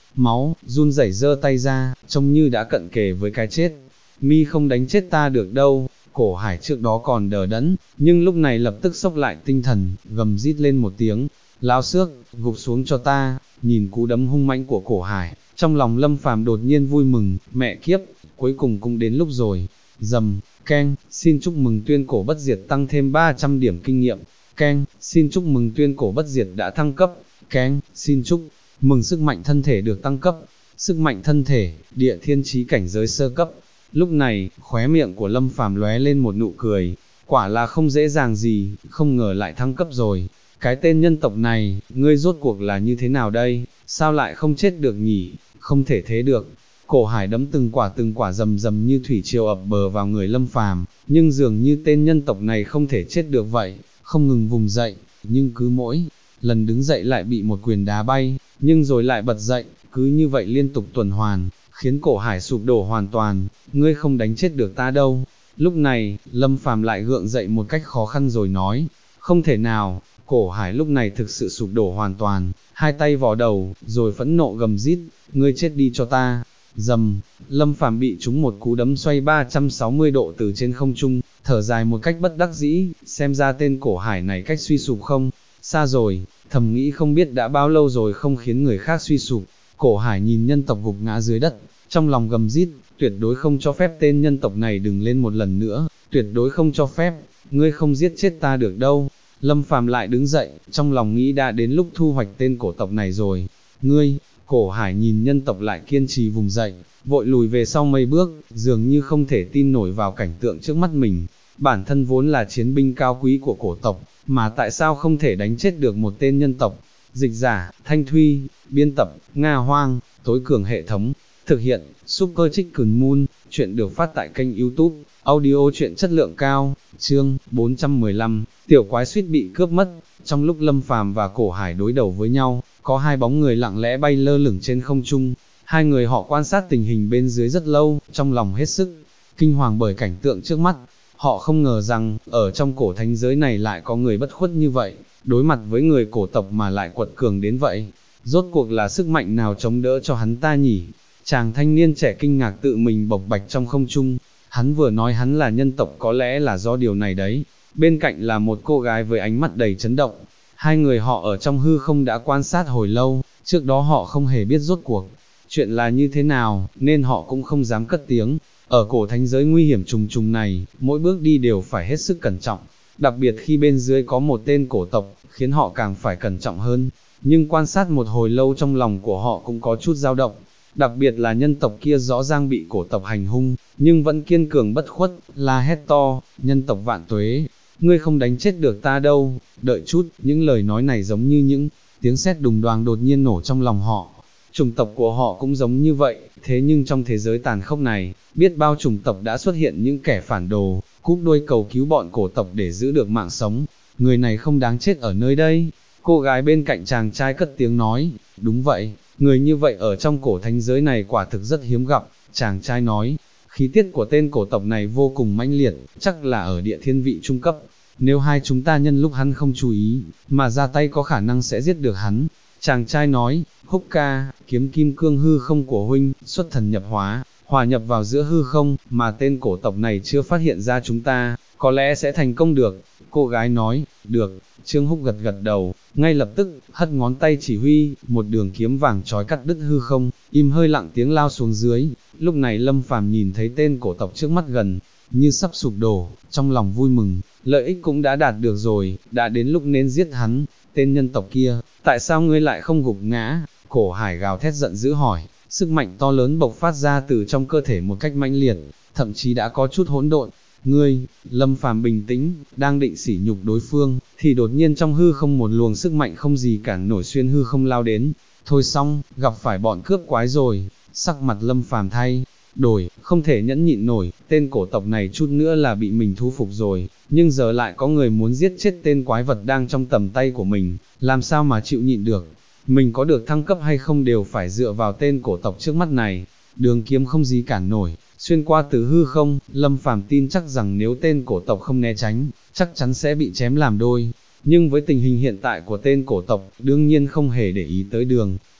máu, run rẩy giơ tay ra, trông như đã cận kề với cái chết. Mi không đánh chết ta được đâu. Cổ Hải trước đó còn đờ đẫn, nhưng lúc này lập tức xốc lại tinh thần, gầm rít lên một tiếng, lão xước, gục xuống cho ta. Nhìn cú đấm hung mãnh của Cổ Hải, trong lòng Lâm Phàm đột nhiên vui mừng, mẹ kiếp, cuối cùng cũng đến lúc rồi. Dầm, keng, xin chúc mừng tuyên cổ bất diệt tăng thêm 300 điểm kinh nghiệm. Keng, xin chúc mừng tuyên cổ bất diệt đã thăng cấp. Keng, xin chúc mừng sức mạnh thân thể được tăng cấp. Sức mạnh thân thể, địa thiên chí cảnh giới sơ cấp. Lúc này, khóe miệng của Lâm Phàm lóe lên một nụ cười, quả là không dễ dàng gì, không ngờ lại thăng cấp rồi. Cái tên nhân tộc này, ngươi rốt cuộc là như thế nào đây, sao lại không chết được nhỉ, không thể thế được. Cổ Hải đấm từng quả rầm rầm như thủy triều ập bờ vào người Lâm Phàm, nhưng dường như tên nhân tộc này không thể chết được vậy, không ngừng vùng dậy, nhưng cứ mỗi lần đứng dậy lại bị một quyền đá bay, nhưng rồi lại bật dậy, cứ như vậy liên tục tuần hoàn, khiến Cổ Hải sụp đổ hoàn toàn. Ngươi không đánh chết được ta đâu. Lúc này, Lâm Phàm lại gượng dậy một cách khó khăn rồi nói, không thể nào. Cổ Hải lúc này thực sự sụp đổ hoàn toàn, hai tay vò đầu, rồi phẫn nộ gầm rít, ngươi chết đi cho ta. Dầm, Lâm Phàm bị trúng một cú đấm xoay 360 độ từ trên không trung, thở dài một cách bất đắc dĩ, xem ra tên Cổ Hải này cách suy sụp không xa rồi, thầm nghĩ không biết đã bao lâu rồi không khiến người khác suy sụp. Cổ Hải nhìn nhân tộc gục ngã dưới đất, trong lòng gầm rít, tuyệt đối không cho phép tên nhân tộc này đừng lên một lần nữa, tuyệt đối không cho phép, ngươi không giết chết ta được đâu. Lâm Phàm lại đứng dậy, trong lòng nghĩ đã đến lúc thu hoạch tên cổ tộc này rồi. Ngươi, Cổ Hải nhìn nhân tộc lại kiên trì vùng dậy, vội lùi về sau mấy bước, dường như không thể tin nổi vào cảnh tượng trước mắt mình. Bản thân vốn là chiến binh cao quý của cổ tộc, mà tại sao không thể đánh chết được một tên nhân tộc. Dịch giả, Thanh Thuy, biên tập, Nga Hoang, tối cường hệ thống, thực hiện, Super Chicken Moon, chuyện được phát tại kênh YouTube, audio chuyện chất lượng cao, chương 415, tiểu quái suýt bị cướp mất. Trong lúc Lâm Phàm và Cổ Hải đối đầu với nhau, có hai bóng người lặng lẽ bay lơ lửng trên không trung. Hai người họ quan sát tình hình bên dưới rất lâu, trong lòng hết sức kinh hoàng bởi cảnh tượng trước mắt. Họ không ngờ rằng, ở trong cổ thánh giới này lại có người bất khuất như vậy, đối mặt với người cổ tộc mà lại quật cường đến vậy. Rốt cuộc là sức mạnh nào chống đỡ cho hắn ta nhỉ? Chàng thanh niên trẻ kinh ngạc tự mình bộc bạch trong không trung. Hắn vừa nói hắn là nhân tộc có lẽ là do điều này đấy. Bên cạnh là một cô gái với ánh mắt đầy chấn động. Hai người họ ở trong hư không đã quan sát hồi lâu, trước đó họ không hề biết rốt cuộc chuyện là như thế nào, nên họ cũng không dám cất tiếng. Ở cổ thánh giới nguy hiểm trùng trùng này, mỗi bước đi đều phải hết sức cẩn trọng, đặc biệt khi bên dưới có một tên cổ tộc, khiến họ càng phải cẩn trọng hơn. Nhưng quan sát một hồi lâu trong lòng của họ cũng có chút dao động, đặc biệt là nhân tộc kia rõ ràng bị cổ tộc hành hung, nhưng vẫn kiên cường bất khuất, la hét to, nhân tộc vạn tuế, ngươi không đánh chết được ta đâu, đợi chút, những lời nói này giống như những tiếng sét đùng đoàng đột nhiên nổ trong lòng họ. Chủng tộc của họ cũng giống như vậy, thế nhưng trong thế giới tàn khốc này, biết bao chủng tộc đã xuất hiện những kẻ phản đồ, cúp đuôi cầu cứu bọn cổ tộc để giữ được mạng sống. Người này không đáng chết ở nơi đây. Cô gái bên cạnh chàng trai cất tiếng nói, đúng vậy, người như vậy ở trong cổ thánh giới này quả thực rất hiếm gặp. Chàng trai nói, khí tiết của tên cổ tộc này vô cùng mãnh liệt, chắc là ở địa thiên vị trung cấp. Nếu hai chúng ta nhân lúc hắn không chú ý, mà ra tay có khả năng sẽ giết được hắn. Chàng trai nói, Húc ca, kiếm kim cương hư không của huynh, xuất thần nhập hóa, hòa nhập vào giữa hư không, mà tên cổ tộc này chưa phát hiện ra chúng ta, có lẽ sẽ thành công được. Cô gái nói, được. Trương Húc gật gật đầu, ngay lập tức, hất ngón tay chỉ huy, một đường kiếm vàng trói cắt đứt hư không, im hơi lặng tiếng lao xuống dưới. Lúc này Lâm Phàm nhìn thấy tên cổ tộc trước mắt gần như sắp sụp đổ, trong lòng vui mừng, lợi ích cũng đã đạt được rồi, đã đến lúc nên giết hắn. Tên nhân tộc kia, tại sao ngươi lại không gục ngã? Cổ Hải gào thét giận dữ hỏi, sức mạnh to lớn bộc phát ra từ trong cơ thể một cách mãnh liệt, thậm chí đã có chút hỗn độn. Ngươi, Lâm Phàm bình tĩnh, đang định sỉ nhục đối phương, thì đột nhiên trong hư không một luồng sức mạnh không gì cản nổi xuyên hư không lao đến. Thôi xong, gặp phải bọn cướp quái rồi. Sắc mặt Lâm Phàm thay đổi, không thể nhẫn nhịn nổi, tên cổ tộc này chút nữa là bị mình thu phục rồi, nhưng giờ lại có người muốn giết chết tên quái vật đang trong tầm tay của mình, làm sao mà chịu nhịn được. Mình có được thăng cấp hay không đều phải dựa vào tên cổ tộc trước mắt này. Đường kiếm không gì cản nổi, xuyên qua từ hư không. Lâm Phàm tin chắc rằng nếu tên cổ tộc không né tránh, chắc chắn sẽ bị chém làm đôi. Nhưng với tình hình hiện tại của tên cổ tộc, đương nhiên không hề để ý tới đường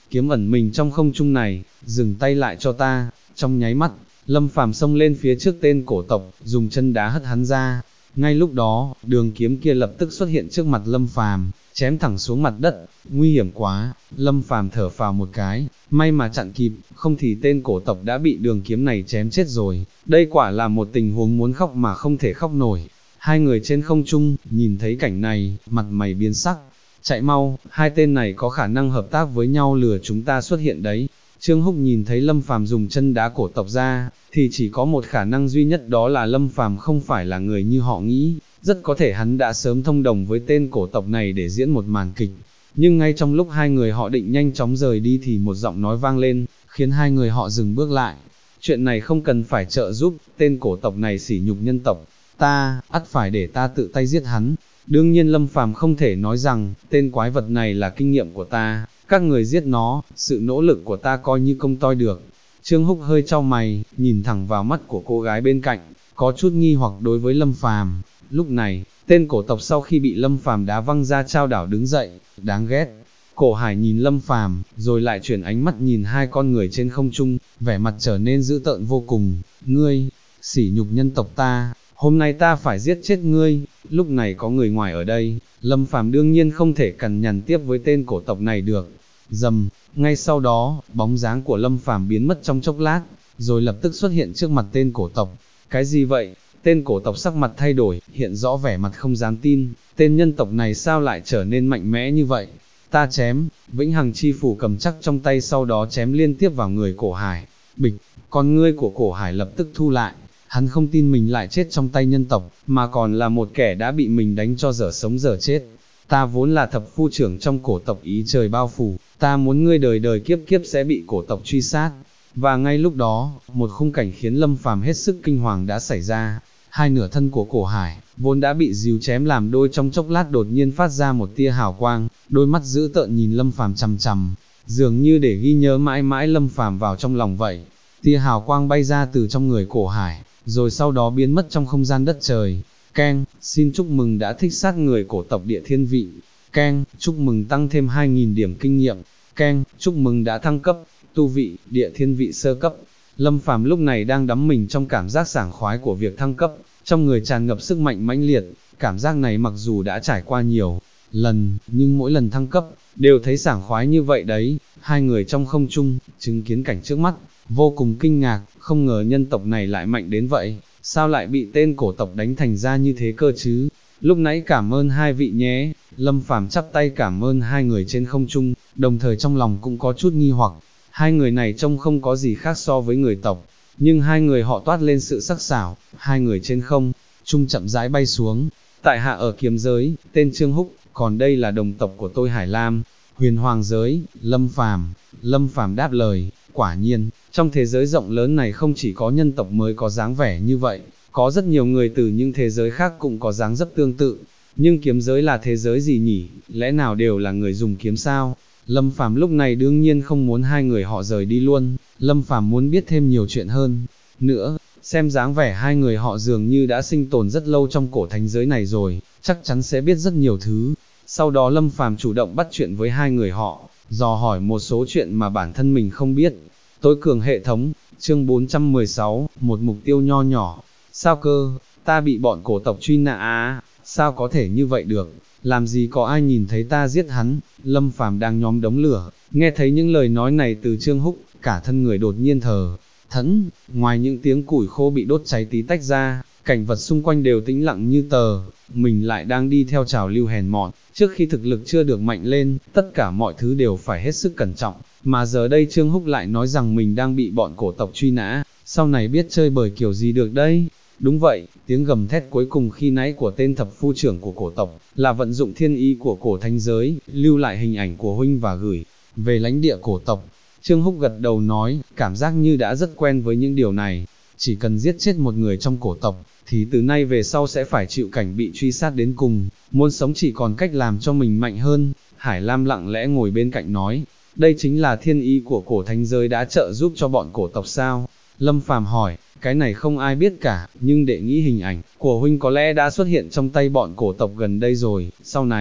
kiếm ẩn mình trong không trung này, dừng tay lại cho ta, trong nháy mắt, Lâm Phàm xông lên phía trước tên cổ tộc, dùng chân đá hất hắn ra. Ngay lúc đó, đường kiếm kia lập tức xuất hiện trước mặt Lâm Phàm, chém thẳng xuống mặt đất, nguy hiểm quá, Lâm Phàm thở phào một cái, may mà chặn kịp, không thì tên cổ tộc đã bị đường kiếm này chém chết rồi, đây quả là một tình huống muốn khóc mà không thể khóc nổi. Hai người trên không trung, nhìn thấy cảnh này, mặt mày biến sắc, chạy mau, hai tên này có khả năng hợp tác với nhau lừa chúng ta xuất hiện đấy. Trương Húc nhìn thấy Lâm Phàm dùng chân đá cổ tộc ra, thì chỉ có một khả năng duy nhất đó là Lâm Phàm không phải là người như họ nghĩ, rất có thể hắn đã sớm thông đồng với tên cổ tộc này để diễn một màn kịch. Nhưng ngay trong lúc hai người họ định nhanh chóng rời đi thì một giọng nói vang lên, khiến hai người họ dừng bước lại. Chuyện này không cần phải trợ giúp, tên cổ tộc này sỉ nhục nhân tộc, ta, ắt phải để ta tự tay giết hắn. Đương nhiên Lâm Phàm không thể nói rằng, tên quái vật này là kinh nghiệm của ta, các người giết nó, sự nỗ lực của ta coi như công toi được. Trương Húc hơi chau mày, nhìn thẳng vào mắt của cô gái bên cạnh, có chút nghi hoặc đối với Lâm Phàm. Lúc này, tên cổ tộc sau khi bị Lâm Phàm đá văng ra chao đảo đứng dậy, đáng ghét. Cổ Hải nhìn Lâm Phàm, rồi lại chuyển ánh mắt nhìn hai con người trên không trung, vẻ mặt trở nên dữ tợn vô cùng. Ngươi, sỉ nhục nhân tộc ta, hôm nay ta phải giết chết ngươi. Lúc này có người ngoài ở đây, Lâm Phàm đương nhiên không thể cằn nhằn tiếp với tên cổ tộc này được. Dầm, ngay sau đó, bóng dáng của Lâm Phàm biến mất trong chốc lát, rồi lập tức xuất hiện trước mặt tên cổ tộc. Cái gì vậy? Tên cổ tộc sắc mặt thay đổi, hiện rõ vẻ mặt không dám tin, tên nhân tộc này sao lại trở nên mạnh mẽ như vậy? Ta chém, Vĩnh Hằng chi phủ cầm chắc trong tay sau đó chém liên tiếp vào người Cổ Hải. Bịch, con ngươi của Cổ Hải lập tức thu lại, hắn không tin mình lại chết trong tay nhân tộc, mà còn là một kẻ đã bị mình đánh cho dở sống dở chết. Ta vốn là thập phu trưởng trong cổ tộc ý trời bao phủ, ta muốn ngươi đời đời kiếp kiếp sẽ bị cổ tộc truy sát. Và ngay lúc đó, một khung cảnh khiến Lâm Phàm hết sức kinh hoàng đã xảy ra. Hai nửa thân của Cổ Hải, vốn đã bị díu chém làm đôi trong chốc lát đột nhiên phát ra một tia hào quang, đôi mắt dữ tợn nhìn Lâm Phàm chằm chằm, dường như để ghi nhớ mãi mãi Lâm Phàm vào trong lòng vậy. Tia hào quang bay ra từ trong người Cổ Hải, rồi sau đó biến mất trong không gian đất trời. Keng, xin chúc mừng đã thích sát người cổ tộc địa thiên vị. Keng, chúc mừng tăng thêm 2.000 điểm kinh nghiệm. Keng, chúc mừng đã thăng cấp, tu vị, địa thiên vị sơ cấp. Lâm Phàm lúc này đang đắm mình trong cảm giác sảng khoái của việc thăng cấp, trong người tràn ngập sức mạnh mãnh liệt. Cảm giác này mặc dù đã trải qua nhiều lần, nhưng mỗi lần thăng cấp, đều thấy sảng khoái như vậy đấy. Hai người trong không trung, chứng kiến cảnh trước mắt, vô cùng kinh ngạc, không ngờ nhân tộc này lại mạnh đến vậy, sao lại bị tên cổ tộc đánh thành ra như thế cơ chứ? Lúc nãy cảm ơn hai vị nhé. Lâm Phàm chắp tay cảm ơn hai người trên không trung, đồng thời trong lòng cũng có chút nghi hoặc. Hai người này trông không có gì khác so với người tộc, nhưng hai người họ toát lên sự sắc sảo. Hai người trên không trung chậm rãi bay xuống. Tại hạ ở kiếm giới, tên Trương Húc, còn đây là đồng tộc của tôi Hải Lam. Huyền Hoàng giới, Lâm Phàm. Lâm Phàm đáp lời, quả nhiên, trong thế giới rộng lớn này không chỉ có nhân tộc mới có dáng vẻ như vậy, có rất nhiều người từ những thế giới khác cũng có dáng dấp tương tự. Nhưng kiếm giới là thế giới gì nhỉ? Lẽ nào đều là người dùng kiếm sao? Lâm Phàm lúc này đương nhiên không muốn hai người họ rời đi luôn, Lâm Phàm muốn biết thêm nhiều chuyện hơn nữa, xem dáng vẻ hai người họ dường như đã sinh tồn rất lâu trong cổ thánh giới này rồi, chắc chắn sẽ biết rất nhiều thứ. Sau đó Lâm Phàm chủ động bắt chuyện với hai người họ, dò hỏi một số chuyện mà bản thân mình không biết. Tối cường hệ thống, chương 416, một mục tiêu nho nhỏ. Sao cơ, ta bị bọn cổ tộc truy nã à? Sao có thể như vậy được? Làm gì có ai nhìn thấy ta giết hắn? Lâm Phàm đang nhóm đống lửa, nghe thấy những lời nói này từ Trương Húc, cả thân người đột nhiên thờ thẫn. Ngoài những tiếng củi khô bị đốt cháy tí tách ra, cảnh vật xung quanh đều tĩnh lặng như tờ. Mình lại đang đi theo trào lưu hèn mọn, trước khi thực lực chưa được mạnh lên, tất cả mọi thứ đều phải hết sức cẩn trọng, mà giờ đây Trương Húc lại nói rằng mình đang bị bọn cổ tộc truy nã, sau này biết chơi bời kiểu gì được đây? Đúng vậy, tiếng gầm thét cuối cùng khi nãy của tên thập phu trưởng của cổ tộc, là vận dụng thiên ý của cổ thánh giới, lưu lại hình ảnh của huynh và gửi về lãnh địa cổ tộc. Trương Húc gật đầu nói, cảm giác như đã rất quen với những điều này, chỉ cần giết chết một người trong cổ tộc, thì từ nay về sau sẽ phải chịu cảnh bị truy sát đến cùng, muốn sống chỉ còn cách làm cho mình mạnh hơn. Hải Lam lặng lẽ ngồi bên cạnh nói, đây chính là thiên ý của cổ thánh giới đã trợ giúp cho bọn cổ tộc sao? Lâm Phàm hỏi, cái này không ai biết cả, nhưng đệ nghĩ hình ảnh của huynh có lẽ đã xuất hiện trong tay bọn cổ tộc gần đây rồi, sau này,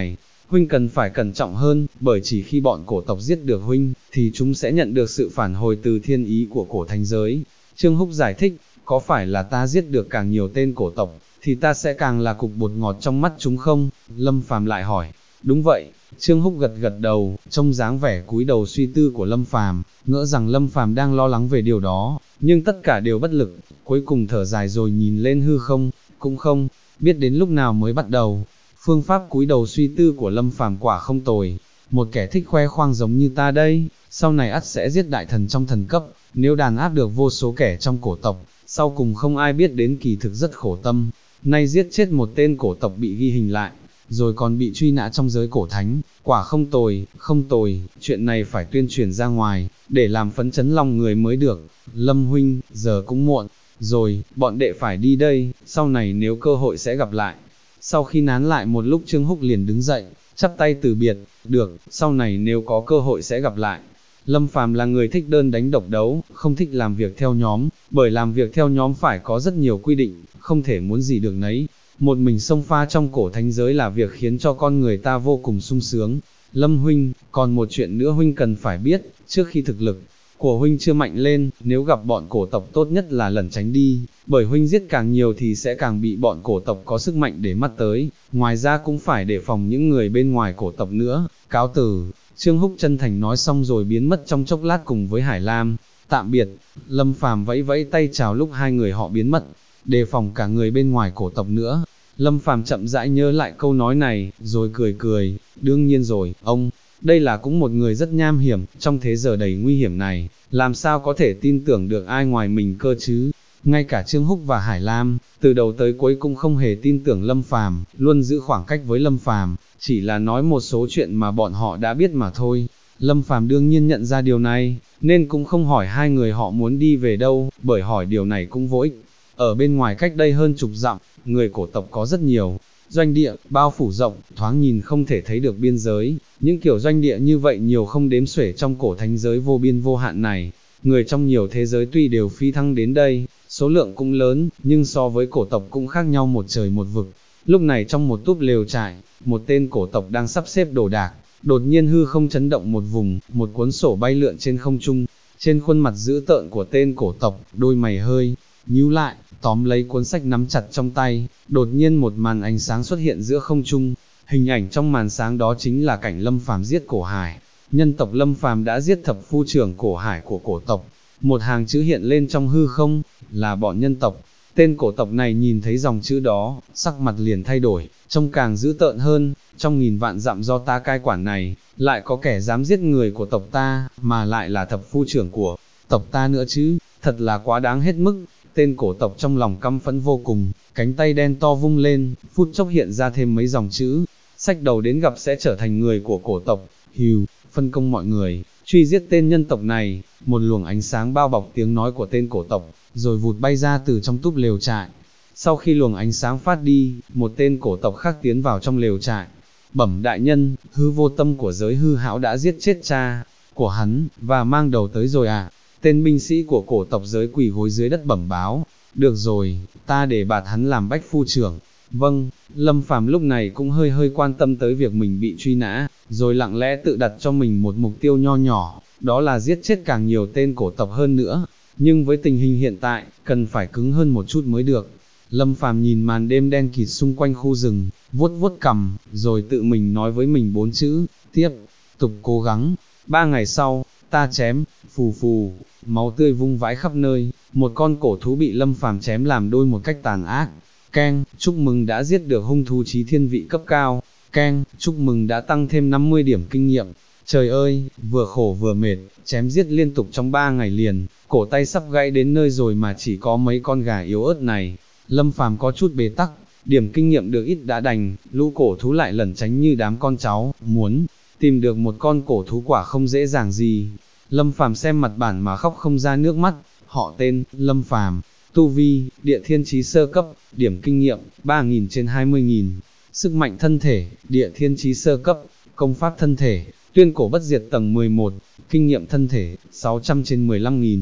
huynh cần phải cẩn trọng hơn, bởi chỉ khi bọn cổ tộc giết được huynh, thì chúng sẽ nhận được sự phản hồi từ thiên ý của cổ thánh giới. Trương Húc giải thích, có phải là ta giết được càng nhiều tên cổ tộc, thì ta sẽ càng là cục bột ngọt trong mắt chúng không? Lâm Phàm lại hỏi. Đúng vậy, Trương Húc gật gật đầu, trông dáng vẻ cúi đầu suy tư của Lâm Phàm, ngỡ rằng Lâm Phàm đang lo lắng về điều đó, nhưng tất cả đều bất lực, cuối cùng thở dài rồi nhìn lên hư không, cũng không biết đến lúc nào mới bắt đầu. Phương pháp cúi đầu suy tư của Lâm Phàm quả không tồi, một kẻ thích khoe khoang giống như ta đây, sau này ắt sẽ giết đại thần trong thần cấp, nếu đàn áp được vô số kẻ trong cổ tộc, sau cùng không ai biết đến kỳ thực rất khổ tâm, nay giết chết một tên cổ tộc bị ghi hình lại, rồi còn bị truy nã trong giới cổ thánh, quả không tồi, không tồi, chuyện này phải tuyên truyền ra ngoài, để làm phấn chấn lòng người mới được. Lâm huynh, giờ cũng muộn, rồi, bọn đệ phải đi đây, sau này nếu cơ hội sẽ gặp lại. Sau khi nán lại một lúc Trương Húc liền đứng dậy, chắp tay từ biệt, được, sau này nếu có cơ hội sẽ gặp lại. Lâm Phàm là người thích đơn đánh độc đấu, không thích làm việc theo nhóm, bởi làm việc theo nhóm phải có rất nhiều quy định, không thể muốn gì được nấy. Một mình xông pha trong cổ thánh giới là việc khiến cho con người ta vô cùng sung sướng. Lâm huynh, còn một chuyện nữa huynh cần phải biết, trước khi thực lực của huynh chưa mạnh lên, nếu gặp bọn cổ tộc tốt nhất là lẩn tránh đi, bởi huynh giết càng nhiều thì sẽ càng bị bọn cổ tộc có sức mạnh để mắt tới, ngoài ra cũng phải đề phòng những người bên ngoài cổ tộc nữa. Cáo từ. Trương Húc chân thành nói xong rồi biến mất trong chốc lát cùng với Hải Lam. Tạm biệt. Lâm Phàm vẫy vẫy tay chào lúc hai người họ biến mất, đề phòng cả người bên ngoài cổ tộc nữa. Lâm Phàm chậm rãi nhớ lại câu nói này, rồi cười cười, đương nhiên rồi, ông, đây là cũng một người rất nham hiểm, trong thế giờ đầy nguy hiểm này, làm sao có thể tin tưởng được ai ngoài mình cơ chứ? Ngay cả Trương Húc và Hải Lam, từ đầu tới cuối cũng không hề tin tưởng Lâm Phàm, luôn giữ khoảng cách với Lâm Phàm, chỉ là nói một số chuyện mà bọn họ đã biết mà thôi. Lâm Phàm đương nhiên nhận ra điều này, nên cũng không hỏi hai người họ muốn đi về đâu, bởi hỏi điều này cũng vô ích. Ở bên ngoài cách đây hơn chục dặm, người cổ tộc có rất nhiều, doanh địa, bao phủ rộng, thoáng nhìn không thể thấy được biên giới, những kiểu doanh địa như vậy nhiều không đếm xuể trong cổ thánh giới vô biên vô hạn này. Người trong nhiều thế giới tuy đều phi thăng đến đây, số lượng cũng lớn, nhưng so với cổ tộc cũng khác nhau một trời một vực. Lúc này trong một túp lều trại, một tên cổ tộc đang sắp xếp đồ đạc, đột nhiên hư không chấn động một vùng, một cuốn sổ bay lượn trên không trung. Trên khuôn mặt dữ tợn của tên cổ tộc, đôi mày hơi nhíu lại, tóm lấy cuốn sách nắm chặt trong tay, đột nhiên một màn ánh sáng xuất hiện giữa không trung. Hình ảnh trong màn sáng đó chính là cảnh Lâm Phàm giết cổ hải. Nhân tộc Lâm Phàm đã giết thập phu trưởng cổ hải của cổ tộc. Một hàng chữ hiện lên trong hư không, là bọn nhân tộc. Tên cổ tộc này nhìn thấy dòng chữ đó, sắc mặt liền thay đổi, trông càng dữ tợn hơn. Trong nghìn vạn dặm do ta cai quản này, lại có kẻ dám giết người của tộc ta, mà lại là thập phu trưởng của tộc ta nữa chứ, thật là quá đáng hết mức. Tên cổ tộc trong lòng căm phẫn vô cùng, cánh tay đen to vung lên, phút chốc hiện ra thêm mấy dòng chữ, sách đầu đến gặp sẽ trở thành người của cổ tộc. Hừu, phân công mọi người, truy giết tên nhân tộc này. Một luồng ánh sáng bao bọc tiếng nói của tên cổ tộc, rồi vụt bay ra từ trong túp lều trại. Sau khi luồng ánh sáng phát đi, một tên cổ tộc khác tiến vào trong lều trại. Bẩm đại nhân, hư vô tâm của giới hư hão đã giết chết cha của hắn, và mang đầu tới rồi à. Tên binh sĩ của cổ tộc giới quỳ gối dưới đất bẩm báo. Được rồi, ta để bạt hắn làm bách phu trưởng. Vâng. Lâm Phàm lúc này cũng hơi quan tâm tới việc mình bị truy nã, rồi lặng lẽ tự đặt cho mình một mục tiêu nho nhỏ, đó là giết chết càng nhiều tên cổ tộc hơn nữa. Nhưng với tình hình hiện tại, cần phải cứng hơn một chút mới được. Lâm Phàm nhìn màn đêm đen kịt xung quanh khu rừng, vuốt vuốt cằm, rồi tự mình nói với mình 4 chữ, tiếp tục cố gắng. 3 ngày sau, ta chém, phù phù, máu tươi vung vãi khắp nơi, một con cổ thú bị Lâm Phàm chém làm đôi một cách tàn ác. Keng, chúc mừng đã giết được hung thú chí thiên vị cấp cao. Keng, chúc mừng đã tăng thêm 50 điểm kinh nghiệm. Trời ơi, vừa khổ vừa mệt, chém giết liên tục trong 3 ngày liền, cổ tay sắp gãy đến nơi rồi mà chỉ có mấy con gà yếu ớt này. Lâm Phàm có chút bế tắc, điểm kinh nghiệm được ít đã đành, lũ cổ thú lại lẩn tránh như đám con cháu, muốn tìm được một con cổ thú quả không dễ dàng gì. Lâm Phàm xem mặt bản mà khóc không ra nước mắt. Họ tên, Lâm Phàm, tu vi, địa thiên chí sơ cấp, điểm kinh nghiệm, 3.000 trên 20.000, sức mạnh thân thể, địa thiên chí sơ cấp, công pháp thân thể, tuyên cổ bất diệt tầng 11, kinh nghiệm thân thể, 600 trên 15.000,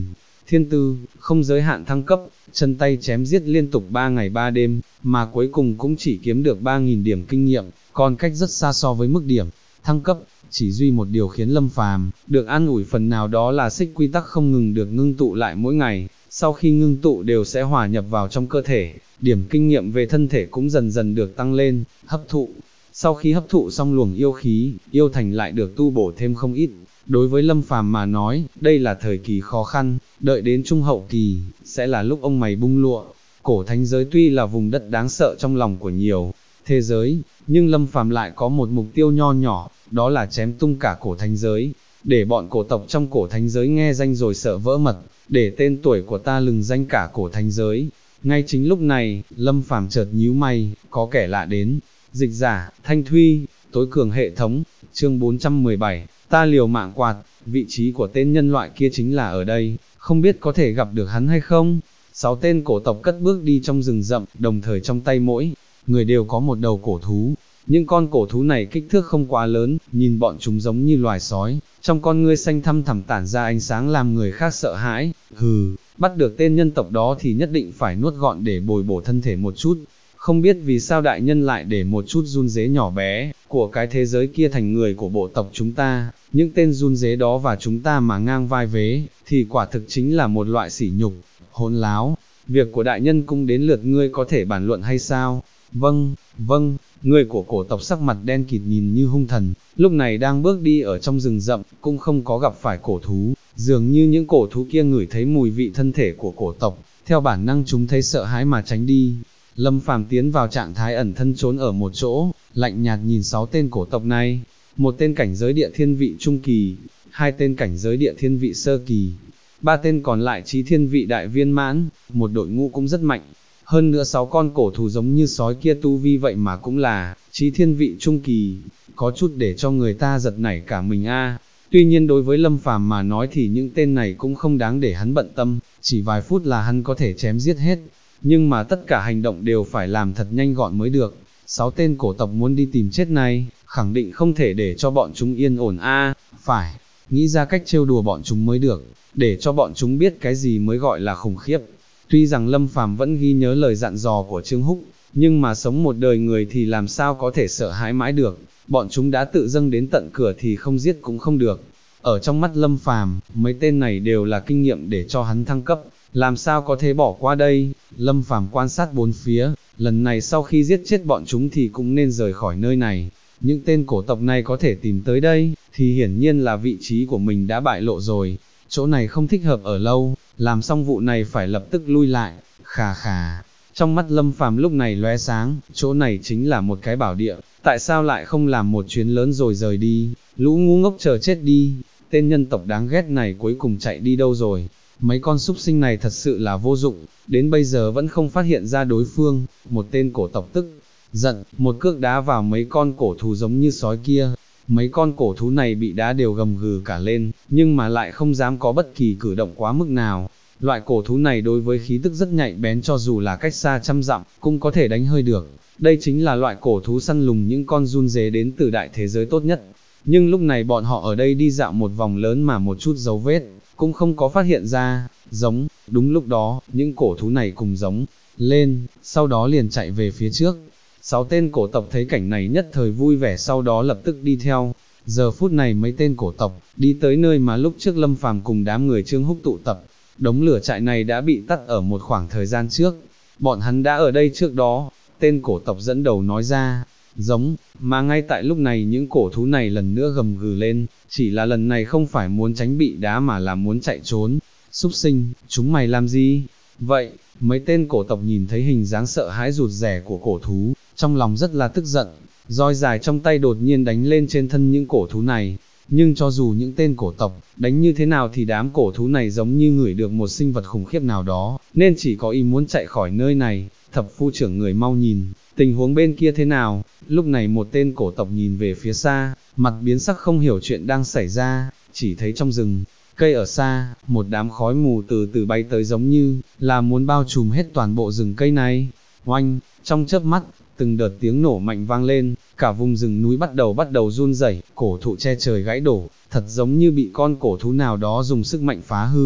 thiên tư, không giới hạn thăng cấp, chân tay chém giết liên tục 3 ngày 3 đêm, mà cuối cùng cũng chỉ kiếm được 3.000 điểm kinh nghiệm, còn cách rất xa so với mức điểm thăng cấp. Chỉ duy một điều khiến Lâm Phàm được an ủi phần nào, đó là xích quy tắc không ngừng được ngưng tụ lại mỗi ngày, sau khi ngưng tụ đều sẽ hòa nhập vào trong cơ thể, điểm kinh nghiệm về thân thể cũng dần dần được tăng lên, hấp thụ. Sau khi hấp thụ xong luồng yêu khí, yêu thành lại được tu bổ thêm không ít. Đối với Lâm Phàm mà nói, đây là thời kỳ khó khăn, đợi đến trung hậu kỳ, sẽ là lúc ông mày bung lụa. Cổ thánh giới tuy là vùng đất đáng sợ trong lòng của nhiều thế giới, nhưng Lâm Phàm lại có một mục tiêu nho nhỏ, đó là chém tung cả cổ thánh giới, để bọn cổ tộc trong cổ thánh giới nghe danh rồi sợ vỡ mật, để tên tuổi của ta lừng danh cả cổ thánh giới. Ngay chính lúc này, Lâm Phàm chợt nhíu mày, có kẻ lạ đến. Dịch giả, Thanh Thuy, tối cường hệ thống, chương 417, ta liều mạng quạt, vị trí của tên nhân loại kia chính là ở đây, không biết có thể gặp được hắn hay không. 6 tên cổ tộc cất bước đi trong rừng rậm, đồng thời trong tay mỗi người đều có một đầu cổ thú. Những con cổ thú này kích thước không quá lớn, nhìn bọn chúng giống như loài sói, trong con ngươi xanh thăm thẳm tản ra ánh sáng làm người khác sợ hãi. Hừ, bắt được tên nhân tộc đó thì nhất định phải nuốt gọn để bồi bổ thân thể một chút. Không biết vì sao đại nhân lại để một chút run dế nhỏ bé của cái thế giới kia thành người của bộ tộc chúng ta. Những tên run dế đó và chúng ta mà ngang vai vế, thì quả thực chính là một loại sỉ nhục. Hỗn láo, việc của đại nhân cũng đến lượt ngươi có thể bàn luận hay sao? Vâng, vâng. Người của cổ tộc sắc mặt đen kịt nhìn như hung thần, lúc này đang bước đi ở trong rừng rậm, cũng không có gặp phải cổ thú, dường như những cổ thú kia ngửi thấy mùi vị thân thể của cổ tộc, theo bản năng chúng thấy sợ hãi mà tránh đi. Lâm Phàm tiến vào trạng thái ẩn thân trốn ở một chỗ, lạnh nhạt nhìn 6 tên cổ tộc này, một tên cảnh giới địa thiên vị trung kỳ, 2 tên cảnh giới địa thiên vị sơ kỳ, 3 tên còn lại chí thiên vị đại viên mãn, một đội ngũ cũng rất mạnh. Hơn nữa 6 con cổ thú giống như sói kia tu vi vậy mà cũng là chí thiên vị trung kỳ, có chút để cho người ta giật nảy cả mình a. Tuy nhiên đối với Lâm Phàm mà nói thì những tên này cũng không đáng để hắn bận tâm, chỉ vài phút là hắn có thể chém giết hết, nhưng mà tất cả hành động đều phải làm thật nhanh gọn mới được. 6 tên cổ tộc muốn đi tìm chết này, khẳng định không thể để cho bọn chúng yên ổn a, phải nghĩ ra cách trêu đùa bọn chúng mới được, để cho bọn chúng biết cái gì mới gọi là khủng khiếp. Tuy rằng Lâm Phàm vẫn ghi nhớ lời dặn dò của Trương Húc, nhưng mà sống một đời người thì làm sao có thể sợ hãi mãi được, bọn chúng đã tự dâng đến tận cửa thì không giết cũng không được. Ở trong mắt Lâm Phàm, mấy tên này đều là kinh nghiệm để cho hắn thăng cấp, làm sao có thể bỏ qua đây. Lâm Phàm quan sát bốn phía, lần này sau khi giết chết bọn chúng thì cũng nên rời khỏi nơi này. Những tên cổ tộc này có thể tìm tới đây, thì hiển nhiên là vị trí của mình đã bại lộ rồi, chỗ này không thích hợp ở lâu, làm xong vụ này phải lập tức lui lại. Khà khà, trong mắt Lâm Phàm lúc này lóe sáng, chỗ này chính là một cái bảo địa, tại sao lại không làm một chuyến lớn rồi rời đi, lũ ngu ngốc chờ chết đi. Tên nhân tộc đáng ghét này cuối cùng chạy đi đâu rồi? Mấy con súc sinh này thật sự là vô dụng, đến bây giờ vẫn không phát hiện ra đối phương. Một tên cổ tộc tức giận, một cước đá vào mấy con cổ thú giống như sói kia. Mấy con cổ thú này bị đá đều gầm gừ cả lên, nhưng mà lại không dám có bất kỳ cử động quá mức nào. Loại cổ thú này đối với khí tức rất nhạy bén, cho dù là cách xa trăm dặm, cũng có thể đánh hơi được. Đây chính là loại cổ thú săn lùng những con run dế đến từ đại thế giới tốt nhất. Nhưng lúc này bọn họ ở đây đi dạo một vòng lớn mà một chút dấu vết cũng không có phát hiện ra. Giống, đúng lúc đó, những cổ thú này cùng giống lên, sau đó liền chạy về phía trước. 6 tên cổ tộc thấy cảnh này nhất thời vui vẻ, sau đó lập tức đi theo. Giờ phút này mấy tên cổ tộc đi tới nơi mà lúc trước Lâm Phàm cùng đám người Trương Húc tụ tập. Đống lửa trại này đã bị tắt ở một khoảng thời gian trước, bọn hắn đã ở đây trước đó. Tên cổ tộc dẫn đầu nói ra, giống, mà ngay tại lúc này những cổ thú này lần nữa gầm gừ lên, chỉ là lần này không phải muốn tránh bị đá mà là muốn chạy trốn. Súc sinh, chúng mày làm gì? Vậy, mấy tên cổ tộc nhìn thấy hình dáng sợ hãi rụt rè của cổ thú, trong lòng rất là tức giận, roi dài trong tay đột nhiên đánh lên trên thân những cổ thú này. Nhưng cho dù những tên cổ tộc đánh như thế nào thì đám cổ thú này giống như ngửi được một sinh vật khủng khiếp nào đó, nên chỉ có ý muốn chạy khỏi nơi này. Thập phu trưởng người mau nhìn, tình huống bên kia thế nào? Lúc này một tên cổ tộc nhìn về phía xa, mặt biến sắc không hiểu chuyện đang xảy ra, chỉ thấy trong rừng cây ở xa, một đám khói mù từ từ bay tới giống như là muốn bao trùm hết toàn bộ rừng cây này. Oanh, trong chớp mắt, từng đợt tiếng nổ mạnh vang lên, cả vùng rừng núi bắt đầu run rẩy, cổ thụ che trời gãy đổ, thật giống như bị con cổ thú nào đó dùng sức mạnh phá hư.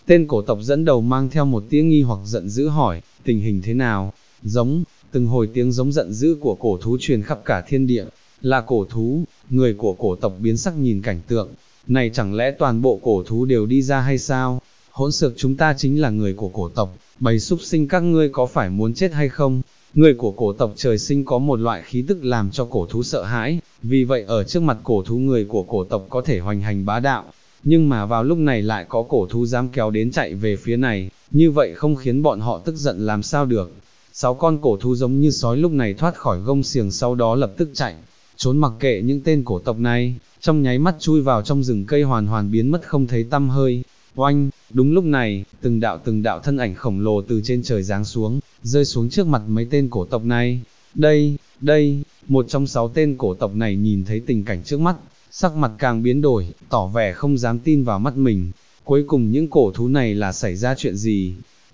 Tên cổ tộc dẫn đầu mang theo một tia nghi hoặc giận dữ hỏi, tình hình thế nào? Giống, từng hồi tiếng giống giận dữ của cổ thú truyền khắp cả thiên địa, là cổ thú, người của cổ tộc biến sắc nhìn cảnh tượng, này chẳng lẽ toàn bộ cổ thú đều đi ra hay sao? Hỗn xược, chúng ta chính là người của cổ tộc, bầy súc sinh các ngươi có phải muốn chết hay không? Người của cổ tộc trời sinh có một loại khí tức làm cho cổ thú sợ hãi, vì vậy ở trước mặt cổ thú người của cổ tộc có thể hoành hành bá đạo, nhưng mà vào lúc này lại có cổ thú dám kéo đến chạy về phía này, như vậy không khiến bọn họ tức giận làm sao được. 6 con cổ thú giống như sói lúc này thoát khỏi gông xiềng, sau đó lập tức chạy, trốn mặc kệ những tên cổ tộc này, trong nháy mắt chui vào trong rừng cây hoàn hoàn biến mất không thấy tăm hơi. Oanh, đúng lúc này, từng đạo thân ảnh khổng lồ từ trên trời giáng xuống, rơi xuống trước mặt mấy tên cổ tộc này. Đây, một trong 6 tên cổ tộc này nhìn thấy tình cảnh trước mắt, sắc mặt càng biến đổi, tỏ vẻ không dám tin vào mắt mình. Cuối cùng những cổ thú này là xảy ra chuyện gì?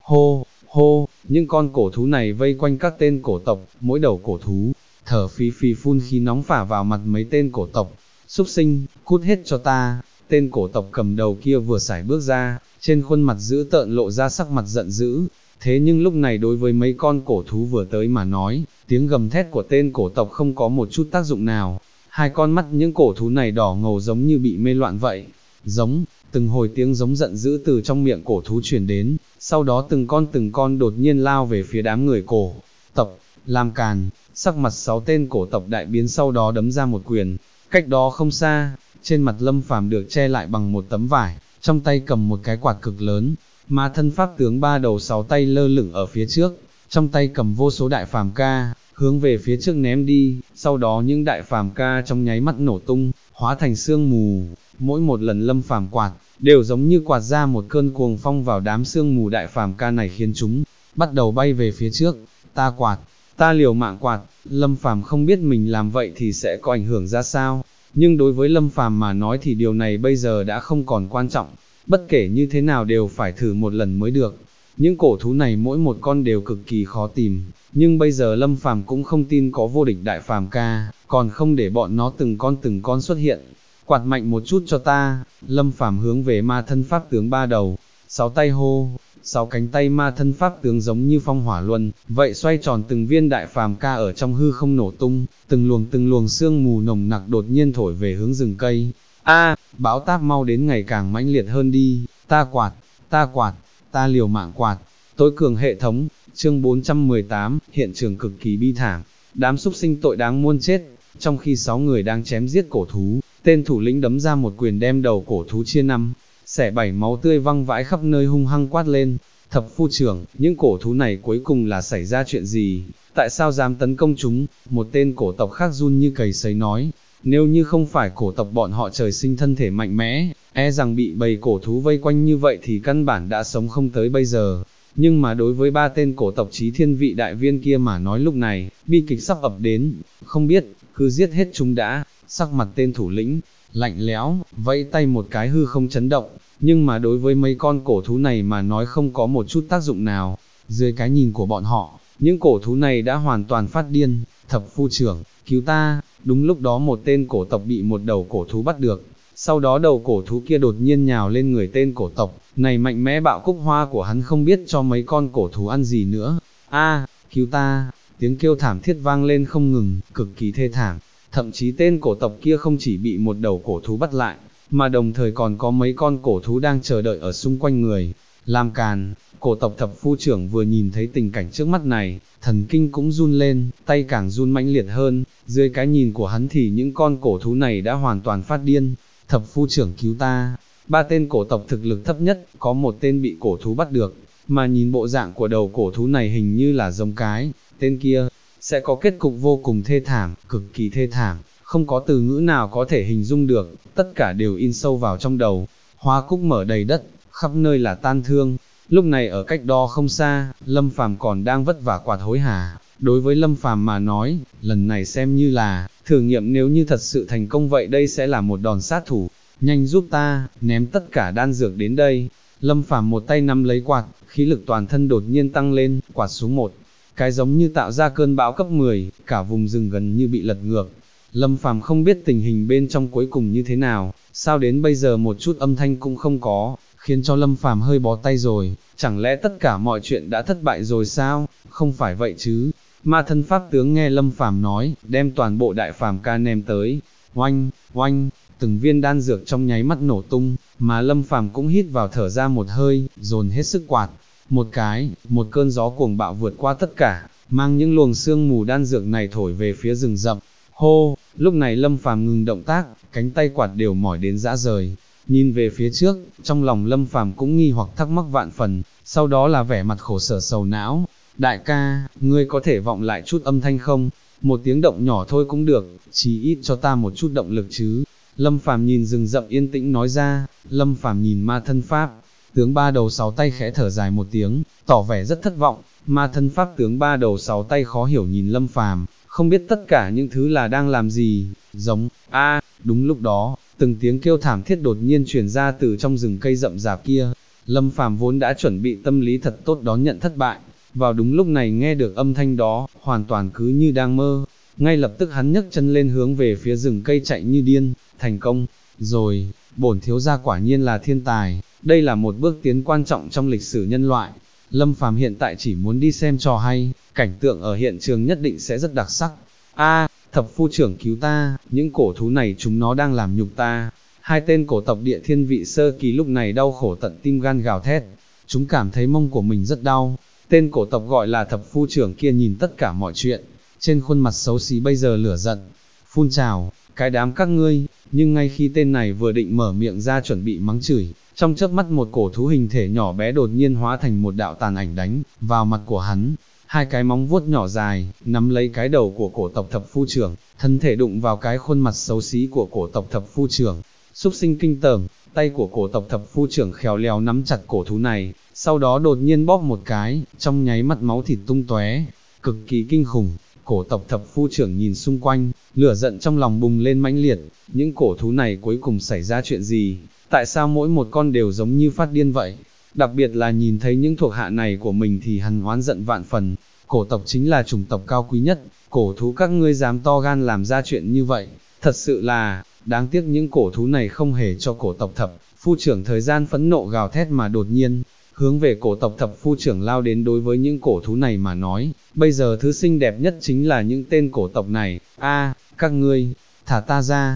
Hô, những con cổ thú này vây quanh các tên cổ tộc, mỗi đầu cổ thú thở phì phì phun khí nóng phả vào mặt mấy tên cổ tộc. Súc sinh, cút hết cho ta. Tên cổ tộc cầm đầu kia vừa sải bước ra, trên khuôn mặt dữ tợn lộ ra sắc mặt giận dữ. Thế nhưng lúc này đối với mấy con cổ thú vừa tới mà nói, tiếng gầm thét của tên cổ tộc không có một chút tác dụng nào. Hai con mắt những cổ thú này đỏ ngầu giống như bị mê loạn vậy. Giống, từng hồi tiếng giống giận dữ từ trong miệng cổ thú truyền đến, sau đó từng con đột nhiên lao về phía đám người cổ tộc, làm càn. Sắc mặt 6 tên cổ tộc đại biến, sau đó đấm ra một quyền. Cách đó không xa, trên mặt Lâm Phàm được che lại bằng một tấm vải, trong tay cầm một cái quạt cực lớn, mà thân pháp tướng 3 đầu 6 tay lơ lửng ở phía trước, trong tay cầm vô số đại phàm ca, hướng về phía trước ném đi, sau đó những đại phàm ca trong nháy mắt nổ tung, hóa thành sương mù. Mỗi một lần Lâm Phàm quạt, đều giống như quạt ra một cơn cuồng phong vào đám sương mù đại phàm ca này, khiến chúng bắt đầu bay về phía trước. Ta quạt, ta liều mạng quạt. Lâm Phàm không biết mình làm vậy thì sẽ có ảnh hưởng ra sao, nhưng đối với Lâm Phàm mà nói thì điều này bây giờ đã không còn quan trọng, bất kể như thế nào đều phải thử một lần mới được. Những cổ thú này mỗi một con đều cực kỳ khó tìm, nhưng bây giờ Lâm Phàm cũng không tin có vô địch đại phàm ca, còn không để bọn nó từng con xuất hiện. Quạt mạnh một chút cho ta. Lâm Phàm hướng về ma thân pháp tướng 3 đầu 6 tay hô. 6 cánh tay ma thân pháp tướng giống như phong hỏa luân, vậy xoay tròn, từng viên đại phàm ca ở trong hư không nổ tung, từng luồng sương mù nồng nặc đột nhiên thổi về hướng rừng cây. Bão táp mau đến ngày càng mãnh liệt hơn đi. Ta quạt, ta liều mạng quạt. Tối cường hệ thống. Chương 418, hiện trường cực kỳ bi thảm. Đám súc sinh tội đáng muôn chết. Trong khi 6 người đang chém giết cổ thú, tên thủ lĩnh đấm ra một quyền đem đầu cổ thú chia 5 xẻ 7, máu tươi văng vãi khắp nơi, hung hăng quát lên. Thập phu trưởng, những cổ thú này cuối cùng là xảy ra chuyện gì? Tại sao dám tấn công chúng? Một tên cổ tộc khác run như cầy sấy nói, nếu như không phải cổ tộc bọn họ trời sinh thân thể mạnh mẽ, e rằng bị bầy cổ thú vây quanh như vậy thì căn bản đã sống không tới bây giờ. Nhưng mà đối với 3 tên cổ tộc chí thiên vị đại viên kia mà nói, lúc này, bi kịch sắp ập đến, không biết, cứ giết hết chúng đã. Sắc mặt tên thủ lĩnh lạnh lẽo, vẫy tay một cái, hư không chấn động, nhưng mà đối với mấy con cổ thú này mà nói không có một chút tác dụng nào. Dưới cái nhìn của bọn họ, những cổ thú này đã hoàn toàn phát điên. Thập phu trưởng, cứu ta. Đúng lúc đó một tên cổ tộc bị một đầu cổ thú bắt được, sau đó đầu cổ thú kia đột nhiên nhào lên người tên cổ tộc này, mạnh mẽ bạo cúc hoa của hắn không biết cho mấy con cổ thú ăn gì nữa. Cứu ta. Tiếng kêu thảm thiết vang lên không ngừng, cực kỳ thê thảm. Thậm chí tên cổ tộc kia không chỉ bị một đầu cổ thú bắt lại, mà đồng thời còn có mấy con cổ thú đang chờ đợi ở xung quanh người. Làm càn. Cổ tộc thập phu trưởng vừa nhìn thấy tình cảnh trước mắt này, thần kinh cũng run lên, tay càng run mãnh liệt hơn. Dưới cái nhìn của hắn thì những con cổ thú này đã hoàn toàn phát điên. Thập phu trưởng cứu ta. 3 tên cổ tộc thực lực thấp nhất, có một tên bị cổ thú bắt được, mà nhìn bộ dạng của đầu cổ thú này hình như là giống cái tên kia, sẽ có kết cục vô cùng thê thảm, cực kỳ thê thảm, không có từ ngữ nào có thể hình dung được, tất cả đều in sâu vào trong đầu. Hoa cúc mở đầy đất, khắp nơi là tan thương. Lúc này ở cách đó không xa, Lâm Phàm còn đang vất vả quạt hối hả. Đối với Lâm Phàm mà nói, lần này xem như là thử nghiệm, nếu như thật sự thành công vậy đây sẽ là một đòn sát thủ. Nhanh giúp ta, ném tất cả đan dược đến đây. Lâm Phàm một tay nắm lấy quạt, khí lực toàn thân đột nhiên tăng lên, quạt xuống một cái giống như tạo ra cơn bão cấp 10, cả vùng rừng gần như bị lật ngược. Lâm Phàm không biết tình hình bên trong cuối cùng như thế nào, sao đến bây giờ một chút âm thanh cũng không có, khiến cho Lâm Phàm hơi bó tay rồi, chẳng lẽ tất cả mọi chuyện đã thất bại rồi sao, không phải vậy chứ. Ma thân pháp tướng nghe Lâm Phàm nói, đem toàn bộ đại phàm ca ném tới, oanh, oanh, từng viên đan dược trong nháy mắt nổ tung, mà Lâm Phàm cũng hít vào thở ra một hơi, dồn hết sức quạt, một cơn gió cuồng bạo vượt qua tất cả, mang những luồng sương mù đan dược này thổi về phía rừng rậm. Hô, lúc này Lâm Phàm ngừng động tác, cánh tay quạt đều mỏi đến rã rời, nhìn về phía trước, trong lòng Lâm Phàm cũng nghi hoặc thắc mắc vạn phần, sau đó là vẻ mặt khổ sở sầu não. Đại ca, ngươi có thể vọng lại chút âm thanh không? Một tiếng động nhỏ thôi cũng được, chỉ ít cho ta một chút động lực chứ. Lâm Phàm nhìn rừng rậm yên tĩnh nói ra. Lâm Phàm nhìn ma thân pháp tướng ba đầu sáu tay khẽ thở dài một tiếng, tỏ vẻ rất thất vọng. Ma thân pháp tướng ba đầu sáu tay khó hiểu nhìn Lâm Phàm, không biết tất cả những thứ là đang làm gì. Giống, đúng lúc đó, từng tiếng kêu thảm thiết đột nhiên truyền ra từ trong rừng cây rậm rạp kia. Lâm Phàm vốn đã chuẩn bị tâm lý thật tốt đón nhận thất bại, vào đúng lúc này nghe được âm thanh đó, hoàn toàn cứ như đang mơ. Ngay lập tức hắn nhấc chân lên hướng về phía rừng cây chạy như điên. Thành công rồi, bổn thiếu gia quả nhiên là thiên tài, đây là một bước tiến quan trọng trong lịch sử nhân loại. Lâm Phàm hiện tại chỉ muốn đi xem trò hay, cảnh tượng ở hiện trường nhất định sẽ rất đặc sắc. Thập phu trưởng cứu ta, những cổ thú này chúng nó đang làm nhục ta. Hai tên cổ tộc địa thiên vị sơ kỳ lúc này đau khổ tận tim gan gào thét, chúng cảm thấy mông của mình rất đau. Tên cổ tộc gọi là thập phu trưởng kia nhìn tất cả mọi chuyện, trên khuôn mặt xấu xí bây giờ lửa giận phun trào, cái đám các ngươi. Nhưng ngay khi tên này vừa định mở miệng ra chuẩn bị mắng chửi, trong chớp mắt một cổ thú hình thể nhỏ bé đột nhiên hóa thành một đạo tàn ảnh đánh vào mặt của hắn. Hai cái móng vuốt nhỏ dài, nắm lấy cái đầu của cổ tộc thập phu trưởng, thân thể đụng vào cái khuôn mặt xấu xí của cổ tộc thập phu trưởng. Súc sinh kinh tởm, tay của cổ tộc thập phu trưởng khéo léo nắm chặt cổ thú này, sau đó đột nhiên bóp một cái, trong nháy mắt máu thịt tung tóe, cực kỳ kinh khủng. Cổ tộc thập phu trưởng nhìn xung quanh, lửa giận trong lòng bùng lên mãnh liệt, những cổ thú này cuối cùng xảy ra chuyện gì, tại sao mỗi một con đều giống như phát điên vậy? Đặc biệt là nhìn thấy những thuộc hạ này của mình thì hắn oán giận vạn phần. Cổ tộc chính là chủng tộc cao quý nhất, cổ thú các ngươi dám to gan làm ra chuyện như vậy, thật sự là, đáng tiếc những cổ thú này không hề cho cổ tộc thập phu trưởng thời gian phẫn nộ gào thét mà đột nhiên hướng về cổ tộc thập phu trưởng lao đến. Đối với những cổ thú này mà nói, bây giờ thứ xinh đẹp nhất chính là những tên cổ tộc này. Các ngươi, thả ta ra.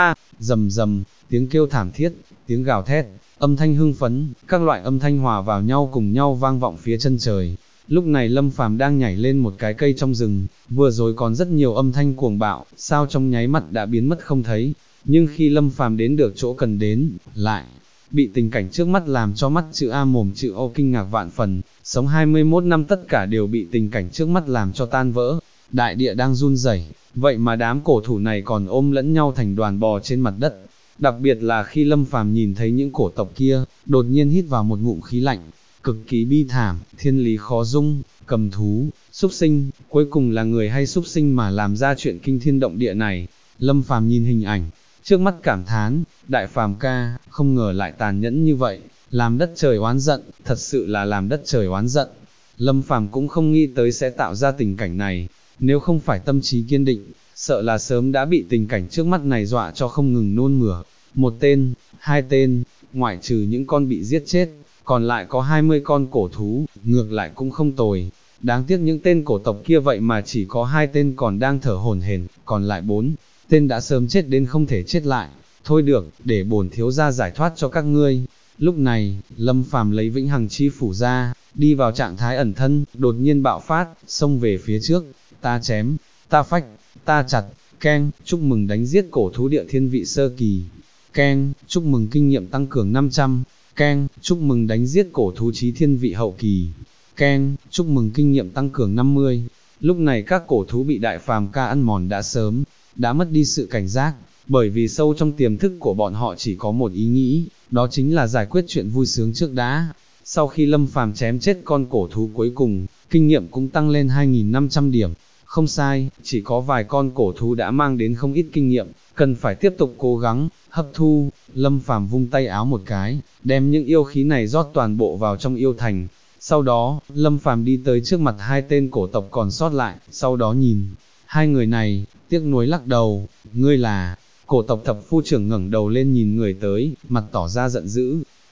Rầm rầm, tiếng kêu thảm thiết, tiếng gào thét, âm thanh hưng phấn, các loại âm thanh hòa vào nhau cùng nhau vang vọng phía chân trời. Lúc này Lâm Phàm đang nhảy lên một cái cây trong rừng, vừa rồi còn rất nhiều âm thanh cuồng bạo, sao trong nháy mắt đã biến mất không thấy. Nhưng khi Lâm Phàm đến được chỗ cần đến, lại bị tình cảnh trước mắt làm cho mắt chữ A mồm chữ O kinh ngạc vạn phần. Sống 21 năm tất cả đều bị tình cảnh trước mắt làm cho tan vỡ. Đại địa đang run rẩy, vậy mà đám cổ thú này còn ôm lẫn nhau thành đoàn bò trên mặt đất. Đặc biệt là khi Lâm Phàm nhìn thấy những cổ tộc kia, đột nhiên hít vào một ngụm khí lạnh, cực kỳ bi thảm, thiên lý khó dung, cầm thú, súc sinh, cuối cùng là người hay súc sinh mà làm ra chuyện kinh thiên động địa này. Lâm Phàm nhìn hình ảnh trước mắt cảm thán, đại phàm ca, không ngờ lại tàn nhẫn như vậy, làm đất trời oán giận, thật sự là làm đất trời oán giận. Lâm Phàm cũng không nghĩ tới sẽ tạo ra tình cảnh này, nếu không phải tâm trí kiên định, sợ là sớm đã bị tình cảnh trước mắt này dọa cho không ngừng nôn mửa. Một tên, hai tên, ngoại trừ những con bị giết chết, còn lại có 20 con cổ thú, ngược lại cũng không tồi. Đáng tiếc những tên cổ tộc kia vậy mà chỉ có 2 tên còn đang thở hổn hển, còn lại 4 tên đã sớm chết đến không thể chết lại. Thôi được, để bổn thiếu gia giải thoát cho các ngươi. Lúc này, Lâm Phàm lấy vĩnh hằng chi phủ ra, đi vào trạng thái ẩn thân, đột nhiên bạo phát, xông về phía trước. Ta chém, ta phách, ta chặt, keng, chúc mừng đánh giết cổ thú địa thiên vị sơ kỳ. Keng, chúc mừng kinh nghiệm tăng cường 500. Keng, chúc mừng đánh giết cổ thú chí thiên vị hậu kỳ. Keng, chúc mừng kinh nghiệm tăng cường 50. Lúc này các cổ thú bị đại phàm ca ăn mòn đã mất đi sự cảnh giác, bởi vì sâu trong tiềm thức của bọn họ chỉ có một ý nghĩ, đó chính là giải quyết chuyện vui sướng trước đã. Sau khi Lâm Phàm chém chết con cổ thú cuối cùng, kinh nghiệm cũng tăng lên 2.500 điểm. Không sai, chỉ có vài con cổ thú đã mang đến không ít kinh nghiệm, cần phải tiếp tục cố gắng, hấp thu. Lâm Phàm vung tay áo một cái, đem những yêu khí này rót toàn bộ vào trong yêu thành. Sau đó, Lâm Phàm đi tới trước mặt 2 tên cổ tộc còn sót lại, sau đó nhìn hai người này, tiếc nuối lắc đầu. Ngươi là? Cổ tộc thập phu trưởng ngẩng đầu lên nhìn người tới, mặt tỏ ra giận dữ.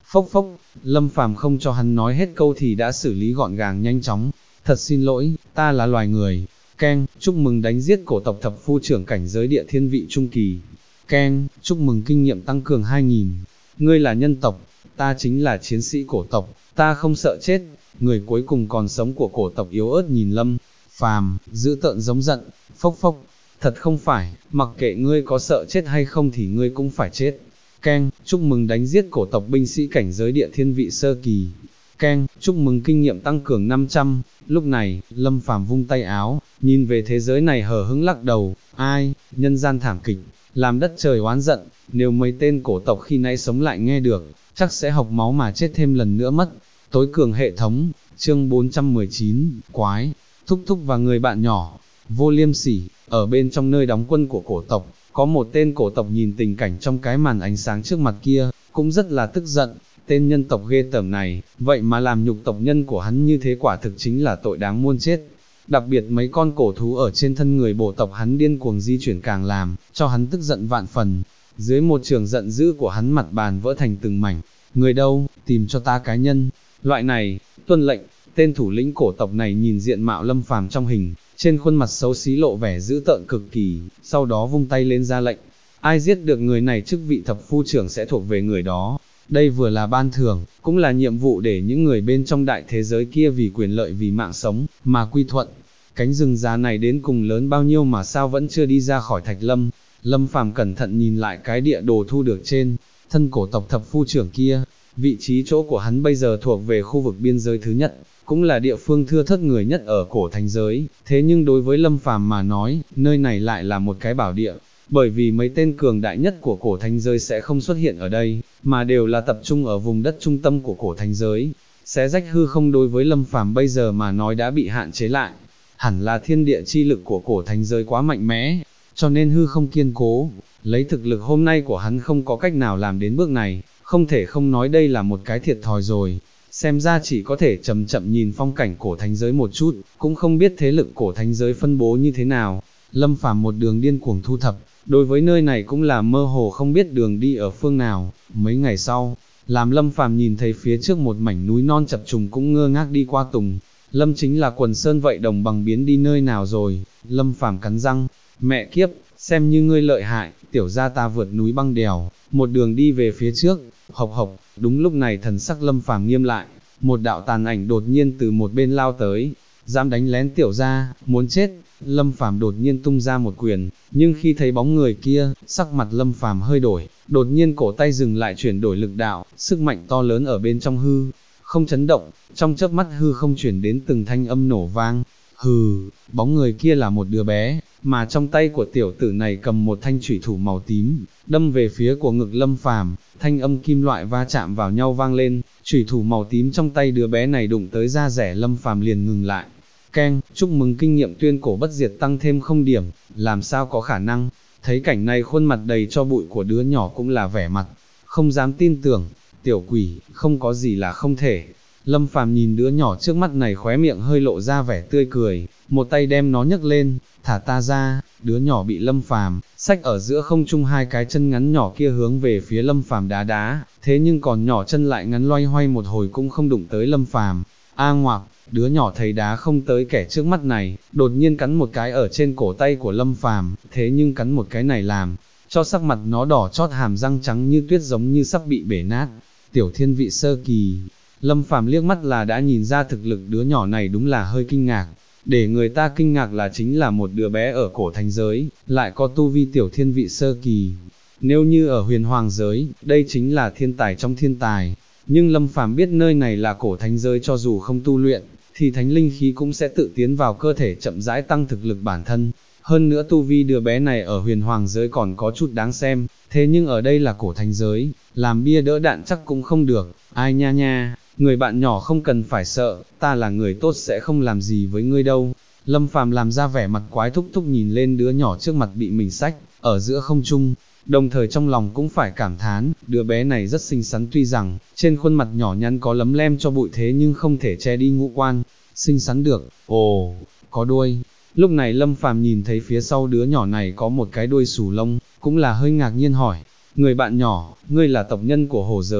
phốc phốc, Lâm Phàm không cho hắn nói hết câu thì đã xử lý gọn gàng nhanh chóng, thật xin lỗi, ta là loài người, keng, chúc mừng đánh giết cổ tộc thập phu trưởng cảnh giới địa thiên vị trung kỳ, keng, chúc mừng kinh nghiệm tăng cường 2000, ngươi là nhân tộc, ta chính là chiến sĩ cổ tộc, ta không sợ chết, người cuối cùng còn sống của cổ tộc yếu ớt nhìn Lâm Phàm, dữ tợn giống giận, phốc phốc, thật không phải, mặc kệ ngươi có sợ chết hay không thì ngươi cũng phải chết. Keng, chúc mừng đánh giết cổ tộc binh sĩ cảnh giới địa thiên vị sơ kỳ. Keng, chúc mừng kinh nghiệm tăng cường 500. Lúc này, Lâm Phàm vung tay áo, nhìn về thế giới này hờ hững lắc đầu, ai, nhân gian thảm kịch, làm đất trời oán giận, nếu mấy tên cổ tộc khi nãy sống lại nghe được, chắc sẽ học máu mà chết thêm lần nữa mất. Tối cường hệ thống, chương 419, quái, thúc thúc và người bạn nhỏ, vô liêm sỉ, ở bên trong nơi đóng quân của cổ tộc, có một tên cổ tộc nhìn tình cảnh trong cái màn ánh sáng trước mặt kia, cũng rất là tức giận, tên nhân tộc ghê tởm này, vậy mà làm nhục tộc nhân của hắn như thế quả thực chính là tội đáng muôn chết. Đặc biệt mấy con cổ thú ở trên thân người bộ tộc hắn điên cuồng di chuyển càng làm, cho hắn tức giận vạn phần. Dưới một trường giận dữ của hắn mặt bàn vỡ thành từng mảnh, người đâu, tìm cho ta cái nhân, loại này, tuân lệnh, tên thủ lĩnh cổ tộc này nhìn diện mạo Lâm Phàm trong hình, trên khuôn mặt xấu xí lộ vẻ dữ tợn cực kỳ, sau đó vung tay lên ra lệnh, ai giết được người này chức vị thập phu trưởng sẽ thuộc về người đó. Đây vừa là ban thưởng, cũng là nhiệm vụ để những người bên trong đại thế giới kia vì quyền lợi vì mạng sống, mà quy thuận. Cánh rừng già này đến cùng lớn bao nhiêu mà sao vẫn chưa đi ra khỏi Thạch Lâm. Lâm Phàm cẩn thận nhìn lại cái địa đồ thu được trên thân cổ tộc thập phu trưởng kia, vị trí chỗ của hắn bây giờ thuộc về khu vực biên giới thứ nhất, cũng là địa phương thưa thớt người nhất ở cổ thành giới, thế nhưng đối với Lâm Phàm mà nói, nơi này lại là một cái bảo địa, bởi vì mấy tên cường đại nhất của cổ thành giới sẽ không xuất hiện ở đây, mà đều là tập trung ở vùng đất trung tâm của cổ thành giới. Xé rách hư không đối với Lâm Phàm bây giờ mà nói đã bị hạn chế lại, hẳn là thiên địa chi lực của cổ thành giới quá mạnh mẽ, cho nên hư không kiên cố, lấy thực lực hôm nay của hắn không có cách nào làm đến bước này, không thể không nói đây là một cái thiệt thòi rồi. Xem ra chỉ có thể chậm chậm nhìn phong cảnh cổ thánh giới một chút, cũng không biết thế lực cổ thánh giới phân bố như thế nào. Lâm Phàm một đường điên cuồng thu thập, đối với nơi này cũng là mơ hồ không biết đường đi ở phương nào. Mấy ngày sau, làm Lâm Phàm nhìn thấy phía trước một mảnh núi non chập trùng cũng ngơ ngác đi qua tùng. Lâm chính là quần sơn vậy đồng bằng biến đi nơi nào rồi. Lâm Phàm cắn răng, mẹ kiếp, xem như ngươi lợi hại, tiểu gia ta vượt núi băng đèo, một đường đi về phía trước. Hộc hộc, đúng lúc này thần sắc Lâm Phàm nghiêm lại, một đạo tàn ảnh đột nhiên từ một bên lao tới, dám đánh lén tiểu gia, muốn chết. Lâm Phàm đột nhiên tung ra một quyền, nhưng khi thấy bóng người kia, sắc mặt Lâm Phàm hơi đổi, đột nhiên cổ tay dừng lại chuyển đổi lực đạo, sức mạnh to lớn ở bên trong hư không chấn động, trong chớp mắt hư không chuyển đến từng thanh âm nổ vang. Hừ, bóng người kia là một đứa bé, mà trong tay của tiểu tử này cầm một thanh chủy thủ màu tím, đâm về phía của ngực Lâm Phàm, thanh âm kim loại va chạm vào nhau vang lên, chủy thủ màu tím trong tay đứa bé này đụng tới da rẻ Lâm Phàm liền ngừng lại. Keng, chúc mừng kinh nghiệm tuyên cổ bất diệt tăng thêm 0 điểm, làm sao có khả năng. Thấy cảnh này khuôn mặt đầy cho bụi của đứa nhỏ cũng là vẻ mặt, không dám tin tưởng, tiểu quỷ, không có gì là không thể. Lâm Phàm nhìn đứa nhỏ trước mắt này khóe miệng hơi lộ ra vẻ tươi cười, một tay đem nó nhấc lên, thả ta ra. Đứa nhỏ bị Lâm Phàm xách ở giữa không trung, hai cái chân ngắn nhỏ kia hướng về phía Lâm Phàm đá đá, thế nhưng còn nhỏ chân lại ngắn loay hoay một hồi cũng không đụng tới Lâm Phàm. A ngoạc, đứa nhỏ thấy đá không tới kẻ trước mắt này, đột nhiên cắn một cái ở trên cổ tay của Lâm Phàm, thế nhưng cắn một cái này làm cho sắc mặt nó đỏ chót, hàm răng trắng như tuyết giống như sắp bị bể nát. Tiểu thiên vị sơ kỳ. Lâm Phàm liếc mắt là đã nhìn ra thực lực đứa nhỏ này đúng là hơi kinh ngạc. Để người ta kinh ngạc là chính là một đứa bé ở cổ thành giới, lại có tu vi tiểu thiên vị sơ kỳ. Nếu như ở huyền hoàng giới, đây chính là thiên tài trong thiên tài. Nhưng Lâm Phàm biết nơi này là cổ thánh giới, cho dù không tu luyện, thì thánh linh khí cũng sẽ tự tiến vào cơ thể chậm rãi tăng thực lực bản thân. Hơn nữa tu vi đứa bé này ở huyền hoàng giới còn có chút đáng xem, thế nhưng ở đây là cổ thánh giới, làm bia đỡ đạn chắc cũng không được. Ai nha nha, người bạn nhỏ không cần phải sợ, ta là người tốt sẽ không làm gì với ngươi đâu. Lâm Phàm làm ra vẻ mặt quái thúc thúc nhìn lên đứa nhỏ trước mặt bị mình xách ở giữa không trung, đồng thời trong lòng cũng phải cảm thán, đứa bé này rất xinh xắn, tuy rằng trên khuôn mặt nhỏ nhắn có lấm lem cho bụi thế nhưng không thể che đi ngũ quan, xinh xắn được. Ồ, có đuôi. Lúc này Lâm Phàm nhìn thấy phía sau đứa nhỏ này có một cái đuôi xù lông, cũng là hơi ngạc nhiên hỏi, người bạn nhỏ, ngươi là tộc nhân của hồ giới?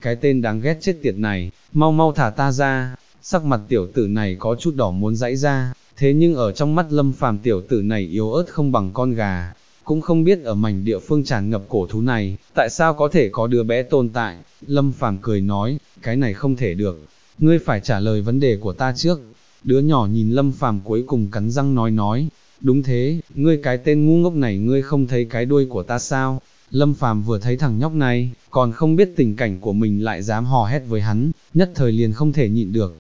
cái tên đáng ghét chết tiệt này, mau mau thả ta ra. Sắc mặt tiểu tử này có chút đỏ muốn giãy ra, thế nhưng ở trong mắt Lâm Phàm tiểu tử này yếu ớt không bằng con gà, cũng không biết ở mảnh địa phương tràn ngập cổ thú này, tại sao có thể có đứa bé tồn tại. Lâm Phàm cười nói, cái này không thể được, ngươi phải trả lời vấn đề của ta trước. Đứa nhỏ nhìn Lâm Phàm cuối cùng cắn răng nói, đúng thế, ngươi cái tên ngu ngốc này, ngươi không thấy cái đuôi của ta sao? Lâm Phàm vừa thấy thằng nhóc này, còn không biết tình cảnh của mình lại dám hò hét với hắn, nhất thời liền không thể nhịn được.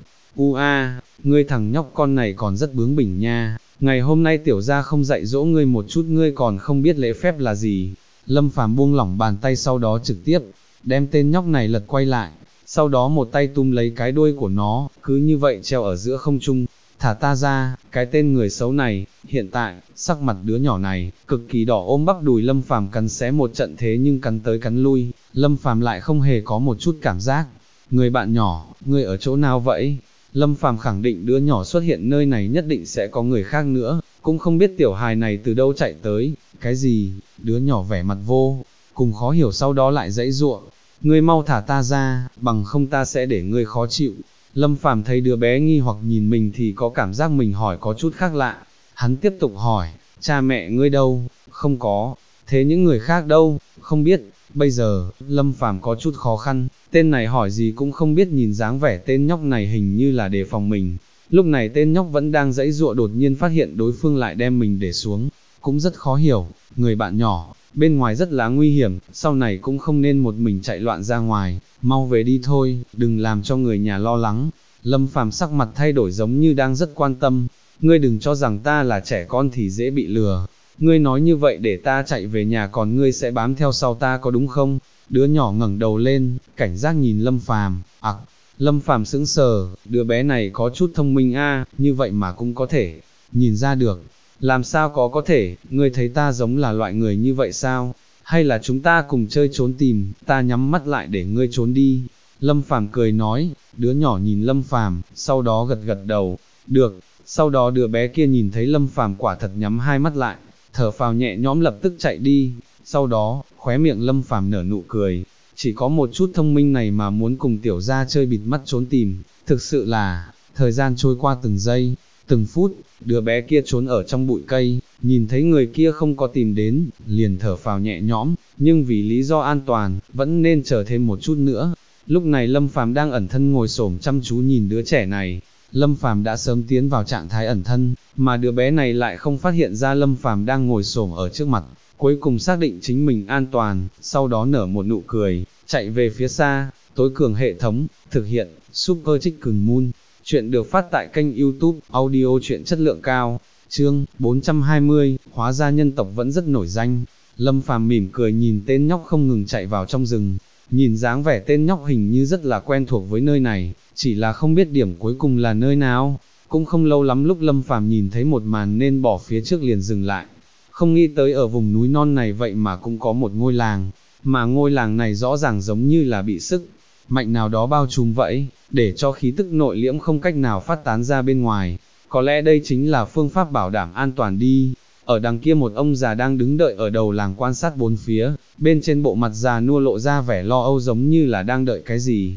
Ngươi thằng nhóc con này còn rất bướng bỉnh nha, ngày hôm nay tiểu gia không dạy dỗ ngươi một chút ngươi còn không biết lễ phép là gì. Lâm Phàm buông lỏng bàn tay, sau đó trực tiếp đem tên nhóc này lật quay lại, sau đó một tay túm lấy cái đuôi của nó, cứ như vậy treo ở giữa không trung. Thả ta ra, cái tên người xấu này. Hiện tại, sắc mặt đứa nhỏ này cực kỳ đỏ, ôm bắp đùi Lâm Phàm cắn xé một trận, thế nhưng cắn tới cắn lui, Lâm Phàm lại không hề có một chút cảm giác. Người bạn nhỏ, ngươi ở chỗ nào vậy? Lâm Phàm khẳng định đứa nhỏ xuất hiện nơi này nhất định sẽ có người khác nữa, cũng không biết tiểu hài này từ đâu chạy tới. Cái gì? Đứa nhỏ vẻ mặt vô cùng khó hiểu, sau đó lại giãy giụa. Ngươi mau thả ta ra, bằng không ta sẽ để ngươi khó chịu. Lâm Phàm thấy đứa bé nghi hoặc nhìn mình thì có cảm giác mình hỏi có chút khác lạ. Hắn tiếp tục hỏi, cha mẹ ngươi đâu? Không có. Thế những người khác đâu? Không biết. Bây giờ, Lâm Phàm có chút khó khăn, tên này hỏi gì cũng không biết, nhìn dáng vẻ tên nhóc này hình như là đề phòng mình. Lúc này tên nhóc vẫn đang giãy giụa, đột nhiên phát hiện đối phương lại đem mình để xuống, cũng rất khó hiểu. Người bạn nhỏ, bên ngoài rất là nguy hiểm, sau này cũng không nên một mình chạy loạn ra ngoài, mau về đi thôi, đừng làm cho người nhà lo lắng. Lâm Phàm sắc mặt thay đổi giống như đang rất quan tâm, ngươi đừng cho rằng ta là trẻ con thì dễ bị lừa, ngươi nói như vậy để ta chạy về nhà còn ngươi sẽ bám theo sau ta có đúng không? Đứa nhỏ ngẩng đầu lên, cảnh giác nhìn Lâm Phàm. Lâm Phàm sững sờ, đứa bé này có chút thông minh như vậy mà cũng có thể nhìn ra được. Làm sao có thể, ngươi thấy ta giống là loại người như vậy sao? Hay là chúng ta cùng chơi trốn tìm, ta nhắm mắt lại để ngươi trốn đi. Lâm Phàm cười nói. Đứa nhỏ nhìn Lâm Phàm, sau đó gật gật đầu, được. Sau đó đứa bé kia nhìn thấy Lâm Phàm quả thật nhắm hai mắt lại, thở phào nhẹ nhõm lập tức chạy đi. Sau đó, khóe miệng Lâm Phàm nở nụ cười, chỉ có một chút thông minh này mà muốn cùng tiểu gia chơi bịt mắt trốn tìm, thực sự là. Thời gian trôi qua từng giây, từng phút, đứa bé kia trốn ở trong bụi cây, nhìn thấy người kia không có tìm đến, liền thở phào nhẹ nhõm, nhưng vì lý do an toàn, vẫn nên chờ thêm một chút nữa. Lúc này Lâm Phàm đang ẩn thân ngồi xổm chăm chú nhìn đứa trẻ này. Lâm Phàm đã sớm tiến vào trạng thái ẩn thân, mà đứa bé này lại không phát hiện ra Lâm Phàm đang ngồi xổm ở trước mặt, cuối cùng xác định chính mình an toàn, sau đó nở một nụ cười, chạy về phía xa. Tối cường hệ thống, thực hiện, Super Chicken Moon. Chuyện được phát tại kênh YouTube, audio truyện chất lượng cao. Chương 420, hóa ra nhân tộc vẫn rất nổi danh. Lâm Phàm mỉm cười nhìn tên nhóc không ngừng chạy vào trong rừng, nhìn dáng vẻ tên nhóc hình như rất là quen thuộc với nơi này, chỉ là không biết điểm cuối cùng là nơi nào. Cũng không lâu lắm lúc Lâm Phàm nhìn thấy một màn nên bỏ phía trước liền dừng lại. Không nghĩ tới ở vùng núi non này vậy mà cũng có một ngôi làng, mà ngôi làng này rõ ràng giống như là bị sức mạnh nào đó bao trùm vậy, để cho khí tức nội liễm không cách nào phát tán ra bên ngoài. Có lẽ đây chính là phương pháp bảo đảm an toàn đi. Ở đằng kia một ông già đang đứng đợi ở đầu làng quan sát bốn phía, bên trên bộ mặt già nua lộ ra vẻ lo âu giống như là đang đợi cái gì.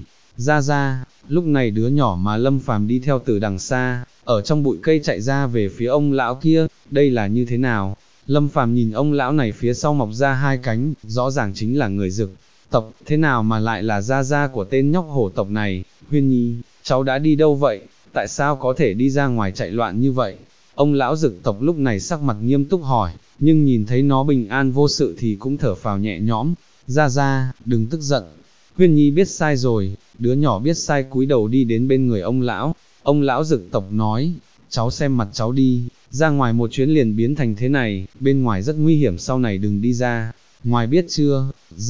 Ra, lúc này đứa nhỏ mà Lâm Phàm đi theo từ đằng xa, ở trong bụi cây chạy ra về phía ông lão kia, đây là như thế nào? Lâm Phàm nhìn ông lão này phía sau mọc ra hai cánh, rõ ràng chính là người Dực tộc, thế nào mà lại là gia của tên nhóc hổ tộc này? Huyên Nhi, cháu đã đi đâu vậy? Tại sao có thể đi ra ngoài chạy loạn như vậy? Ông lão Dực tộc lúc này sắc mặt nghiêm túc hỏi, nhưng nhìn thấy nó bình an vô sự thì cũng thở phào nhẹ nhõm. Ra, đừng tức giận. Huyên Nhi biết sai rồi. Đứa nhỏ biết sai cúi đầu đi đến bên người ông lão. Ông lão Dực tộc nói, cháu xem mặt cháu đi, ra ngoài một chuyến liền biến thành thế này, bên ngoài rất nguy hiểm, sau này đừng đi ra ngoài biết chưa?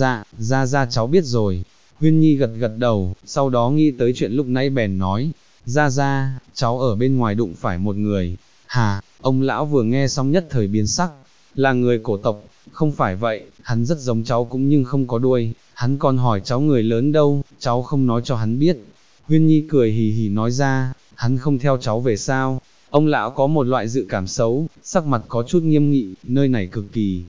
Ra cháu biết rồi. Huyên Nhi gật gật đầu, sau đó nghĩ tới chuyện lúc nãy bèn nói, ra, cháu ở bên ngoài đụng phải một người. Hà, ông lão vừa nghe xong nhất thời biến sắc, là người cổ tộc? Không phải vậy, hắn rất giống cháu cũng nhưng không có đuôi, hắn còn hỏi cháu người lớn đâu, cháu không nói cho hắn biết. Huyên Nhi cười hì hì nói ra, hắn không theo cháu về sao? Ông lão có một loại dự cảm xấu, sắc mặt có chút nghiêm nghị, nơi này cực kỳ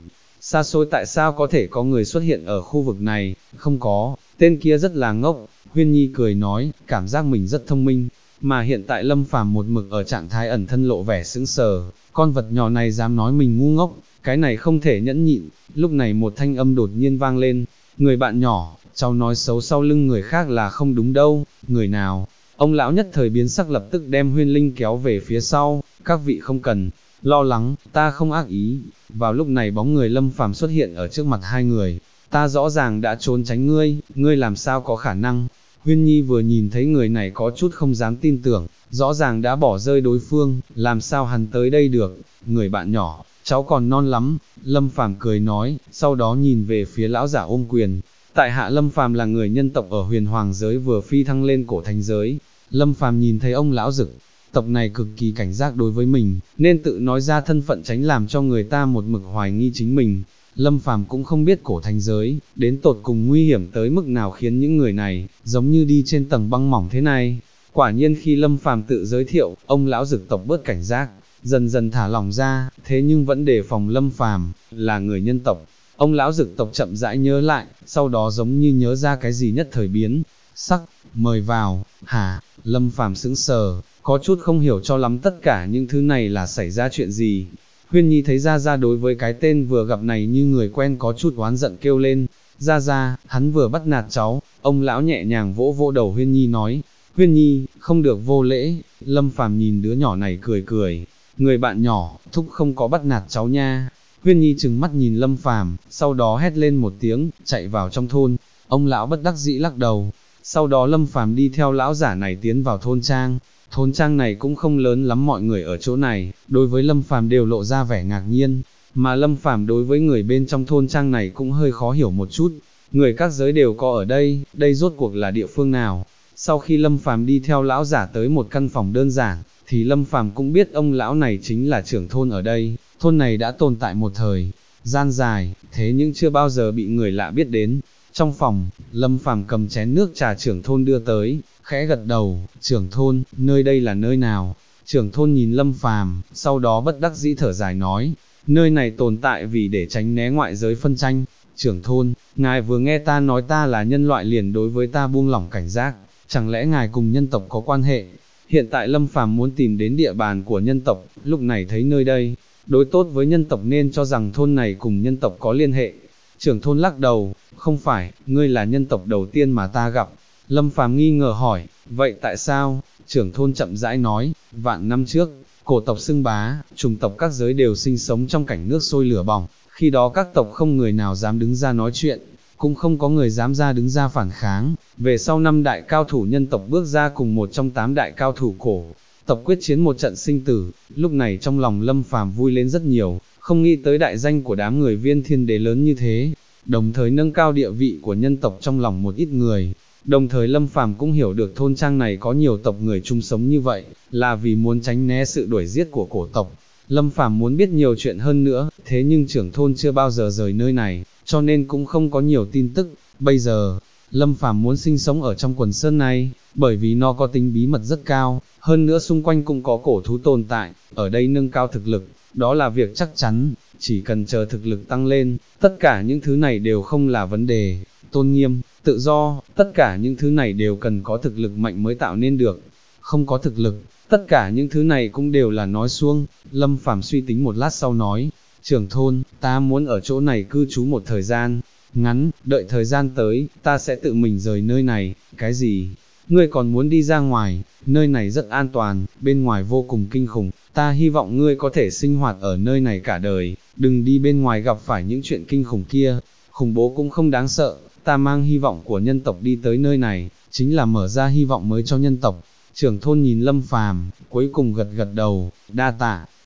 xa xôi tại sao có thể có người xuất hiện ở khu vực này, không có, tên kia rất là ngốc, Huyên Nhi cười nói, cảm giác mình rất thông minh, mà hiện tại Lâm Phàm một mực ở trạng thái ẩn thân lộ vẻ sững sờ, con vật nhỏ này dám nói mình ngu ngốc, cái này không thể nhẫn nhịn, lúc này một thanh âm đột nhiên vang lên, người bạn nhỏ, cháu nói xấu sau lưng người khác là không đúng đâu, người nào? Ông lão nhất thời biến sắc lập tức đem Huyên Linh kéo về phía sau, các vị không cần lo lắng, ta không ác ý. Vào lúc này bóng người Lâm Phàm xuất hiện ở trước mặt hai người, ta rõ ràng đã trốn tránh ngươi, ngươi làm sao có khả năng? Huyên Nhi vừa nhìn thấy người này có chút không dám tin tưởng, rõ ràng đã bỏ rơi đối phương, làm sao hắn tới đây được? Người bạn nhỏ, cháu còn non lắm, Lâm Phàm cười nói, sau đó nhìn về phía lão giả ôm quyền. Tại hạ Lâm Phàm là người nhân tộc ở huyền hoàng giới vừa phi thăng lên cổ thánh giới. Lâm Phàm nhìn thấy ông lão dực tộc này cực kỳ cảnh giác đối với mình, nên tự nói ra thân phận tránh làm cho người ta một mực hoài nghi chính mình. Lâm Phàm cũng không biết cổ thánh giới, đến tột cùng nguy hiểm tới mức nào khiến những người này, giống như đi trên tầng băng mỏng thế này. Quả nhiên khi Lâm Phàm tự giới thiệu, ông lão dực tộc bớt cảnh giác, dần dần thả lỏng ra, thế nhưng vẫn đề phòng Lâm Phàm là người nhân tộc. Ông lão dực tộc chậm rãi nhớ lại, sau đó giống như nhớ ra cái gì nhất thời biến sắc, mời vào, hả? Lâm Phàm sững sờ, có chút không hiểu cho lắm tất cả những thứ này là xảy ra chuyện gì. Huyên Nhi thấy Gia Gia đối với cái tên vừa gặp này như người quen có chút oán giận kêu lên, Gia Gia, hắn vừa bắt nạt cháu, ông lão nhẹ nhàng vỗ vỗ đầu Huyên Nhi nói, Huyên Nhi, không được vô lễ. Lâm Phàm nhìn đứa nhỏ này cười cười, người bạn nhỏ, thúc không có bắt nạt cháu nha. Huyên Nhi trừng mắt nhìn Lâm Phàm, sau đó hét lên một tiếng, chạy vào trong thôn. Ông lão bất đắc dĩ lắc đầu. Sau đó Lâm Phàm đi theo lão giả này tiến vào thôn trang. Thôn trang này cũng không lớn lắm, mọi người ở chỗ này, đối với Lâm Phàm đều lộ ra vẻ ngạc nhiên, mà Lâm Phàm đối với người bên trong thôn trang này cũng hơi khó hiểu một chút. Người các giới đều có ở đây, đây rốt cuộc là địa phương nào? Sau khi Lâm Phàm đi theo lão giả tới một căn phòng đơn giản, thì Lâm Phàm cũng biết ông lão này chính là trưởng thôn ở đây. Thôn này đã tồn tại một thời gian dài, thế nhưng chưa bao giờ bị người lạ biết đến. Trong phòng, Lâm Phàm cầm chén nước trà trưởng thôn đưa tới, khẽ gật đầu, trưởng thôn, nơi đây là nơi nào? Trưởng thôn nhìn Lâm Phàm, sau đó bất đắc dĩ thở dài nói, nơi này tồn tại vì để tránh né ngoại giới phân tranh. Trưởng thôn, ngài vừa nghe ta nói ta là nhân loại liền đối với ta buông lỏng cảnh giác, chẳng lẽ ngài cùng nhân tộc có quan hệ? Hiện tại Lâm Phàm muốn tìm đến địa bàn của nhân tộc, lúc này thấy nơi đây đối tốt với nhân tộc nên cho rằng thôn này cùng nhân tộc có liên hệ. Trưởng thôn lắc đầu, không phải, ngươi là nhân tộc đầu tiên mà ta gặp. Lâm Phàm nghi ngờ hỏi, vậy tại sao? Trưởng thôn chậm rãi nói, vạn năm trước, cổ tộc xưng bá, chủng tộc các giới đều sinh sống trong cảnh nước sôi lửa bỏng, khi đó các tộc không người nào dám đứng ra nói chuyện, cũng không có người dám ra đứng ra phản kháng. Về sau 5 đại cao thủ nhân tộc bước ra cùng một trong 8 đại cao thủ cổ tộc quyết chiến một trận sinh tử, lúc này trong lòng Lâm Phàm vui lên rất nhiều, không nghĩ tới đại danh của đám người Viên Thiên Đế lớn như thế, đồng thời nâng cao địa vị của nhân tộc trong lòng một ít người. Đồng thời Lâm Phàm cũng hiểu được thôn trang này có nhiều tộc người chung sống như vậy, là vì muốn tránh né sự đuổi giết của cổ tộc. Lâm Phàm muốn biết nhiều chuyện hơn nữa, thế nhưng trưởng thôn chưa bao giờ rời nơi này, cho nên cũng không có nhiều tin tức. Bây giờ, Lâm Phàm muốn sinh sống ở trong quần sơn này, bởi vì nó có tính bí mật rất cao, hơn nữa xung quanh cũng có cổ thú tồn tại, ở đây nâng cao thực lực, đó là việc chắc chắn, chỉ cần chờ thực lực tăng lên, tất cả những thứ này đều không là vấn đề. Tôn nghiêm, tự do, tất cả những thứ này đều cần có thực lực mạnh mới tạo nên được, không có thực lực, tất cả những thứ này cũng đều là nói suông. Lâm Phàm suy tính một lát sau nói, trưởng thôn, ta muốn ở chỗ này cư trú một thời gian ngắn, đợi thời gian tới, ta sẽ tự mình rời nơi này. Cái gì? Ngươi còn muốn đi ra ngoài? Nơi này rất an toàn, bên ngoài vô cùng kinh khủng, ta hy vọng ngươi có thể sinh hoạt ở nơi này cả đời, đừng đi bên ngoài gặp phải những chuyện kinh khủng kia. Khủng bố cũng không đáng sợ, ta mang hy vọng của nhân tộc đi tới nơi này, chính là mở ra hy vọng mới cho nhân tộc. Trưởng thôn nhìn Lâm Phàm, cuối cùng gật gật đầu, đa tạ.